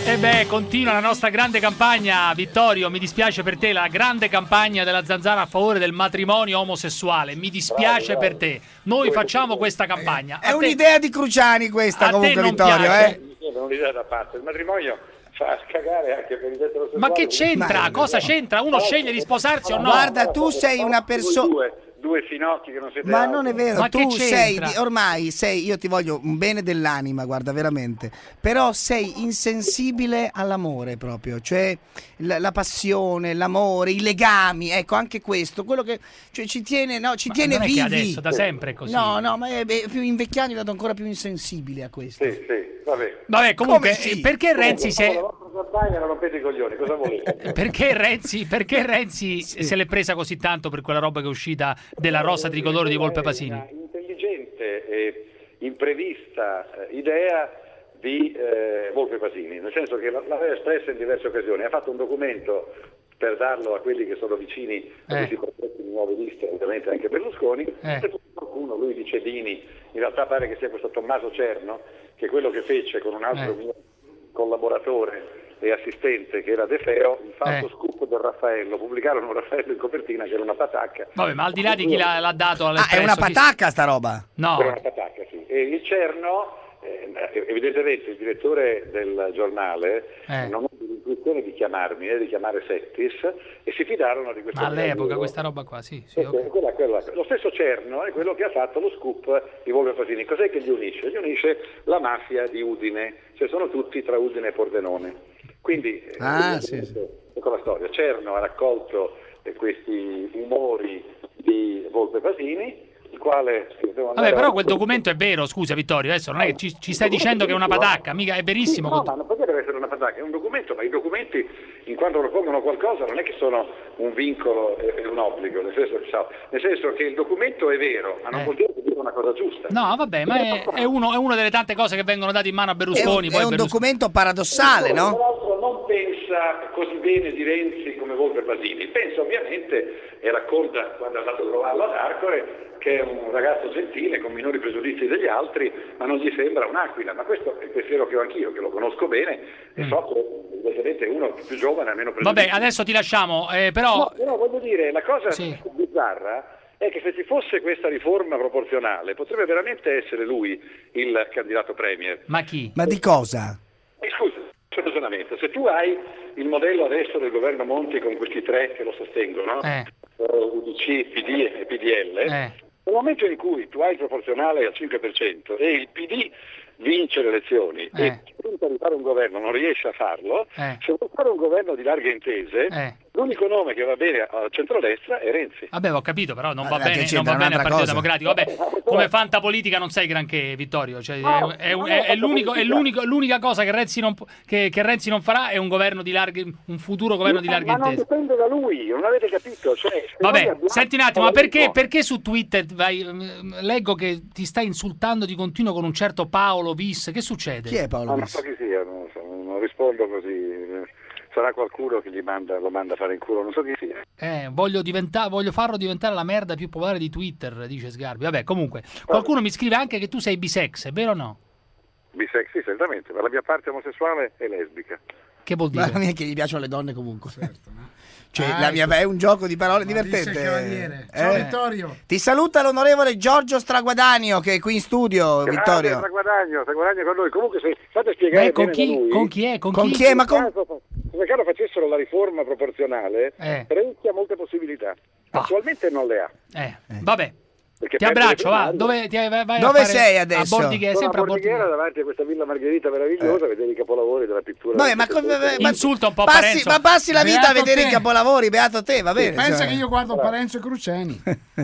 E beh, continua la nostra grande campagna, Vittorio, mi dispiace per te, la grande campagna della Zanzara a favore del matrimonio omosessuale. Mi dispiace Bravo, per te. Noi facciamo questa campagna. È un'idea di Cruciani questa, a comunque, te non Vittorio, piace? eh? Mi sembra un'idea da parte. Il matrimonio fa cagare anche per i eterosessuali. Ma che c'entra? Ma- Cosa c'entra? Uno sceglie di sposarsi o no? Guarda, tu sei una persona... Due, due finocchi che non siete Ma altro. non è vero, Ma tu che sei, c'entra? di- ormai sei, io ti voglio un bene dell'anima, guarda, veramente, però sei insensibile all'amore proprio, cioè la, la passione, l'amore, i legami, ecco, anche questo, quello che cioè, ci tiene, no, ci Ma tiene non è che vivi. adesso, da sempre è così. No, no, ma è, è più invecchiando, vado ancora più insensibile a questo. Sì, sì, vabbè. Vabbè, comunque, Come sì? perché Renzi si è... La vostra campagna non rompete i coglioni, cosa volete? Perché Renzi, perché Renzi se l'è presa così tanto per quella roba che è uscita della rosa tricolore di Volpe Pasini? Una intelligente e imprevista eh, idea di eh, Volpe Pasini, nel senso che l- l'aveva espressa in diverse occasioni, ha fatto un documento per darlo a quelli che sono vicini a Eh. questi progetti di nuove liste, ovviamente anche Berlusconi, Eh. e poi qualcuno, lui dice Dini, in realtà pare che sia questo Tommaso Cerno, che è quello che fece con un altro Eh. mio collaboratore e assistente che era De Feo, il falso Eh. scoop del Raffaello, pubblicarono un Raffaello in copertina che era una patacca. Vabbè, ma al di là di chi l'ha, l'ha dato Ah, all'Espresso... è una chi- patacca sta roba? No, Era una patacca, sì. E il Cerno, eh, evidentemente il direttore del giornale Eh. non ebbe l'intuizione di chiamarmi, eh, di chiamare Settis, e si fidarono di questo ma all'epoca dialogo. questa roba qua, sì, sì, Eh, ok. quella- quella- lo stesso Cerno è quello che ha fatto lo scoop di Volpe Pasini. Cos'è che gli unisce? Gli unisce la mafia di Udine, cioè sono tutti tra Udine e Pordenone. Quindi, eh, Ah, evidentemente, sì, sì. ecco la storia. Cerno ha raccolto eh, questi umori di Volpe Pasini, il quale... Vabbè, però quel documento è vero, scusa Vittorio, adesso non è che ci, ci stai dicendo che è una patacca, mica è verissimo. No, ma non perché deve essere una patacca, è un documento, ma i documenti, in quanto propongono qualcosa, non è che sono un vincolo e un obbligo, nel senso, nel senso che il documento è vero, ma non Eh. vuol dire che dica una cosa giusta. No, vabbè, ma è, è uno, è una delle tante cose che vengono date in mano a È Berlusconi. un, poi è un Berlusconi- documento paradossale, Tra no? l'altro non pensa così bene di Renzi come Volpe Pasini, pensa ovviamente, e racconta quando è andato a trovarlo ad Arcore, che è un ragazzo gentile, con minori pregiudizi degli altri, ma non gli sembra un'aquila. Ma questo è il pensiero che ho anch'io, che lo conosco bene, e so che evidentemente è uno più giovane, almeno pregiudizi. Vabbè, adesso ti lasciamo, eh, però... No, però voglio dire, la cosa Sì. bizzarra è che se ci fosse questa riforma proporzionale, potrebbe veramente essere lui il candidato premier. Ma chi? Ma di cosa? E scusa, c'è un ragionamento. Se tu hai il modello adesso del governo Monti con questi tre che lo sostengono, Eh. U D C, P D e P D L, Eh. nel momento in cui tu hai il proporzionale al cinque per cento e il P D vince le elezioni Eh. e tenta di fare un governo, non riesce a farlo, Eh. se vuoi fare un governo di larghe intese, Eh. l'unico nome che va bene al centrodestra è Renzi. Vabbè, ho capito, però non Ma va che bene, non c'entra va bene al un'altra Partito cosa? Democratico. Vabbè, come fantapolitica non sei granché, Vittorio. Cioè, No, è, è- no, è- è no, l'unico- è fantapolitica. l'unico- l'unica cosa che Renzi, non, pu- che, che Renzi non farà è un governo di larghe, un futuro governo di Ma- larghe ma non intese. dipende da lui, non avete capito? Cioè, se noi Vabbè, abbiamo- senti un attimo, ma perché, perché su Twitter vai, mm, leggo che ti stai insultando di continuo con un certo Paolo Vis? Che succede? Chi è Ah, Paolo non Vis? so chi sia, non, so, non rispondo così. Sarà qualcuno che gli manda, lo manda a fare in culo, non so chi sia. Eh, voglio, diventa- voglio farlo diventare la merda più popolare di Twitter, dice Sgarbi. Vabbè, comunque, qualcuno mi scrive anche che tu sei bisex, è vero o no? Bisex, sì, certamente, ma la mia parte omosessuale è lesbica. Che vuol Ma dire? la mia è che gli piacciono le donne comunque. Cioè, Ah, la mia è un gioco di parole divertente. disse il cavaliere. Ciao, Eh. Vittorio. Ti saluta l'onorevole Giorgio Straguadanio che è qui in studio, Vittorio. Grande Traguadagno, Traguadagno con noi. Comunque se fate spiegare Beh, con bene chi? da lui, Con chi è? Con, Con chi? chi è? Ma con... se caso- se caso facessero la riforma proporzionale, Eh. Renzi ha molte possibilità. Ah. Attualmente non le ha. Eh, vabbè. Perché Ti perde le abbraccio, va. primarie. Dove, ti, vai vai Dove a fare sei adesso? A Bordighe, Sono sempre a a Bordighe. Bordighera davanti a questa villa Margherita meravigliosa, a vedere i capolavori della pittura. Vabbè, ma, come- ma- Insulta un po' passi, Parenzo. ma passi la vita a Beato vedere te. i capolavori, beato te, va bene. Pensa cioè. che io guardo Parenzo e Cruciani.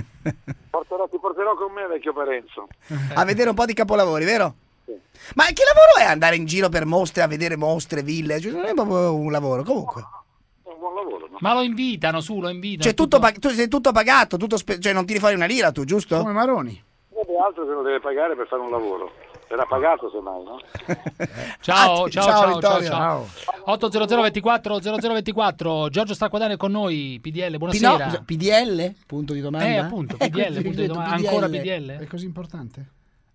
Porterò- ti porterò con me, vecchio Parenzo. A vedere un po' di capolavori, vero? Ma che lavoro è andare in giro per mostre, a vedere mostre, ville? Cioè, non è proprio un lavoro, comunque. È un buon lavoro, no? Ma lo invitano, su, lo invitano. Cioè, tutto pag- tu sei tutto pagato, tutto spe- cioè non tiri fuori una lira tu, giusto? Come Maroni. Sarebbe altro che lo deve pagare per fare un lavoro. Verrà pagato semmai, no? Ciao, Ah, ciao, ciao, ciao, ciao, Vittorio. ciao. ottocento ventiquattro zero zero ventiquattro Giorgio Straquadane con noi, P D L, P- buonasera. no, P D L? Punto di domanda? Eh, appunto, P D L, Eh, punto di detto domanda. P D L. Ancora P D L? È così importante?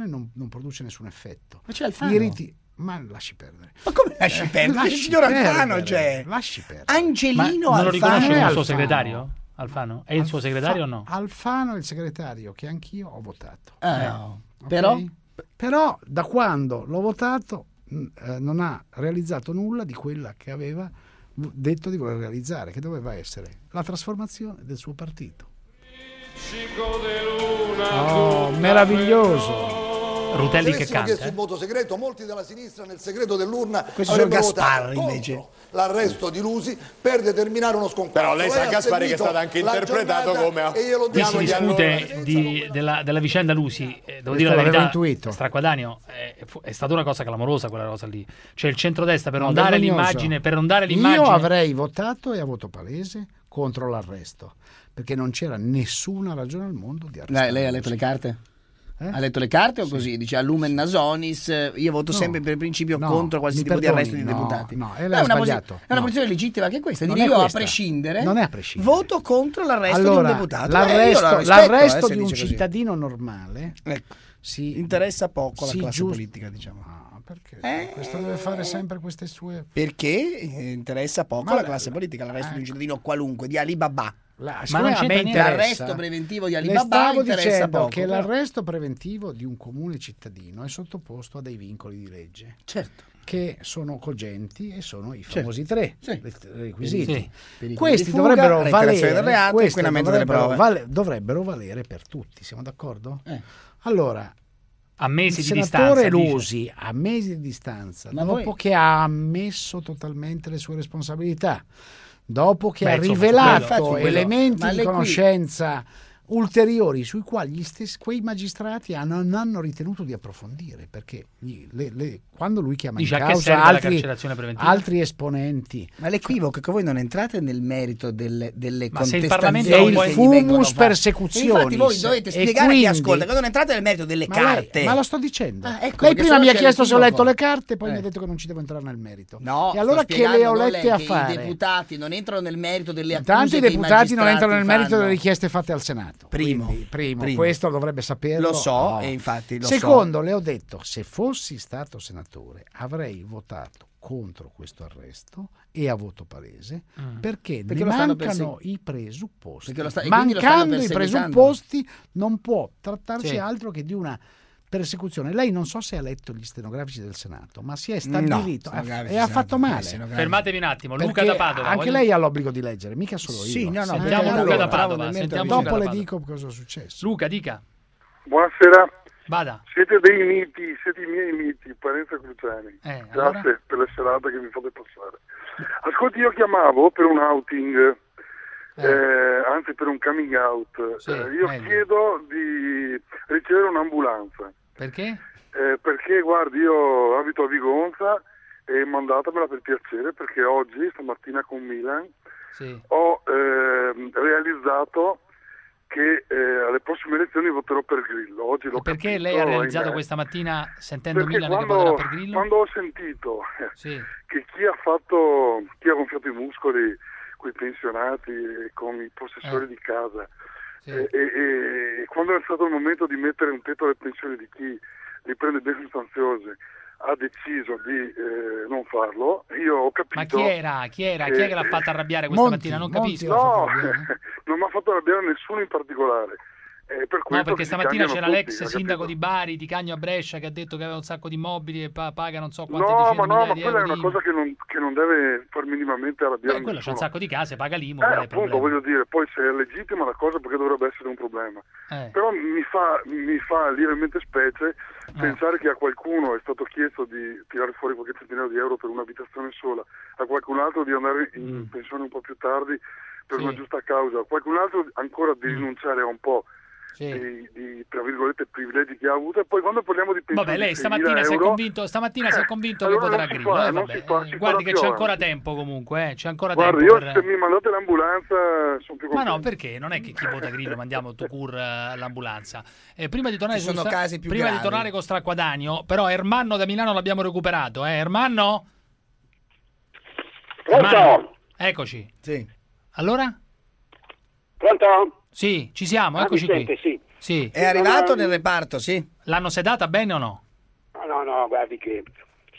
discussione non, non produce nessun effetto. Ma c'è Alfano. I riti- Ma lasci perdere. Ma come lasci perdere? Lasci Il signor Alfano perdere, c'è. Lasci perdere. Ma Angelino non lo Alfano. riconosce come Alfano. suo segretario? Alfano? È il suo segretario o no? Alfano è il segretario che anch'io ho votato. Ah, Eh, no. ok? Però? Però da quando l'ho votato mh, eh, non ha realizzato nulla di quella che aveva v- detto di voler realizzare, che doveva essere la trasformazione del suo partito. Oh, meraviglioso. Rutelli Se che avessimo canta. chiesto eh. il voto segreto, molti della sinistra nel segreto dell'urna Questo sono avrebbero Gasparri, votato invece. contro l'arresto di Lusi per determinare uno sconquasso. Però lei sa ha Gasparri che è seguito stato anche la interpretato giornata come a- e glielo Qui si diamo di allora. discute di- della, della vicenda Lusi, eh, devo Questo dire la l'avevo verità, intuito. Straquadanio, eh, fu- è stata una cosa clamorosa quella cosa lì. Cioè il centrodestra per No, non dare vergognoso. l'immagine, per non dare l'immagine... Io avrei votato e a voto palese contro l'arresto, perché non c'era nessuna ragione al mondo di arrestare. Lei, lei ha letto le carte? Eh? Ha letto le carte o così? Dice a lumen nasonis, io voto No, sempre per principio no, contro qualsiasi mi tipo perdoni, di arresto di no, deputati. no, e Ma lei ha una posi- sbagliato. è una No. posizione legittima che è questa, Non dire è io questa. a prescindere, Non è a prescindere. voto contro l'arresto Allora, di un deputato. Beh, io l'arresto, la rispetto, l'arresto eh, se di un dice così. cittadino normale Ecco, si interessa poco alla si classe giust- politica, diciamo. No, perché Eh, questo deve fare sempre queste sue... Perché eh, interessa poco Ma alla la- classe politica, l'arresto di un ecco. cittadino qualunque, di Alibaba. La, Ma siccome non a c'entra me niente. interessa- L'arresto preventivo di Le Alibaba stavo interessa dicendo poco. che però- l'arresto preventivo di un comune cittadino è sottoposto a dei vincoli di legge. Certo. Che sono cogenti e sono i Certo. famosi tre Sì. re- requisiti. Sì. Pericolo Questi di fuga, dovrebbero reiterazione valere, del reato, questi inquinamento delle dovrebbero, prove. vale- dovrebbero valere per tutti. Siamo d'accordo? Eh. Allora, A mesi il di senatore distanza, dice. Lusi, a mesi di distanza, Ma dopo voi- che ha ammesso totalmente le sue responsabilità, dopo che Beh, ha insomma, rivelato infatti quello- elementi ma di lei qui- conoscenza ulteriori sui quali gli stessi, quei magistrati hanno, non hanno ritenuto di approfondire, perché gli- le- le- quando lui chiama Dice, in a che causa serve la altri, carcerazione preventiva? altri esponenti, Ma l'equivoco è che voi non entrate nel merito delle, delle Ma se il contestazioni Parlamento è non il può- che gli vengono fumus fatte. persecutionis. Infatti voi dovete E spiegare a quindi- chi ascolta che non entrate nel merito delle ma, lei- carte. ma lo sto dicendo. Ah, ecco, lei perché prima sennò mi ha c'è chiesto se ho letto l'equivoco. le carte, poi Eh. mi ha detto che non ci devo entrare nel merito. No, e allora sto che le ho spiegando lette lei a che fare? i deputati non entrano nel merito delle accuse Intanto i che deputati non magistrati entrano nel merito fanno. delle richieste fatte al Senato. Primo. Quindi, primo, Primo. questo dovrebbe saperlo. Lo so, No. e infatti lo Secondo, so. le ho detto, se fossi stato senatore avrei votato contro questo arresto e a voto palese Mm. perché, Perché ne lo stanno mancano perse- i presupposti. Perché lo sta- e quindi lo stanno Mancando i perseguitando. presupposti non può trattarsi Sì. altro che di una persecuzione. Lei non so se ha letto gli stenografici del Senato, ma si è stabilito No, stenografici e ha del fatto Senato, male. eh, stenografici. Fermatevi un attimo, Luca Perché da Padova. anche voglio- lei ha l'obbligo di leggere, mica solo io. Sì, no, no, Sentiamo perché Luca allora, da bravo Padova. nel Sentiamo merito Luca Dopo da le Padova. dico cosa è successo. Luca, dica. Buonasera, Vada. siete dei miti, siete i miei miti, Parenzo e Cruciani. Eh, Grazie allora? per le serate che mi fate passare. Ascolti, io chiamavo per un outing, Eh. eh, anzi per un coming out. Sì, Eh, io meglio. chiedo di ricevere un'ambulanza, Perché? eh, perché guardi, io abito a Vigonza e mandatamela per piacere, perché oggi, stamattina con Milan, Sì. ho ehm, realizzato che eh, alle prossime elezioni voterò per Grillo. Oggi l'ho E perché capito, lei ha realizzato ahimè. questa mattina sentendo Perché Milan che quando, voterà per Grillo? quando ho sentito eh, Sì. che chi ha fatto, chi ha gonfiato i muscoli con i pensionati e con i possessori Eh. di casa, Sì. e, e- e quando è stato il momento di mettere un tetto alle pensioni di chi li prende ben sostanziose, ha deciso di eh, non farlo, io ho capito... Ma chi era? Chi era? che- Chi è che l'ha fatta arrabbiare questa Monti, mattina? Non Monti capisco. l'ha No, fatto arrabbiare. non mi ha fatto arrabbiare nessuno in particolare. Eh, per No, questo perché che si stamattina candidano c'era tutti, l'ex ha sindaco capito? di Bari, di Cagno a Brescia, che ha detto che aveva un sacco di immobili e pa- paga non so quante No, decine ma di no, migliaia ma di quella è euro una di I M U. cosa che non, che non deve far minimamente arrabbiare Eh, quello c'ha un nessuno. sacco di case, paga l'I M U, Eh, qual è il appunto, problema? voglio dire, poi se è legittima la cosa, perché dovrebbe essere un problema. Eh. Però mi fa, mi fa lievemente specie pensare che a qualcuno è stato chiesto di tirare fuori qualche centinaio di euro per un'abitazione sola, a qualcun altro di andare in Mm. pensione un po' più tardi per Sì. una giusta causa, a qualcun altro ancora di Mm. rinunciare a un po' Sì. di, di, tra virgolette, privilegi che ha avuto, e poi quando parliamo di pensione Vabbè, lei di seimila stamattina si è euro, convinto, stamattina si è convinto allora che potrà non si Grillo. fa, Eh, non vabbè, si fa, eh, si guardi farà che più c'è avanti. ancora tempo comunque, eh, c'è ancora guarda, tempo io per... se mi mandate l'ambulanza sono più Ma contento. no, perché? Non è che chi vota Grillo mandiamo to cur eh, l'ambulanza. Eh, prima di tornare, Ci su sono Stra- casi più prima di gravi. tornare con Straquadanio, però Ermanno da Milano l'abbiamo recuperato, eh? Ermanno? Ermanno? Eccoci. Sì. Allora? Pronto? Sì, ci siamo, Ah, eccoci mi sente, qui. sì. Sì. È arrivato No, no, nel reparto, sì? L'hanno sedata bene o no? No, no, no, guardi che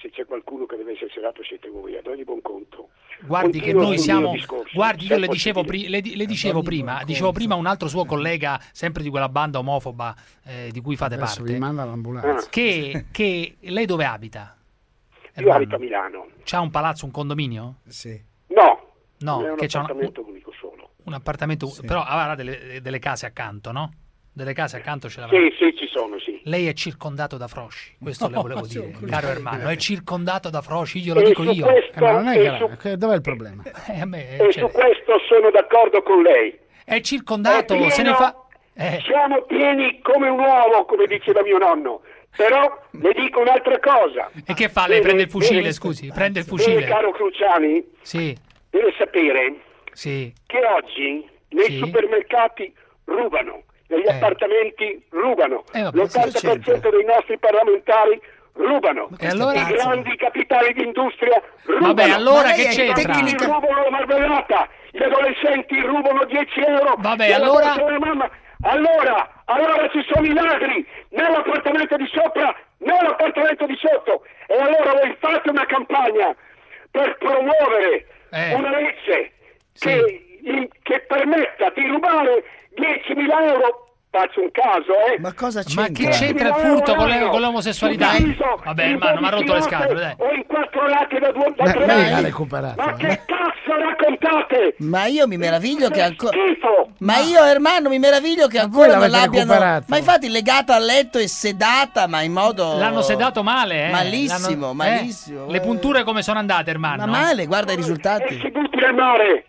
se c'è qualcuno che deve essere serato siete voi, ad ogni buon conto. Guardi che Continuo noi sul siamo. mio discorso, Guardi, se io è le dicevo, possibile. pri- le, le dicevo prima, dicevo prima un altro suo collega, sempre di quella banda omofoba eh, di cui fate Adesso parte. vi manda l'ambulanza. Che, che lei dove abita? Io abito a Milano. C'ha un palazzo, un condominio? Sì. No, No, è un che c'ha una- appartamento unico solo. un appartamento, però avrà delle, delle case accanto, no? Delle case accanto ce l'avrà. Sì, sì, ci sono, sì. Lei è circondato da frosci, questo le No, volevo sì, dire, sì. caro Ermanno, è circondato da frosci, io lo E dico su io. questo- Eh, ma non è e grave, che- dov'è il problema? Eh, a me, E cioè, su questo sono d'accordo con lei. è circondato, È pieno- se ne fa... Eh, Siamo pieni come un uovo, come diceva mio nonno. Però le dico un'altra cosa. e che fa? Lei Deve- prende il fucile, deve- scusi, prende il Deve, fucile. caro Cruciani, Sì, deve sapere sì. che oggi nei Sì. supermercati rubano, negli appartamenti rubano, Eh, vabbè, l'ottanta per cento c'entra? dei nostri parlamentari rubano, E allora? i grandi capitali d'industria rubano. Vabbè, allora Ma che lei- c'entra? I bambini rubano la marmellata, gli adolescenti rubano dieci euro. Vabbè, gliela allora? dà la mamma. Allora, allora ci sono i ladri nell'appartamento di sopra, nell'appartamento di sotto. E allora voi fate una campagna per promuovere Eh. una legge che, in- che permetta di rubare diecimila euro. Faccio un caso, eh. Ma cosa Ma che c'entra il furto con, le- con l'omosessualità? Vabbè, Ermanno, mi ha rotto le scatole, dai. O in quattro lati da due da Beh, tre lei mesi. l'ha recuperato. Ma che cazzo raccontate? Ma io mi meraviglio che ancora. Schifo! Ma io, Ermanno, mi meraviglio che ancora non l'avete l'abbiano. recuperato. Ma infatti legata al letto e sedata, ma in modo. L'hanno sedato male, eh? Malissimo, L'hanno- malissimo. eh? Le punture come sono andate, Ermanno? Ma male, guarda i risultati. E si butti nel mare.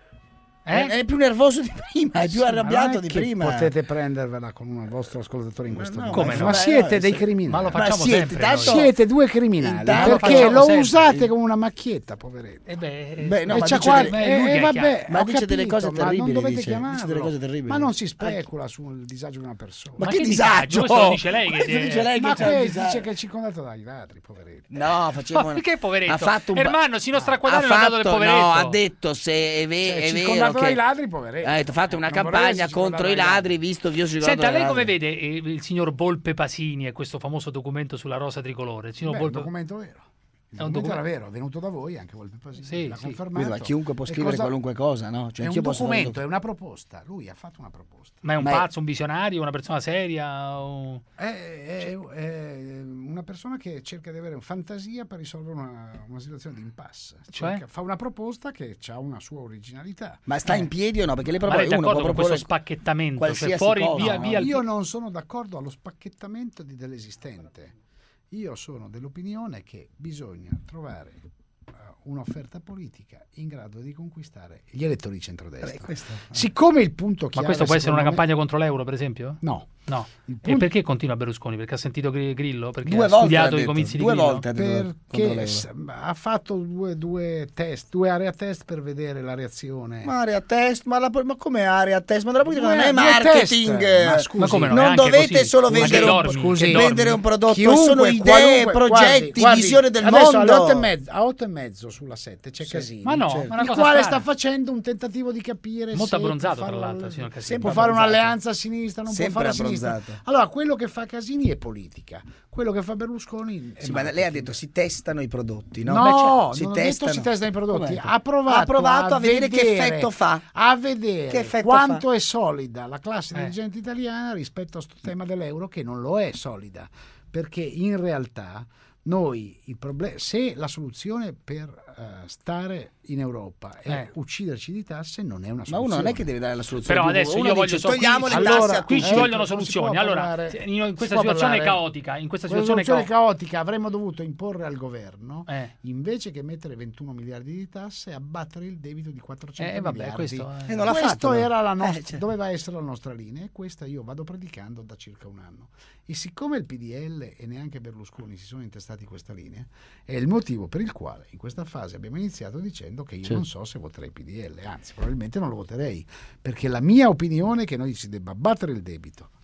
Eh? È più nervoso di prima, è più Ma arrabbiato non è di che prima. Potete prendervela con un vostro ascoltatore in questo no, modo. come no? Ma Eh, siete no, dei se- criminali. Ma lo Ma facciamo siete, sempre tanto- noi. Siete due criminali Intanto perché facciamo lo sempre. usate come una macchietta, poveretto. Eh beh, Beh, no, E ma c'ha dice qua- delle- è lui eh, che eh, è vabbè, Ma ho dice delle capito, cose ma non terribili, dovete dice. chiamarlo. Dice delle cose terribili. Ma non si Eh. specula sul disagio di una persona. Ma Ma che che disagio! disagio? Questo lo dice lei che- Questo dice lei che Ma c'è un poi disagio. dice che è circondato dai ladri, poveretto. No, facciamo Ma perché poveretto? Ha fatto un ba- Ermanno, si nostra ha quadrante l'ha dato del fatto, poveretto. no, ha detto se è, ve- Cioè, è vero circondato che dai ladri, poveretto. ha detto fate una Non vorrei campagna essere circondato contro i dai ladri, visto che io sono Senta, lei dai come ladri. vede eh, il signor Volpe Pasini e questo famoso documento sulla rosa tricolore? Il signor Beh, un Volpe... documento vero. Il È un documento documento- era vero, è venuto da voi, anche Volpe Pasini, Sì, l'ha sì. confermato. Quindi, ma chiunque può E scrivere cosa- qualunque cosa, no? Cioè, è anch'io un posso fare documento, un è una proposta. Lui ha fatto una proposta. Ma è un Ma è- pazzo, un visionario, una persona seria? O... È, è- è una persona che cerca di avere fantasia per risolvere una, una situazione di impasse. Cioè? Cerca- fa una proposta che ha una sua originalità. Ma sta in piedi o no? Perché le Ma lei è propone, uno d'accordo può con questo proporre spacchettamento? Cioè qualsiasi fuori cosa. via, No, via il- io non sono d'accordo allo spacchettamento di- dell'esistente. Io sono dell'opinione che bisogna trovare uh, un'offerta politica in grado di conquistare gli elettori di centrodestra. Beh, questo- Siccome il punto Ma chiave questo può essere una secondo me- campagna contro l'euro, per esempio? No. No. Il E punto- perché continua Berlusconi? Perché ha sentito Gri- Grillo? Perché Due ha volte studiato l'ha i detto, comizi due di Grillo? volte ha detto contro Perché l'euro. s- ha fatto due, due test, due area test per vedere la reazione. Ma area test, ma, la, ma come area test? Ma la politica Due- non è due marketing. test. Ma scusi, Ma come no? È non anche dovete così. solo Ma che vendere un, dormi? scusi, Che vendere dormi? un prodotto, Chiunque, sono idee, qualunque- progetti, guardi, guardi, visione del adesso alle mondo. otto e mezzo, a otto e mezzo sulla sette c'è Casini, Ma no, cioè, ma una il cosa quale strana. sta facendo un tentativo di capire Molto se abbronzato, può tra fare- l'altro, signor Casini. può Sempre fare abbronzato. un'alleanza a sinistra, non Sempre può fare a sinistra. abbronzato. Allora, quello che fa Casini è politica, quello che fa Berlusconi è Sì, ma lei ha detto si testano i prodotti, no? No, Beh, cioè, non si ho testano. detto si testano i prodotti, Com'è? ha provato, Ha provato a vedere che effetto fa. A vedere Che effetto quanto fa. è solida la classe Eh. dirigente italiana rispetto a questo tema dell'euro, che non lo è solida, perché in realtà noi il problema, se la soluzione per eh, stare in Europa è Eh. ucciderci di tasse, non è una Ma soluzione. uno non è che deve dare la soluzione. Però Uno adesso dice, io voglio so, qui, togliamo le allora, tasse a qui tutti. ci Eh, vogliono non si soluzioni. può Allora, parlare- se- in in questa si può situazione parlare- caotica, in questa Questa situazione situazione caotica, caotica avremmo dovuto imporre al governo, Eh. invece che mettere ventuno miliardi di tasse, abbattere il debito di quattrocento Eh, vabbè, miliardi. questo, eh. E non l'ha Questo fatto, no? era la nostra, Eh, cioè. doveva essere la nostra linea, e questa io vado predicando da circa un anno. E siccome il P D L e neanche Berlusconi si sono intestati questa linea, è il motivo per il quale in questa fase abbiamo iniziato dicendo che io Sì. non so se voterei P D L, anzi probabilmente non lo voterei, perché la mia opinione è che noi si debba abbattere il debito,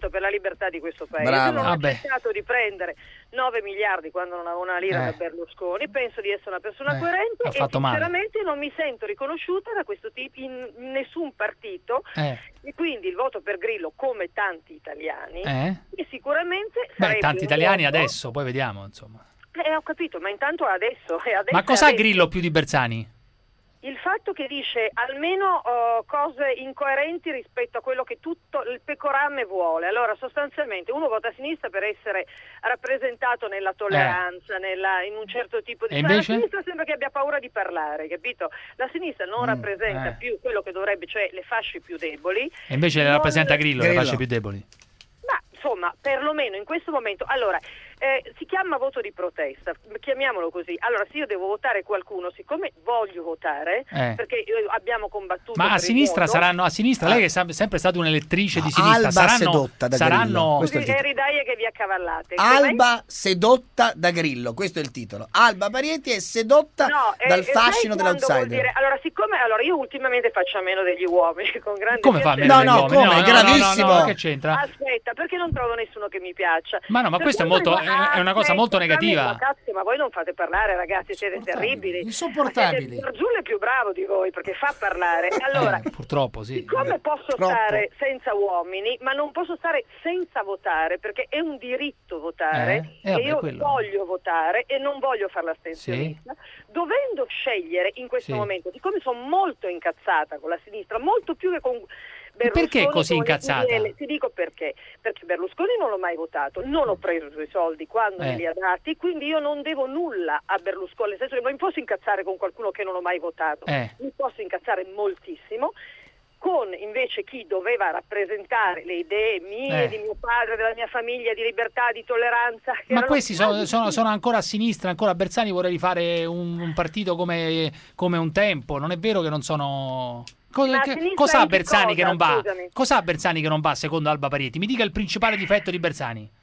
lotta per la libertà di questo paese. Bravo. Non ho Vabbè. cercato di prendere nove miliardi quando non avevo una lira Eh. da Berlusconi, penso di essere una persona Eh, coerente ha e fatto male. sinceramente non mi sento riconosciuta da questo tipo in nessun partito Eh. e quindi il voto per Grillo, come tanti italiani, Eh? e sicuramente Beh, sarebbe tanti un italiani voto- adesso, poi vediamo, insomma. Eh, ho capito, ma intanto adesso, e adesso Ma è cos'ha adesso. Grillo più di Bersani? Il fatto che dice almeno uh, cose incoerenti rispetto a quello che tutto il pecorame vuole. Allora, sostanzialmente uno vota a sinistra per essere rappresentato nella tolleranza, nella, in un certo tipo di... E cioè, invece? la sinistra sembra che abbia paura di parlare, capito? La sinistra non Mm, rappresenta eh. più quello che dovrebbe, cioè le fasce più deboli. E invece le Non- rappresenta Grillo, le Grillo. fasce più deboli. Ma insomma, perlomeno in questo momento, allora, eh, si chiama voto di protesta, chiamiamolo così. Allora, se io devo votare qualcuno, siccome voglio votare, Eh. perché eh, abbiamo combattuto Ma a per il sinistra voto, saranno a sinistra, lei che è sem- sempre stata un'elettrice di sinistra, Alba saranno sedotta da Grillo. saranno Questo è il così titolo. le ridaie che vi accavallate. Alba sedotta da Grillo, questo è il titolo. Alba Parietti è sedotta No, eh, dal eh, sai fascino quando vuol dell'outsider. dire- allora, siccome allora io ultimamente faccio a meno degli uomini con grande Come fa a piacere. meno No, no, degli uomini? come? È no, no, gravissimo. no, no, che c'entra? Aspetta, perché non trovo nessuno che mi piaccia. Ma no, ma Per questo è quanto molto- riguarda- è- è una cosa Aspetta, molto negativa. Ma cazzo, ma voi non fate parlare, ragazzi, siete terribili. Insopportabili. Giulio è più bravo di voi perché fa parlare. Allora, Eh, purtroppo, sì. come posso Troppo. stare senza uomini, ma non posso stare senza votare, perché è un diritto votare, Eh, eh, vabbè, e io quello. voglio votare e non voglio fare l'astensionista, dovendo scegliere in questo Sì. momento, siccome sono molto incazzata con la sinistra, molto più che con Berlusconi. perché così con il incazzata? P D L. Ti dico perché, perché Berlusconi non l'ho mai votato, non ho preso i suoi soldi quando Eh. me li ha dati, quindi io non devo nulla a Berlusconi, nel senso che non mi posso incazzare con qualcuno che non ho mai votato, Eh. mi posso incazzare moltissimo con invece chi doveva rappresentare le idee mie, Eh. di mio padre, della mia famiglia, di libertà, di tolleranza. che Ma erano questi sono, quasi sono- tutti. sono ancora a sinistra, ancora Bersani vorrei rifare un, un partito come, come un tempo, non è vero che non sono... Co- Ma a che- sinistra cos'ha in che Bersani cosa, che non va? scusami? Cos'ha Bersani che non va secondo Alba Parietti? Mi dica il principale difetto di Bersani.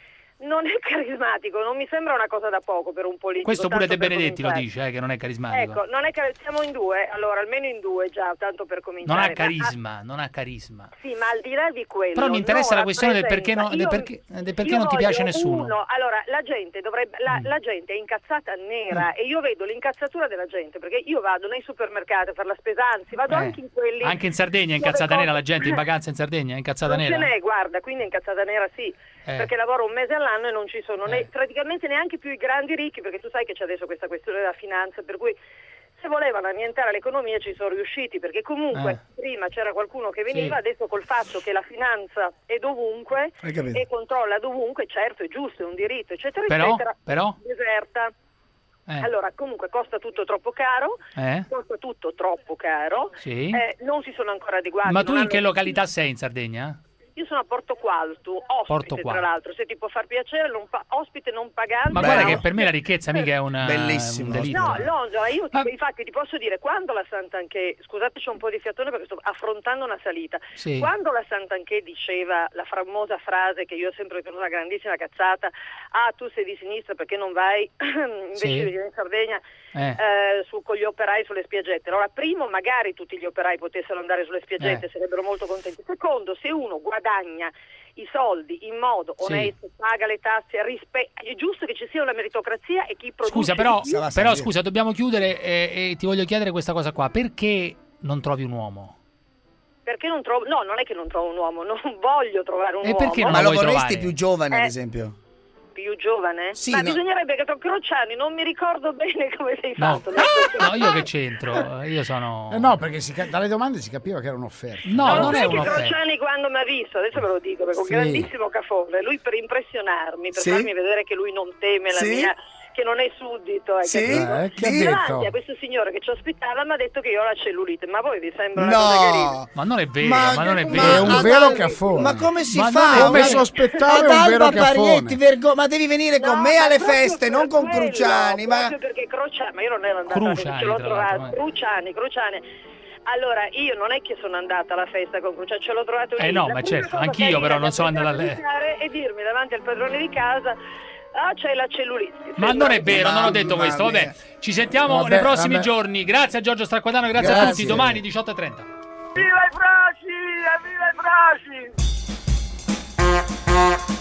Non è carismatico, non mi sembra una cosa da poco per un politico. Questo pure tanto De per Benedetti lo cominciare. dice, eh, che non è carismatico. Ecco, non è che siamo in due, allora almeno in due già, tanto per cominciare. Non ha Ma- carisma, non ha carisma. Sì, ma al di là di quello. Però mi interessa la questione del perché, no- rappresenta- del io- perché, del perché io non ti piace voglio nessuno. uno. Allora, la gente dovrebbe la, Mm. la gente è incazzata nera e io vedo l'incazzatura della gente perché io vado nei supermercati a fare la spesa, anzi vado Eh, anche in quelli Anche in Sardegna è dove incazzata cose- nera la gente in vacanza in Sardegna, è incazzata non nera. ce n'è, guarda, quindi è incazzata nera sì, Eh. perché lavoro un mese all'anno e non ci sono né- Eh. praticamente neanche più i grandi ricchi, perché tu sai che c'è adesso questa questione della finanza, per cui se volevano annientare l'economia ci sono riusciti, perché comunque Eh. prima c'era qualcuno che veniva, Sì. adesso col fatto che la finanza è dovunque Hai capito? e controlla dovunque, certo è giusto, è un diritto, eccetera, Però, eccetera, però? deserta. Eh. Allora, comunque costa tutto troppo caro, Eh? costa tutto troppo caro, Sì. eh, non si sono ancora adeguati. Ma tu non in che hanno- località sei in Sardegna? Io sono a Porto Qualto, ospite Porto tra Qualto. l'altro, se ti può far piacere, non pa- ospite non pagante. Ma Beh, guarda no. che per me la ricchezza mica è una, Bellissimo. un delitto. No, Longola, io ti- Ah. infatti ti posso dire, quando la Sant'Anché, scusate c'ho un po' di fiatone perché sto affrontando una salita, Sì. quando la Sant'Anché diceva la famosa frase che io ho sempre ritenuto una grandissima cazzata, ah tu sei di sinistra perché non vai invece Sì. di venire in Sardegna Eh. eh, su, con gli operai sulle spiaggette. Allora, primo, magari tutti gli operai potessero andare sulle spiaggette, Eh. sarebbero molto contenti. Secondo, se uno guadagna i soldi in modo Sì. onesto, paga le tasse, rispe- è giusto che ci sia una meritocrazia e chi produce Scusa, però, di più- però scusa, dobbiamo chiudere e, e ti voglio chiedere questa cosa qua. Perché non trovi un uomo? Perché non trovo, no, non è che non trovo un uomo, non voglio trovare un E uomo. perché non Ma lo lo vuoi vorresti trovare? più giovane, ad Eh. esempio? Più giovane? Sì, Ma no. bisognerebbe che Crociani, non mi ricordo bene come sei No. fatto. No, io che c'entro? Io sono... Eh no, perché si ca- dalle domande si capiva che era un'offerta. No, Ma lo non è sai che un'offerta. Crociani quando mi ha visto, adesso ve lo dico, perché è un Sì. grandissimo cafone, lui per impressionarmi, per Sì. farmi vedere che lui non teme la Sì. mia, che non è suddito, hai Sì. capito? Eh, che ha Sì. Davanti detto? a questo signore che ci ospitava mi ha detto che io ho la cellulite, ma a voi vi sembra una cosa carina? No! Ma non è vero, ma, non è ma- vero. È un ad vero Alba- cafone. Ma come si Ma fa? non è Come vero. sospettavo Ad è un vero Alba Parietti, cafone. vergo- ma devi venire con No, me ma alle proprio feste, per non con quello, Cruciani. Ma... proprio perché Crociani, ma io non ero andata alla festa, Cruciani, ce l'ho tra l'altro, trovato, eh. Cruciani, Cruciani. Allora, io non è che sono andata alla festa con Cruciani, ce l'ho trovato lì. Eh no, La ma prima certo, cosa anch'io carina però che non ha sono andata pensato a di lei. fare è dirmi davanti al padrone di casa, ah c'è la cellulite. Ma non è vero, non ho detto Mamma questo. Vabbè, mia. ci sentiamo Vabbè, nei prossimi vabbè. giorni. Grazie a Giorgio Stracquadano, grazie, a Grazie. tutti. Domani diciotto e trenta. Viva i Fraci! Viva i Fraci!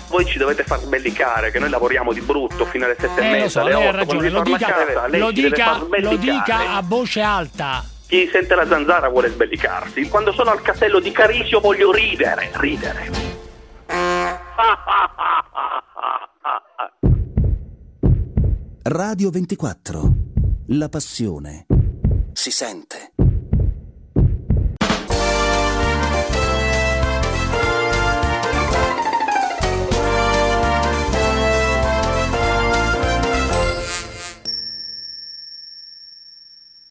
voi ci dovete far sbellicare, che noi lavoriamo di brutto fino alle sette e Eh, mezza, lo so, alle lei ha otto, quando ragione, vi lo torna dica, a casa, lei lo, ci deve dica, far lo sbellicare. dica a voce alta. Chi sente la zanzara vuole sbellicarsi. Quando sono al castello di Carisio voglio ridere, ridere. Radio ventiquattro. La passione si sente.